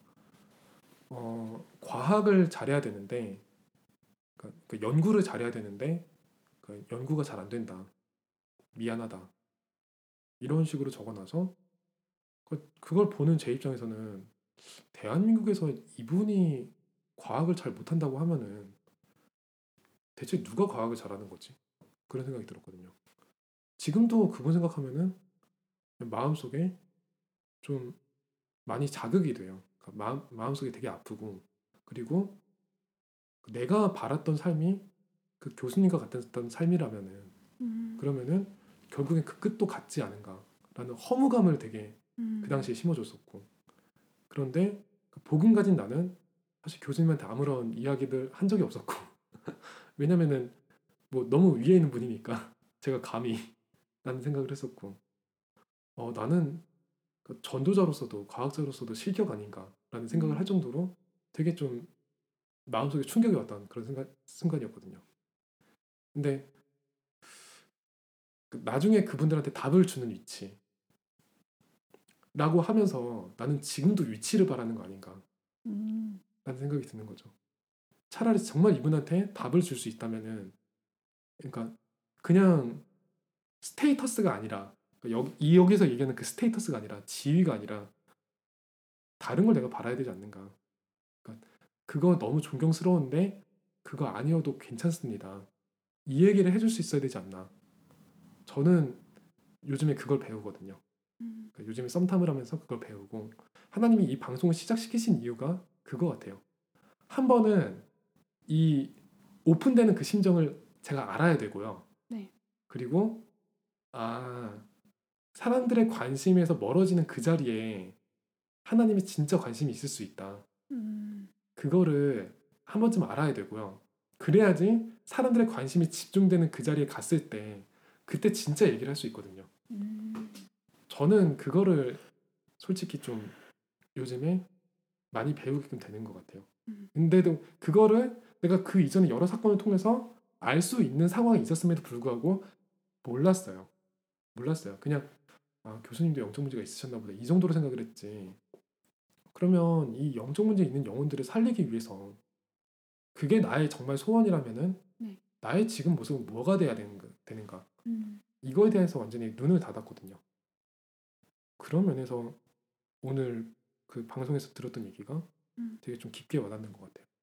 과학을 잘해야 되는데 그러니까 그 연구를 잘해야 되는데 그 연구가 잘 안 된다. 미안하다. 이런 식으로 적어놔서 그걸 보는 제 입장에서는 대한민국에서 이분이 과학을 잘 못한다고 하면은 대체 누가 과학을 잘하는 거지? 그런 생각이 들었거든요. 지금도 그분 생각하면은 마음속에 좀 많이 자극이 돼요. 그러니까 마음속에 되게 아프고 그리고 내가 바랐던 삶이 그 교수님과 같았던 삶이라면은 그러면은 결국엔 그 끝도 같지 않은가라는 허무감을 되게 그 당시에 심어줬었고 그런데 복음 가진 나는 사실 교수님한테 아무런 이야기를 한 적이 없었고 왜냐면은 뭐 너무 위에 있는 분이니까 제가 감히 라는 생각을 했었고 나는 전도자로서도 과학자로서도 실격 아닌가라는 생각을 할 정도로 되게 좀 마음속에 충격이 왔던 그런 순간이었거든요. 근데 나중에 그분들한테 답을 주는 위치라고 하면서 나는 지금도 위치를 바라는 거 아닌가 라는 생각이 드는 거죠. 차라리 정말 이분한테 답을 줄 수 있다면은 그러니까 그냥 스테이터스가 아니라 여기서 얘기하는 그 스테이터스가 아니라 지위가 아니라 다른 걸 내가 바라야 되지 않는가. 그러니까 그거 너무 존경스러운데 그거 아니어도 괜찮습니다. 이 얘기를 해줄 수 있어야 되지 않나. 저는 요즘에 그걸 배우거든요. 그러니까 요즘에 썸탐을 하면서 그걸 배우고 하나님이 이 방송을 시작시키신 이유가 그거 같아요. 한 번은 이 오픈되는 그 심정을 제가 알아야 되고요. 그리고 사람들의 관심에서 멀어지는 그 자리에 하나님이 진짜 관심이 있을 수 있다. 그거를 한 번쯤 알아야 되고요. 그래야지 사람들의 관심이 집중되는 그 자리에 갔을 때 그때 진짜 얘기를 할 수 있거든요. 저는 그거를 솔직히 좀 요즘에 많이 배우게끔 되는 것 같아요. 근데도 그거를 내가 그 이전에 여러 사건을 통해서 알 수 있는 상황이 있었음에도 불구하고 몰랐어요. 그냥 교수님도 영적 문제가 있으셨나 보다 이 정도로 생각을 했지. 그러면 이 영적 문제 있는 영혼들을 살리기 위해서 그게 나의 정말 소원이라면은 나의 지금 모습은 뭐가 돼야 되는가 이거에 대해서 완전히 눈을 닫았거든요. 그런 면에서 오늘 그 방송에서 들었던 얘기가 되게 좀 깊게 와닿는 것 같아요.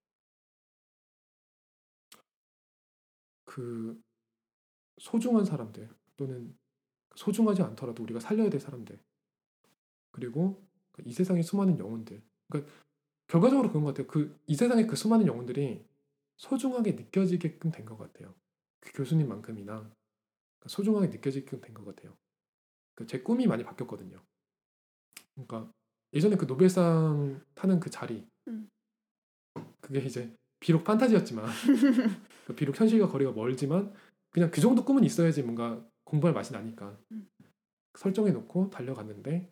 그 소중한 사람들 또는 소중하지 않더라도 우리가 살려야 될 사람들, 그리고 이 세상에 수많은 영혼들. 그러니까 결과적으로 그런 것 같아요. 이 세상에 그 수많은 영혼들이 소중하게 느껴지게끔 된 것 같아요. 그 교수님만큼이나 소중하게 느껴지게끔 된 것 같아요. 제 꿈이 많이 바뀌었거든요. 그러니까 예전에 그 노벨상 타는 그 자리, 그게 이제 비록 판타지였지만 비록 현실과 거리가 멀지만 그냥 그 정도 꿈은 있어야지 뭔가 공부할 맛이 나니까 설정해 놓고 달려갔는데,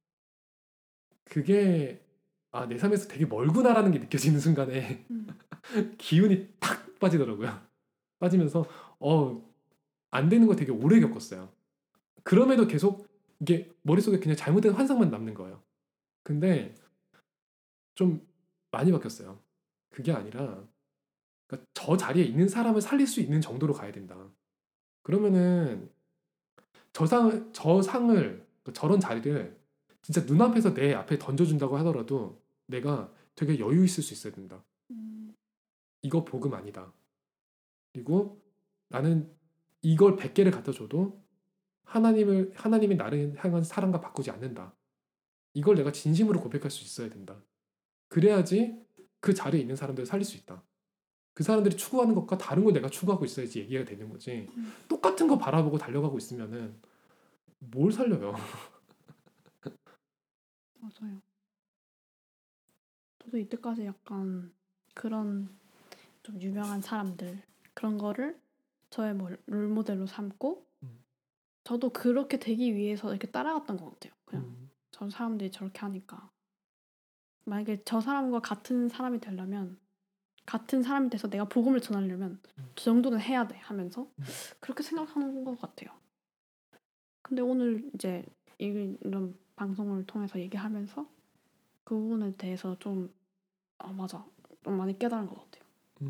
그게 내 삶에서 되게 멀구나라는 게 느껴지는 순간에 기운이 탁 빠지더라고요. 빠지면서 안 되는 거 되게 오래 겪었어요. 그럼에도 계속 이게 머릿속에 그냥 잘못된 환상만 남는 거예요. 근데 좀 많이 바뀌었어요. 그게 아니라 그러니까 저 자리에 있는 사람을 살릴 수 있는 정도로 가야 된다. 그러면은 저 상을 저런 자리를 진짜 눈앞에서 내 앞에 던져준다고 하더라도 내가 되게 여유 있을 수 있어야 된다. 이거 복음 아니다. 그리고 나는 이걸 100개를 갖다 줘도 하나님이 나를 향한 사랑과 바꾸지 않는다. 이걸 내가 진심으로 고백할 수 있어야 된다. 그래야지 그 자리에 있는 사람들을 살릴 수 있다. 그 사람들이 추구하는 것과 다른 걸 내가 추구하고 있어야지 얘기가 되는 거지. 똑같은 거 바라보고 달려가고 있으면은 뭘 살려요. 맞아요. 저도 이때까지 약간 그런 좀 유명한 사람들 그런 거를 저의 뭐 롤모델로 삼고 저도 그렇게 되기 위해서 이렇게 따라갔던 것 같아요. 그냥 저 사람들이 저렇게 하니까 만약에 저 사람과 같은 사람이 되려면, 같은 사람이 돼서 내가 복음을 전하려면 저 정도는 해야 돼 하면서 그렇게 생각하는 것 같아요. 근데 오늘 이제 이런 방송을 통해서 얘기하면서 그 부분에 대해서 좀 맞아, 좀 많이 깨달은 것 같아요.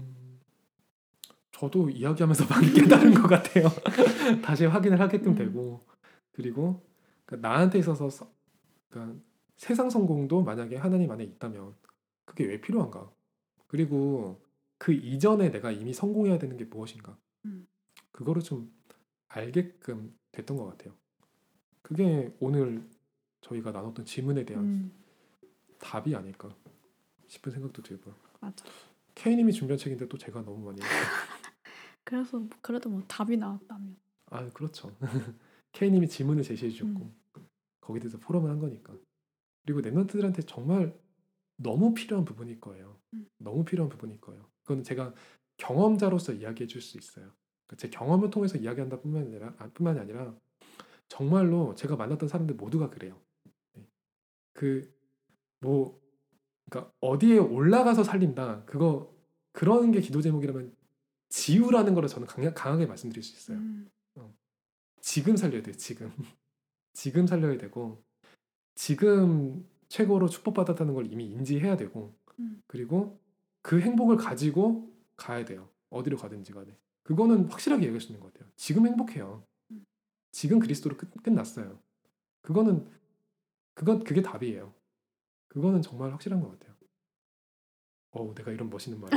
저도 이야기하면서 많이 깨달은 것 같아요. 다시 확인을 하게끔 되고, 그리고 나한테 있어서 그러니까 세상 성공도 만약에 하나님 안에 있다면 그게 왜 필요한가? 그리고 그 이전에 내가 이미 성공해야 되는 게 무엇인가? 그거를 좀 알게끔 됐던 것 같아요. 그게 오늘 저희가 나눴던 질문에 대한 답이 아닐까 싶은 생각도 들고요. 맞아. K님이 준비한 책인데 또 제가 너무 많이 그래서 그래도 뭐 답이 나왔다면. 그렇죠. K님이 질문을 제시해 주셨고 거기에 대해서 포럼을 한 거니까. 그리고 랩런트들한테 정말 너무 필요한 부분일 거예요. 너무 필요한 부분일 거예요. 그건 제가 경험자로서 이야기해 줄 수 있어요. 그러니까 제 경험을 통해서 이야기한다 뿐만이 아니라 정말로 제가 만났던 사람들 모두가 그래요. 그러니까 어디에 올라가서 살린다. 그런 게 기도 제목이라면 지우라는 거를 저는 강하게 말씀드릴 수 있어요. 지금 살려야 돼요. 지금 살려야 되고, 지금 최고로 축복받았다는 걸 이미 인지해야 되고, 그리고 그 행복을 가지고 가야 돼요. 어디로 가든지 간에. 그거는 확실하게 얘기할 수 있는 것 같아요. 지금 행복해요. 지금 그리스도로 끝났어요. 그게 답이에요. 그거는 정말 확실한 것 같아요. 내가 이런 멋있는 말을.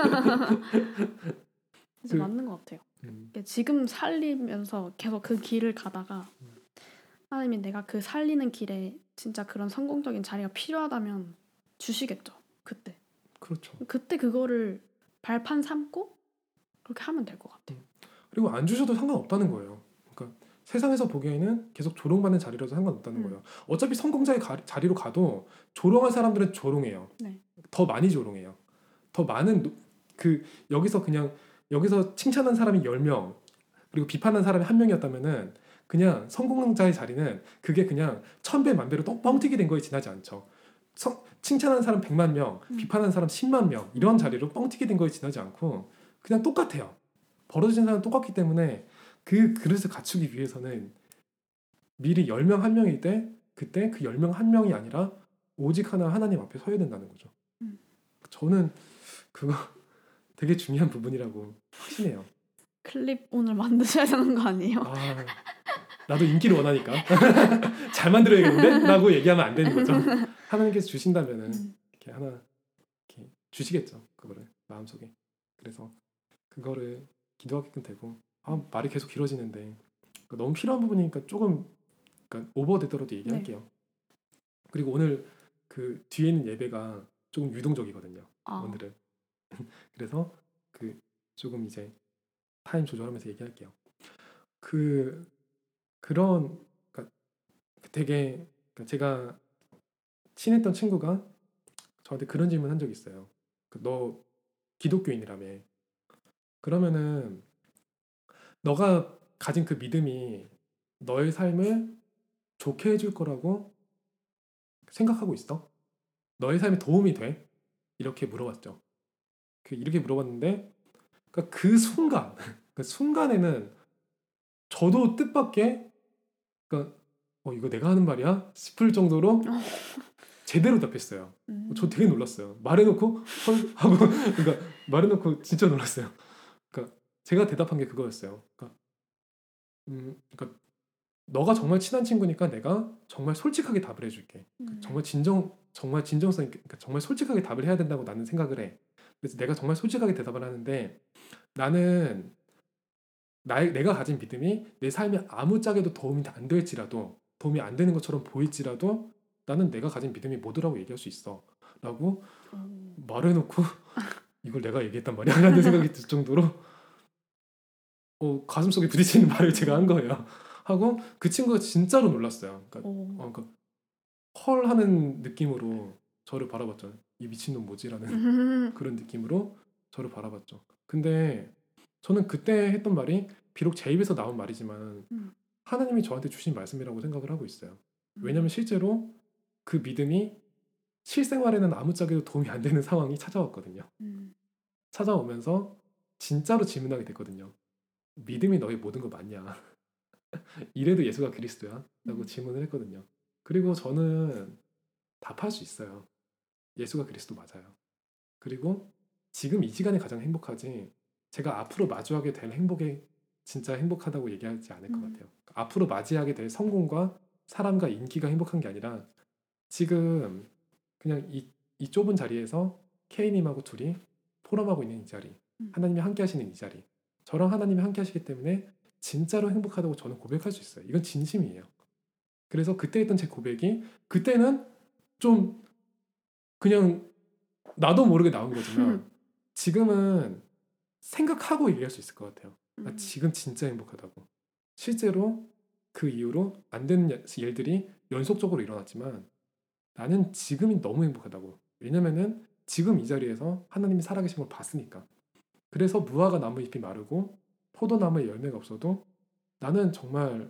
진짜 맞는 것 같아요. 지금 살리면서 계속 그 길을 가다가 하나님이 내가 그 살리는 길에 진짜 그런 성공적인 자리가 필요하다면 주시겠죠. 그때. 그렇죠. 그때 그거를 발판 삼고 그렇게 하면 될 것 같아요. 그리고 안 주셔도 상관없다는 거예요. 그러니까 세상에서 보기에는 계속 조롱받는 자리라도 상관없다는 거예요. 어차피 성공자의 자리로 가도 조롱할 사람들은 조롱해요. 네. 더 많이 조롱해요. 더 많은 여기서 칭찬한 사람이 10명 그리고 비판한 사람이 1명이었다면은 그냥 성공자의 자리는 그게 그냥 1000배 만배로 뻥튀기 된 거에 지나지 않죠. 칭찬한 사람 100만 명, 비판한 사람 10만 명 이런 자리로 뻥튀기 된 거에 지나지 않고 그냥 똑같아요. 벌어진 사람은 똑같기 때문에 그 그릇을 갖추기 위해서는 미리 10명 1명일 때 그때 그 10명 1명이 아니라 오직 하나 하나님 앞에 서야 된다는 거죠. 저는 그거 되게 중요한 부분이라고 확신해요. 클립 오늘 만드셔야 되는 거 아니에요? 나도 인기를 원하니까 잘 만들어야겠는데? 라고 얘기하면 안 되는 거죠. 하나님께서 주신다면은 이렇게 하나 이렇게 주시겠죠. 그거를 마음속에. 그래서 그거를 기도하게끔 되고 말이 계속 길어지는데 너무 필요한 부분이니까 조금 그러니까 오버되더라도 얘기할게요. 네. 그리고 오늘 그 뒤에 있는 예배가 조금 유동적이거든요. 오늘은. 그래서 그 조금 이제 타임 조절하면서 얘기할게요. 그런 그러니까 되게 그러니까 제가 친했던 친구가 저한테 그런 질문 한 적이 있어요. 너 기독교인이라며. 그러면은 너가 가진 그 믿음이 너의 삶을 좋게 해줄 거라고 생각하고 있어? 너의 삶에 도움이 돼? 이렇게 물어봤죠. 이렇게 물어봤는데 그러니까 그 순간 그 순간에는 저도 뜻밖의 그러니까 이거 내가 하는 말이야? 싶을 정도로 제대로 답했어요. 저 되게 놀랐어요. 말해놓고 하고 그러니까 말해놓고 진짜 놀랐어요. 그러니까 제가 대답한 게 그거였어요. 그러니까 너가 정말 친한 친구니까 내가 정말 솔직하게 답을 해줄게. 정말 진정성 있게 그러니까 정말 솔직하게 답을 해야 된다고 나는 생각을 해. 그래서 내가 정말 솔직하게 대답을 하는데 나는 내가 가진 믿음이 내 삶에 아무짝에도 도움이 안 될지라도 도움이 안 되는 것처럼 보일지라도 나는 내가 가진 믿음이 뭐더라고 얘기할 수 있어 라고 말해놓고 이걸 내가 얘기했단 말이야 라는 생각이 들 정도로 가슴속에 부딪히는 말을 제가 한 거예요. 하고 그 친구가 진짜로 놀랐어요. 그러니까 헐 하는 느낌으로 저를 바라봤죠. 이 미친놈 뭐지라는 그런 느낌으로 저를 바라봤죠. 근데 저는 그때 했던 말이 비록 제 입에서 나온 말이지만 하나님이 저한테 주신 말씀이라고 생각을 하고 있어요. 왜냐하면 실제로 그 믿음이 실생활에는 아무짝에도 도움이 안 되는 상황이 찾아왔거든요. 찾아오면서 진짜로 질문하게 됐거든요. 믿음이 너의 모든 거 맞냐? 이래도 예수가 그리스도야? 라고 질문을 했거든요. 그리고 저는 답할 수 있어요. 예수가 그리스도 맞아요. 그리고 지금 이 시간이 가장 행복하지 제가 앞으로 마주하게 될 행복에 진짜 행복하다고 얘기하지 않을 것 같아요. 앞으로 맞이하게 될 성공과 사람과 인기가 행복한 게 아니라 지금 그냥 이 좁은 자리에서 K님하고 둘이 포럼하고 있는 이 자리 하나님이 함께 하시는 이 자리 저랑 하나님이 함께 하시기 때문에 진짜로 행복하다고 저는 고백할 수 있어요. 이건 진심이에요. 그래서 그때 했던 제 고백이 그때는 좀 그냥 나도 모르게 나온 거지만 지금은 생각하고 얘기할 수 있을 것 같아요. 나 지금 진짜 행복하다고. 실제로 그 이후로 안 되는 일들이 연속적으로 일어났지만 나는 지금이 너무 행복하다고. 왜냐면은 지금 이 자리에서 하나님이 살아계신 걸 봤으니까. 그래서 무화과 나무잎이 마르고 포도나무에 열매가 없어도 나는 정말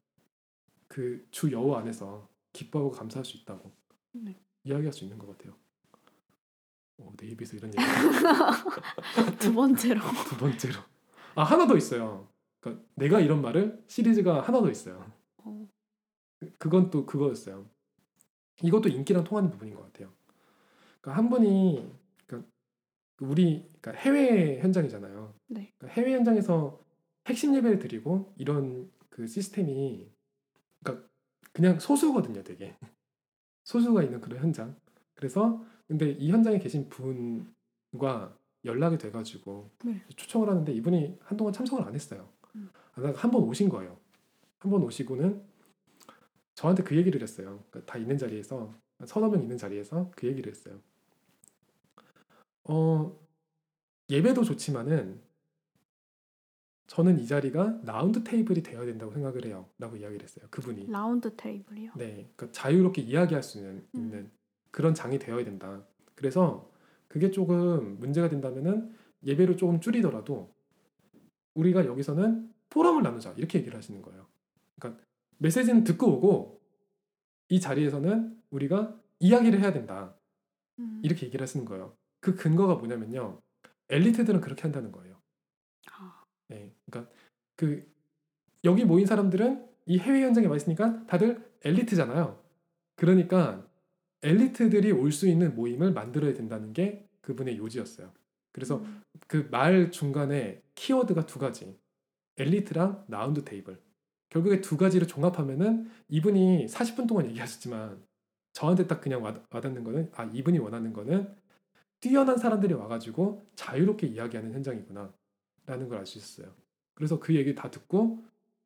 그 주 여호와 안에서 기뻐하고 감사할 수 있다고 이야기할 수 있는 것 같아요. 내 입에서 이런 얘기. 두 번째로. 하나 더 있어요. 그러니까 내가 이런 말을 시리즈가 하나 더 있어요. 그건 또 그거였어요. 이것도 인기랑 통하는 부분인 것 같아요. 그러니까 한 분이 그러니까 해외 현장이잖아요. 네. 그러니까 해외 현장에서 핵심 예배를 드리고 이런 그 시스템이 그러니까 그냥 소수거든요, 되게. 소수가 있는 그런 현장. 그래서 근데 이 현장에 계신 분과 연락이 돼가지고 초청을 하는데 이분이 한동안 참석을 안 했어요. 한 번 오신 거예요. 한 번 오시고는 저한테 그 얘기를 했어요. 그러니까 다 있는 자리에서 서너 명 있는 자리에서 그 얘기를 했어요. 예배도 좋지만은 저는 이 자리가 라운드 테이블이 되어야 된다고 생각을 해요. 라고 이야기를 했어요. 그분이. 라운드 테이블이요? 네. 그러니까 자유롭게 이야기할 수 있는 그런 장이 되어야 된다. 그래서 그게 조금 문제가 된다면은 예배를 조금 줄이더라도 우리가 여기서는 포럼을 나누자. 이렇게 얘기를 하시는 거예요. 그러니까 메시지는 듣고 오고 이 자리에서는 우리가 이야기를 해야 된다. 이렇게 얘기를 하시는 거예요. 그 근거가 뭐냐면요. 엘리트들은 그렇게 한다는 거예요. 네, 그러니까 여기 모인 사람들은 이 해외 현장에 와 있으니까 다들 엘리트잖아요. 그러니까 엘리트들이 올 수 있는 모임을 만들어야 된다는 게 그분의 요지였어요. 그래서 그 말 중간에 키워드가 두 가지. 엘리트랑 라운드 테이블. 결국에 두 가지를 종합하면은 이분이 40분 동안 얘기하셨지만 저한테 딱 그냥 와닿는 거는 이분이 원하는 거는 뛰어난 사람들이 와가지고 자유롭게 이야기하는 현장이구나 라는 걸 알 수 있었어요. 그래서 그 얘기 다 듣고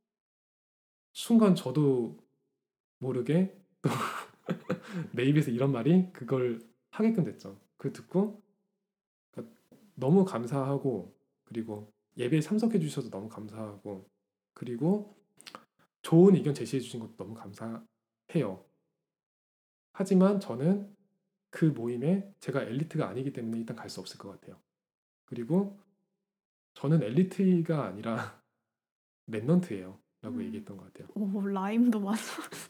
순간 저도 모르게 또 내 입에서 이런 말이 그걸 하게끔 됐죠. 그 듣고 그러니까 너무 감사하고 그리고 예배에 참석해 주셔서 너무 감사하고 그리고 좋은 의견 제시해 주신 것도 너무 감사해요. 하지만 저는 그 모임에 제가 엘리트가 아니기 때문에 일단 갈 수 없을 것 같아요. 그리고 저는 엘리트가 아니라 랩넌트예요. 라고 얘기했던 것 같아요. 오, 라임도 맞아.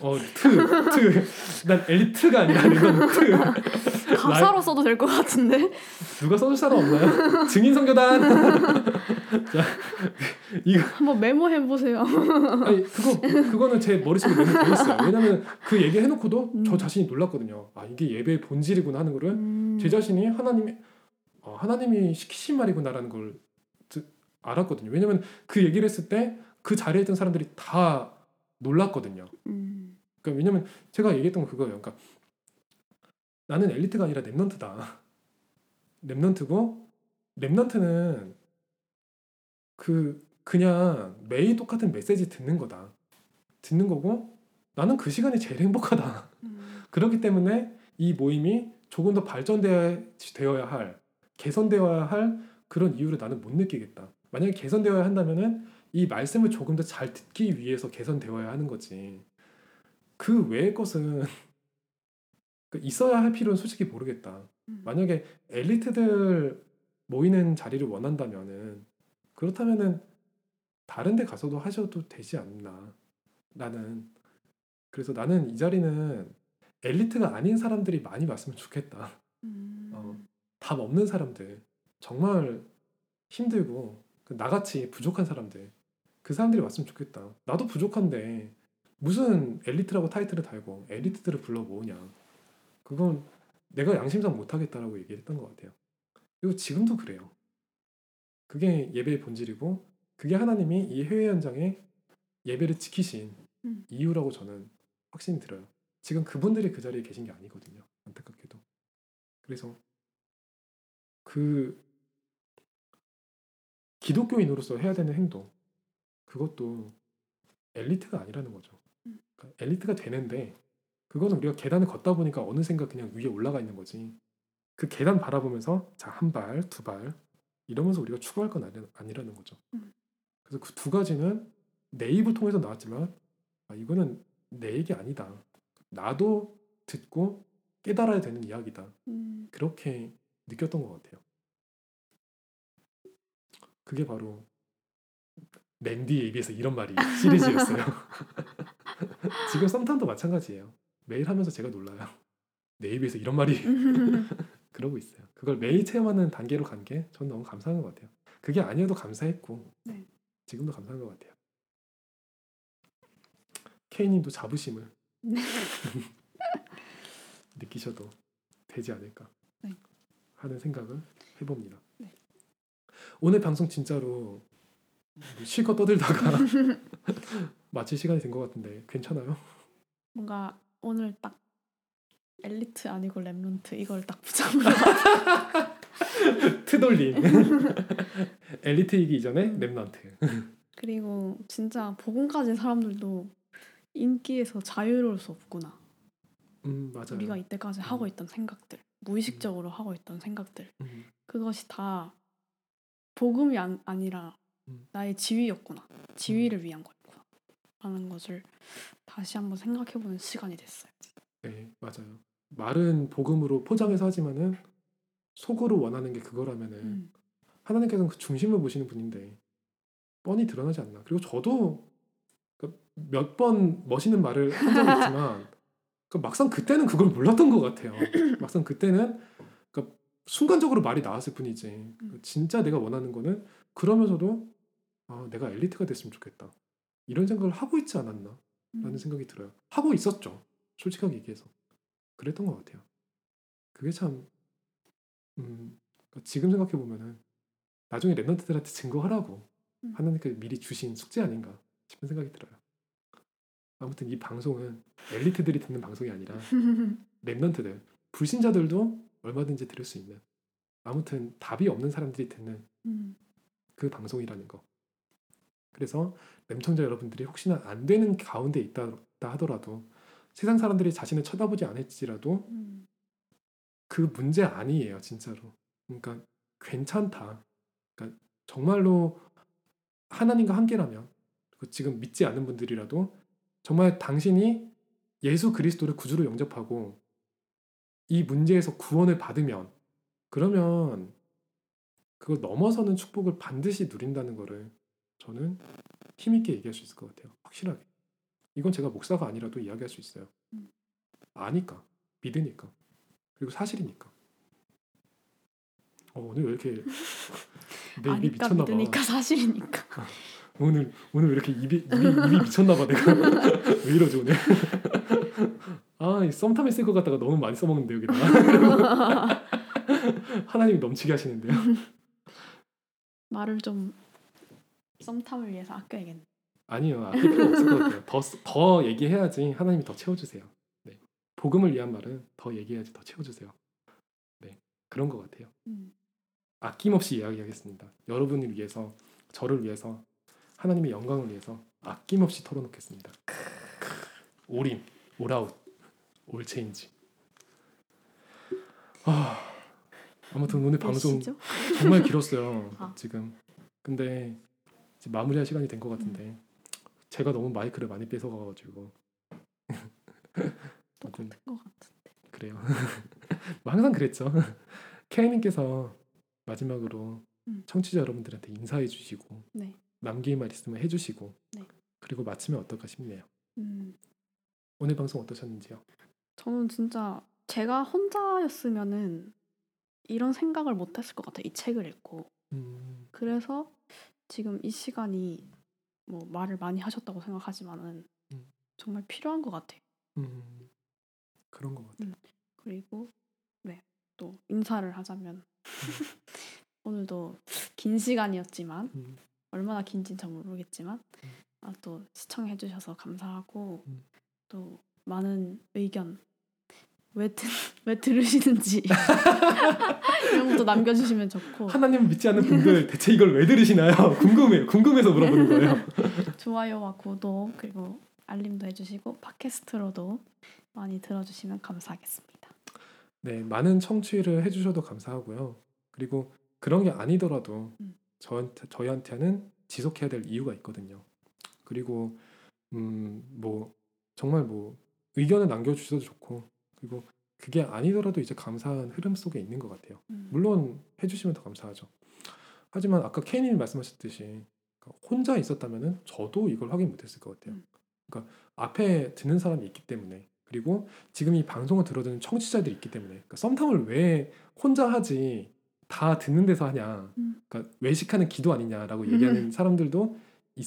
난 엘리트가 아니라 랩넌트. 가사로 써도 될 것 같은데? 누가 써줄 사람 없나요? 증인 선교단. 자, 이거 한번 메모해보세요. 아니 그거는 제 머릿속에 메모되어 있어요. 왜냐면 그 얘기 해놓고도 저 자신이 놀랐거든요. 이게 예배의 본질이구나 하는 거를 제 자신이 하나님이 시키신 말이구나라는 걸 알았거든요. 왜냐면 그 얘기를 했을 때 그 자리에 있던 사람들이 다 놀랐거든요. 그러니까 왜냐면 제가 얘기했던 건 그거예요. 그러니까 나는 엘리트가 아니라 랩넌트다. 랩넌트는 그냥 매일 똑같은 메시지 듣는 거다. 듣는 거고 나는 그 시간이 제일 행복하다. 그렇기 때문에 이 모임이 조금 더 발전되어야 할, 개선되어야 할 그런 이유를 나는 못 느끼겠다. 만약에 개선되어야 한다면은 이 말씀을 조금 더 잘 듣기 위해서 개선되어야 하는 거지. 그 외의 것은 있어야 할 필요는 솔직히 모르겠다. 만약에 엘리트들 모이는 자리를 원한다면은 그렇다면은 다른 데 가서도 하셔도 되지 않나. 그래서 나는 이 자리는 엘리트가 아닌 사람들이 많이 왔으면 좋겠다. 답 없는 사람들, 정말 힘들고 나같이 부족한 사람들, 그 사람들이 왔으면 좋겠다. 나도 부족한데 무슨 엘리트라고 타이틀을 달고 엘리트들을 불러 모으냐. 그건 내가 양심상 못하겠다라고 얘기했던 것 같아요. 그리고 지금도 그래요. 그게 예배의 본질이고 그게 하나님이 이 해외 현장에 예배를 지키신 이유라고 저는 확신이 들어요. 지금 그분들이 그 자리에 계신 게 아니거든요. 안타깝게도. 그래서 그 기독교인으로서 해야 되는 행동 그것도 엘리트가 아니라는 거죠. 그러니까 엘리트가 되는데 그거는 우리가 계단을 걷다 보니까 어느샌가 그냥 위에 올라가 있는 거지. 그 계단 바라보면서 자, 한 발, 두 발 이러면서 우리가 추구할 건 아니라는 거죠. 그래서 그 두 가지는 내 입을 통해서 나왔지만 이거는 내 얘기 아니다. 나도 듣고 깨달아야 되는 이야기다. 그렇게 느꼈던 것 같아요. 그게 바로 랜디에 비해서 이런 말이 시리즈였어요. 지금 썸탐도 마찬가지예요. 매일 하면서 제가 놀라요. 내 입에서 이런 말이 그러고 있어요. 그걸 매일 체험하는 단계로 간 게 전 너무 감사한 것 같아요. 그게 아니어도 감사했고 지금도 감사한 것 같아요. K님도 자부심을 느끼셔도 되지 않을까 하는 생각을 해봅니다. 오늘 방송 진짜로 실컷 떠들다가 마칠 시간이 된 것 같은데 괜찮아요? 뭔가 오늘 딱 엘리트 아니고 랩넌트 이걸 딱 붙잡은 것 트돌림. 엘리트이기 이전에 랩넌트. 그리고 진짜 복음 가진 사람들도 인기에서 자유로울 수 없구나. 맞아요. 우리가 이때까지 하고 있던 생각들, 무의식적으로 하고 있던 생각들, 그것이 다 복음이 아니라 나의 지위였구나. 지위를 위한 거였구나. 라는 것을 다시 한번 생각해보는 시간이 됐어요. 네, 맞아요. 말은 복음으로 포장해서 하지만은 속으로 원하는 게 그거라면은 하나님께서는 그 중심을 보시는 분인데 뻔히 드러나지 않나. 그리고 저도 몇 번 멋있는 말을 한 적이 있지만 막상 그때는 그걸 몰랐던 것 같아요. 막상 그때는 순간적으로 말이 나왔을 뿐이지 진짜 내가 원하는 거는 그러면서도 내가 엘리트가 됐으면 좋겠다. 이런 생각을 하고 있지 않았나 라는 생각이 들어요. 하고 있었죠. 솔직하게 얘기해서. 그랬던 것 같아요. 그게 참 지금 생각해보면은 나중에 랩런트들한테 증거하라고 하나님께 미리 주신 숙제 아닌가 싶은 생각이 들어요. 아무튼 이 방송은 엘리트들이 듣는 방송이 아니라 랩런트들, 불신자들도 얼마든지 들을 수 있는, 아무튼 답이 없는 사람들이 듣는 그 방송이라는 거. 그래서 램청자 여러분들이 혹시나 안 되는 가운데 있다 하더라도, 세상 사람들이 자신을 쳐다보지 않을지라도 그 문제 아니에요, 진짜로. 그러니까 괜찮다. 그러니까 정말로 하나님과 함께라면, 지금 믿지 않는 분들이라도 정말 당신이 예수 그리스도를 구주로 영접하고 이 문제에서 구원을 받으면, 그러면 그걸 넘어서는 축복을 반드시 누린다는 거를 저는 힘있게 얘기할 수 있을 것 같아요. 확실하게. 이건 제가 목사가 아니라도 이야기할 수 있어요. 아니까, 믿으니까, 그리고 사실이니까. 오늘 왜 이렇게 내 입이 아니까 미쳤나 봐. 믿으니까 사실이니까. 오늘 왜 이렇게 입이 미쳤나 봐 내가. 왜 이러지 오늘? 이 썸탐에 쓸 것 같다가 너무 많이 써먹는데 여기다가. 하나님이 넘치게 하시는데요. 말을 좀 썸탐을 위해서 아껴야겠네. 아니요, 아낄 필요 없을 것 같아요. 더 얘기해야지 하나님이 더 채워주세요. 네. 복음을 위한 말은 더 얘기해야지 더 채워주세요. 네, 그런 것 같아요. 아낌없이 이야기하겠습니다. 여러분을 위해서, 저를 위해서, 하나님의 영광을 위해서 아낌없이 털어놓겠습니다. 올인, 올아웃, 올체인지. 아무튼 오늘 방송 정말 길었어요. 지금. 근데 이제 마무리할 시간이 된 것 같은데 제가 너무 마이크를 많이 뺏어가가지고 똑같은 것 같은데. 그래요. 뭐 항상 그랬죠. 케이님께서 마지막으로 청취자 여러분들한테 인사해 주시고 네. 남길 말 있으면 해주시고 네. 그리고 마치면 어떨까 싶네요. 오늘 방송 어떠셨는지요? 저는 진짜 제가 혼자였으면은 이런 생각을 못했을 것 같아요. 이 책을 읽고. 그래서 지금 이 시간이 뭐 말을 많이 하셨다고 생각하지만은 정말 필요한 것 같아요. 그런 것 같아요. 그리고 네, 또 인사를 하자면 오늘도 긴 시간이었지만 얼마나 긴지는 잘 모르겠지만 또 시청해 주셔서 감사하고 또 많은 의견 왜 들으시는지 이런 것도 남겨주시면 좋고. 하나님 믿지 않는 분들 대체 이걸 왜 들으시나요? 궁금해서 물어보는 거예요. 좋아요와 구독 그리고 알림도 해주시고 팟캐스트로도 많이 들어주시면 감사하겠습니다. 네, 많은 청취를 해주셔도 감사하고요. 그리고 그런 게 아니더라도 저희한테는 지속해야 될 이유가 있거든요. 그리고 뭐 정말 뭐 의견을 남겨주셔도 좋고, 그리고 그게 아니더라도 이제 감사한 흐름 속에 있는 것 같아요. 물론 해주시면 더 감사하죠. 하지만 아까 케이님이 말씀하셨듯이 혼자 있었다면은 저도 이걸 확인 못했을 것 같아요. 그러니까 앞에 듣는 사람이 있기 때문에, 그리고 지금 이 방송을 들어주는 청취자들이 있기 때문에, 그러니까 썸탐을 왜 혼자 하지 다 듣는 데서 하냐, 그러니까 외식하는 기도 아니냐라고 얘기하는 사람들도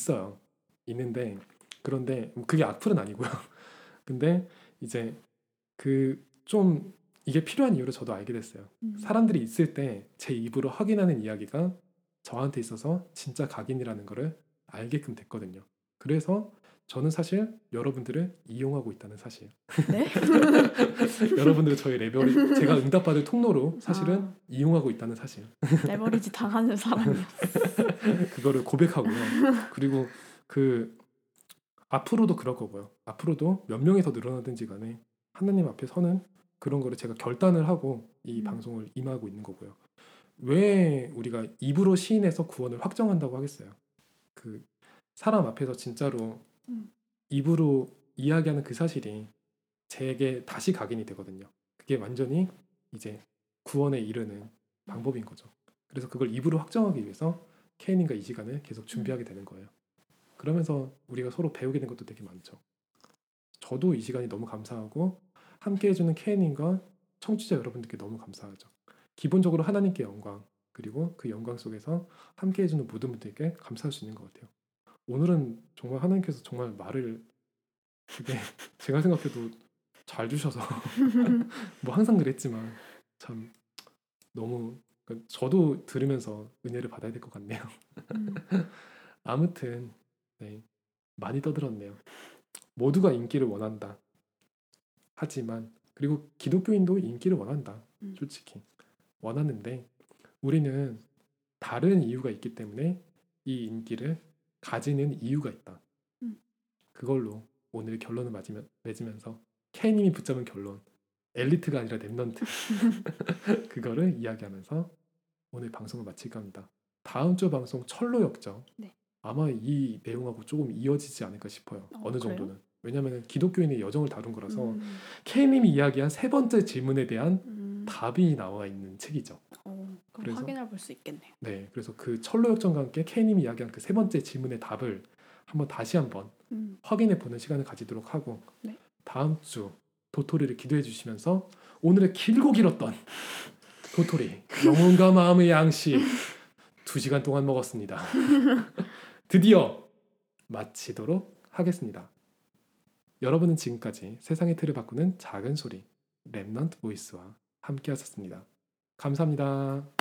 있는데, 그런데 그게 악플은 아니고요. 근데 이제 좀 이게 필요한 이유를 저도 알게 됐어요. 사람들이 있을 때 제 입으로 확인하는 이야기가 저한테 있어서 진짜 각인이라는 거를 알게끔 됐거든요. 그래서 저는 사실 여러분들을 이용하고 있다는 사실. 네? 여러분들 저희 레버리지, 제가 응답받을 통로로 사실은 이용하고 있다는 사실. 레버리지 당하는 사람이요. 그거를 고백하고요. 그리고 앞으로도 그럴 거고요. 앞으로도 몇 명이 더 늘어나든지 간에 하나님 앞에 서는 그런 거를 제가 결단을 하고 이 방송을 임하고 있는 거고요. 왜 우리가 입으로 시인해서 구원을 확정한다고 하겠어요? 사람 앞에서 진짜로 입으로 이야기하는 그 사실이 제게 다시 각인이 되거든요. 그게 완전히 이제 구원에 이르는 방법인 거죠. 그래서 그걸 입으로 확정하기 위해서 케인님과 이 시간을 계속 준비하게 되는 거예요. 그러면서 우리가 서로 배우게 된 것도 되게 많죠. 저도 이 시간이 너무 감사하고 함께 해주는 케인님과 청취자 여러분들께 너무 감사하죠. 기본적으로 하나님께 영광, 그리고 그 영광 속에서 함께 해주는 모든 분들께 감사할 수 있는 것 같아요. 오늘은 정말 하나님께서 정말 말을 되게 제가 생각해도 잘 주셔서 뭐 항상 그랬지만 참 너무, 그러니까 저도 들으면서 은혜를 받아야 될 것 같네요. 아무튼 네, 많이 떠들었네요. 모두가 인기를 원한다. 하지만 그리고 기독교인도 인기를 원한다. 솔직히 원하는데 우리는 다른 이유가 있기 때문에 이 인기를 가지는 이유가 있다. 그걸로 오늘 결론을 맺으면서 K님이 붙잡은 결론, 엘리트가 아니라 랩넌트 그거를 이야기하면서 오늘 방송을 마칠까 합니다. 다음 주 방송 철로 역정. 네. 아마 이 내용하고 조금 이어지지 않을까 싶어요. 어느 그래요? 정도는. 왜냐하면 기독교인의 여정을 다룬 거라서 K님이 이야기한 세 번째 질문에 대한 답이 나와 있는 책이죠. 그럼 그래서 확인해 볼 수 있겠네요. 네, 그래서 그 철로 역정과 함께 K님이 이야기한 그 세 번째 질문의 답을 다시 한번 확인해 보는 시간을 가지도록 하고 네. 다음 주 도토리를 기도해 주시면서 오늘의 길고 길었던 도토리 영혼과 마음의 양식 2시간 동안 먹었습니다. 드디어 마치도록 하겠습니다. 여러분은 지금까지 세상의 틀을 바꾸는 작은 소리 랩넌트 보이스와 함께 하셨습니다. 감사합니다.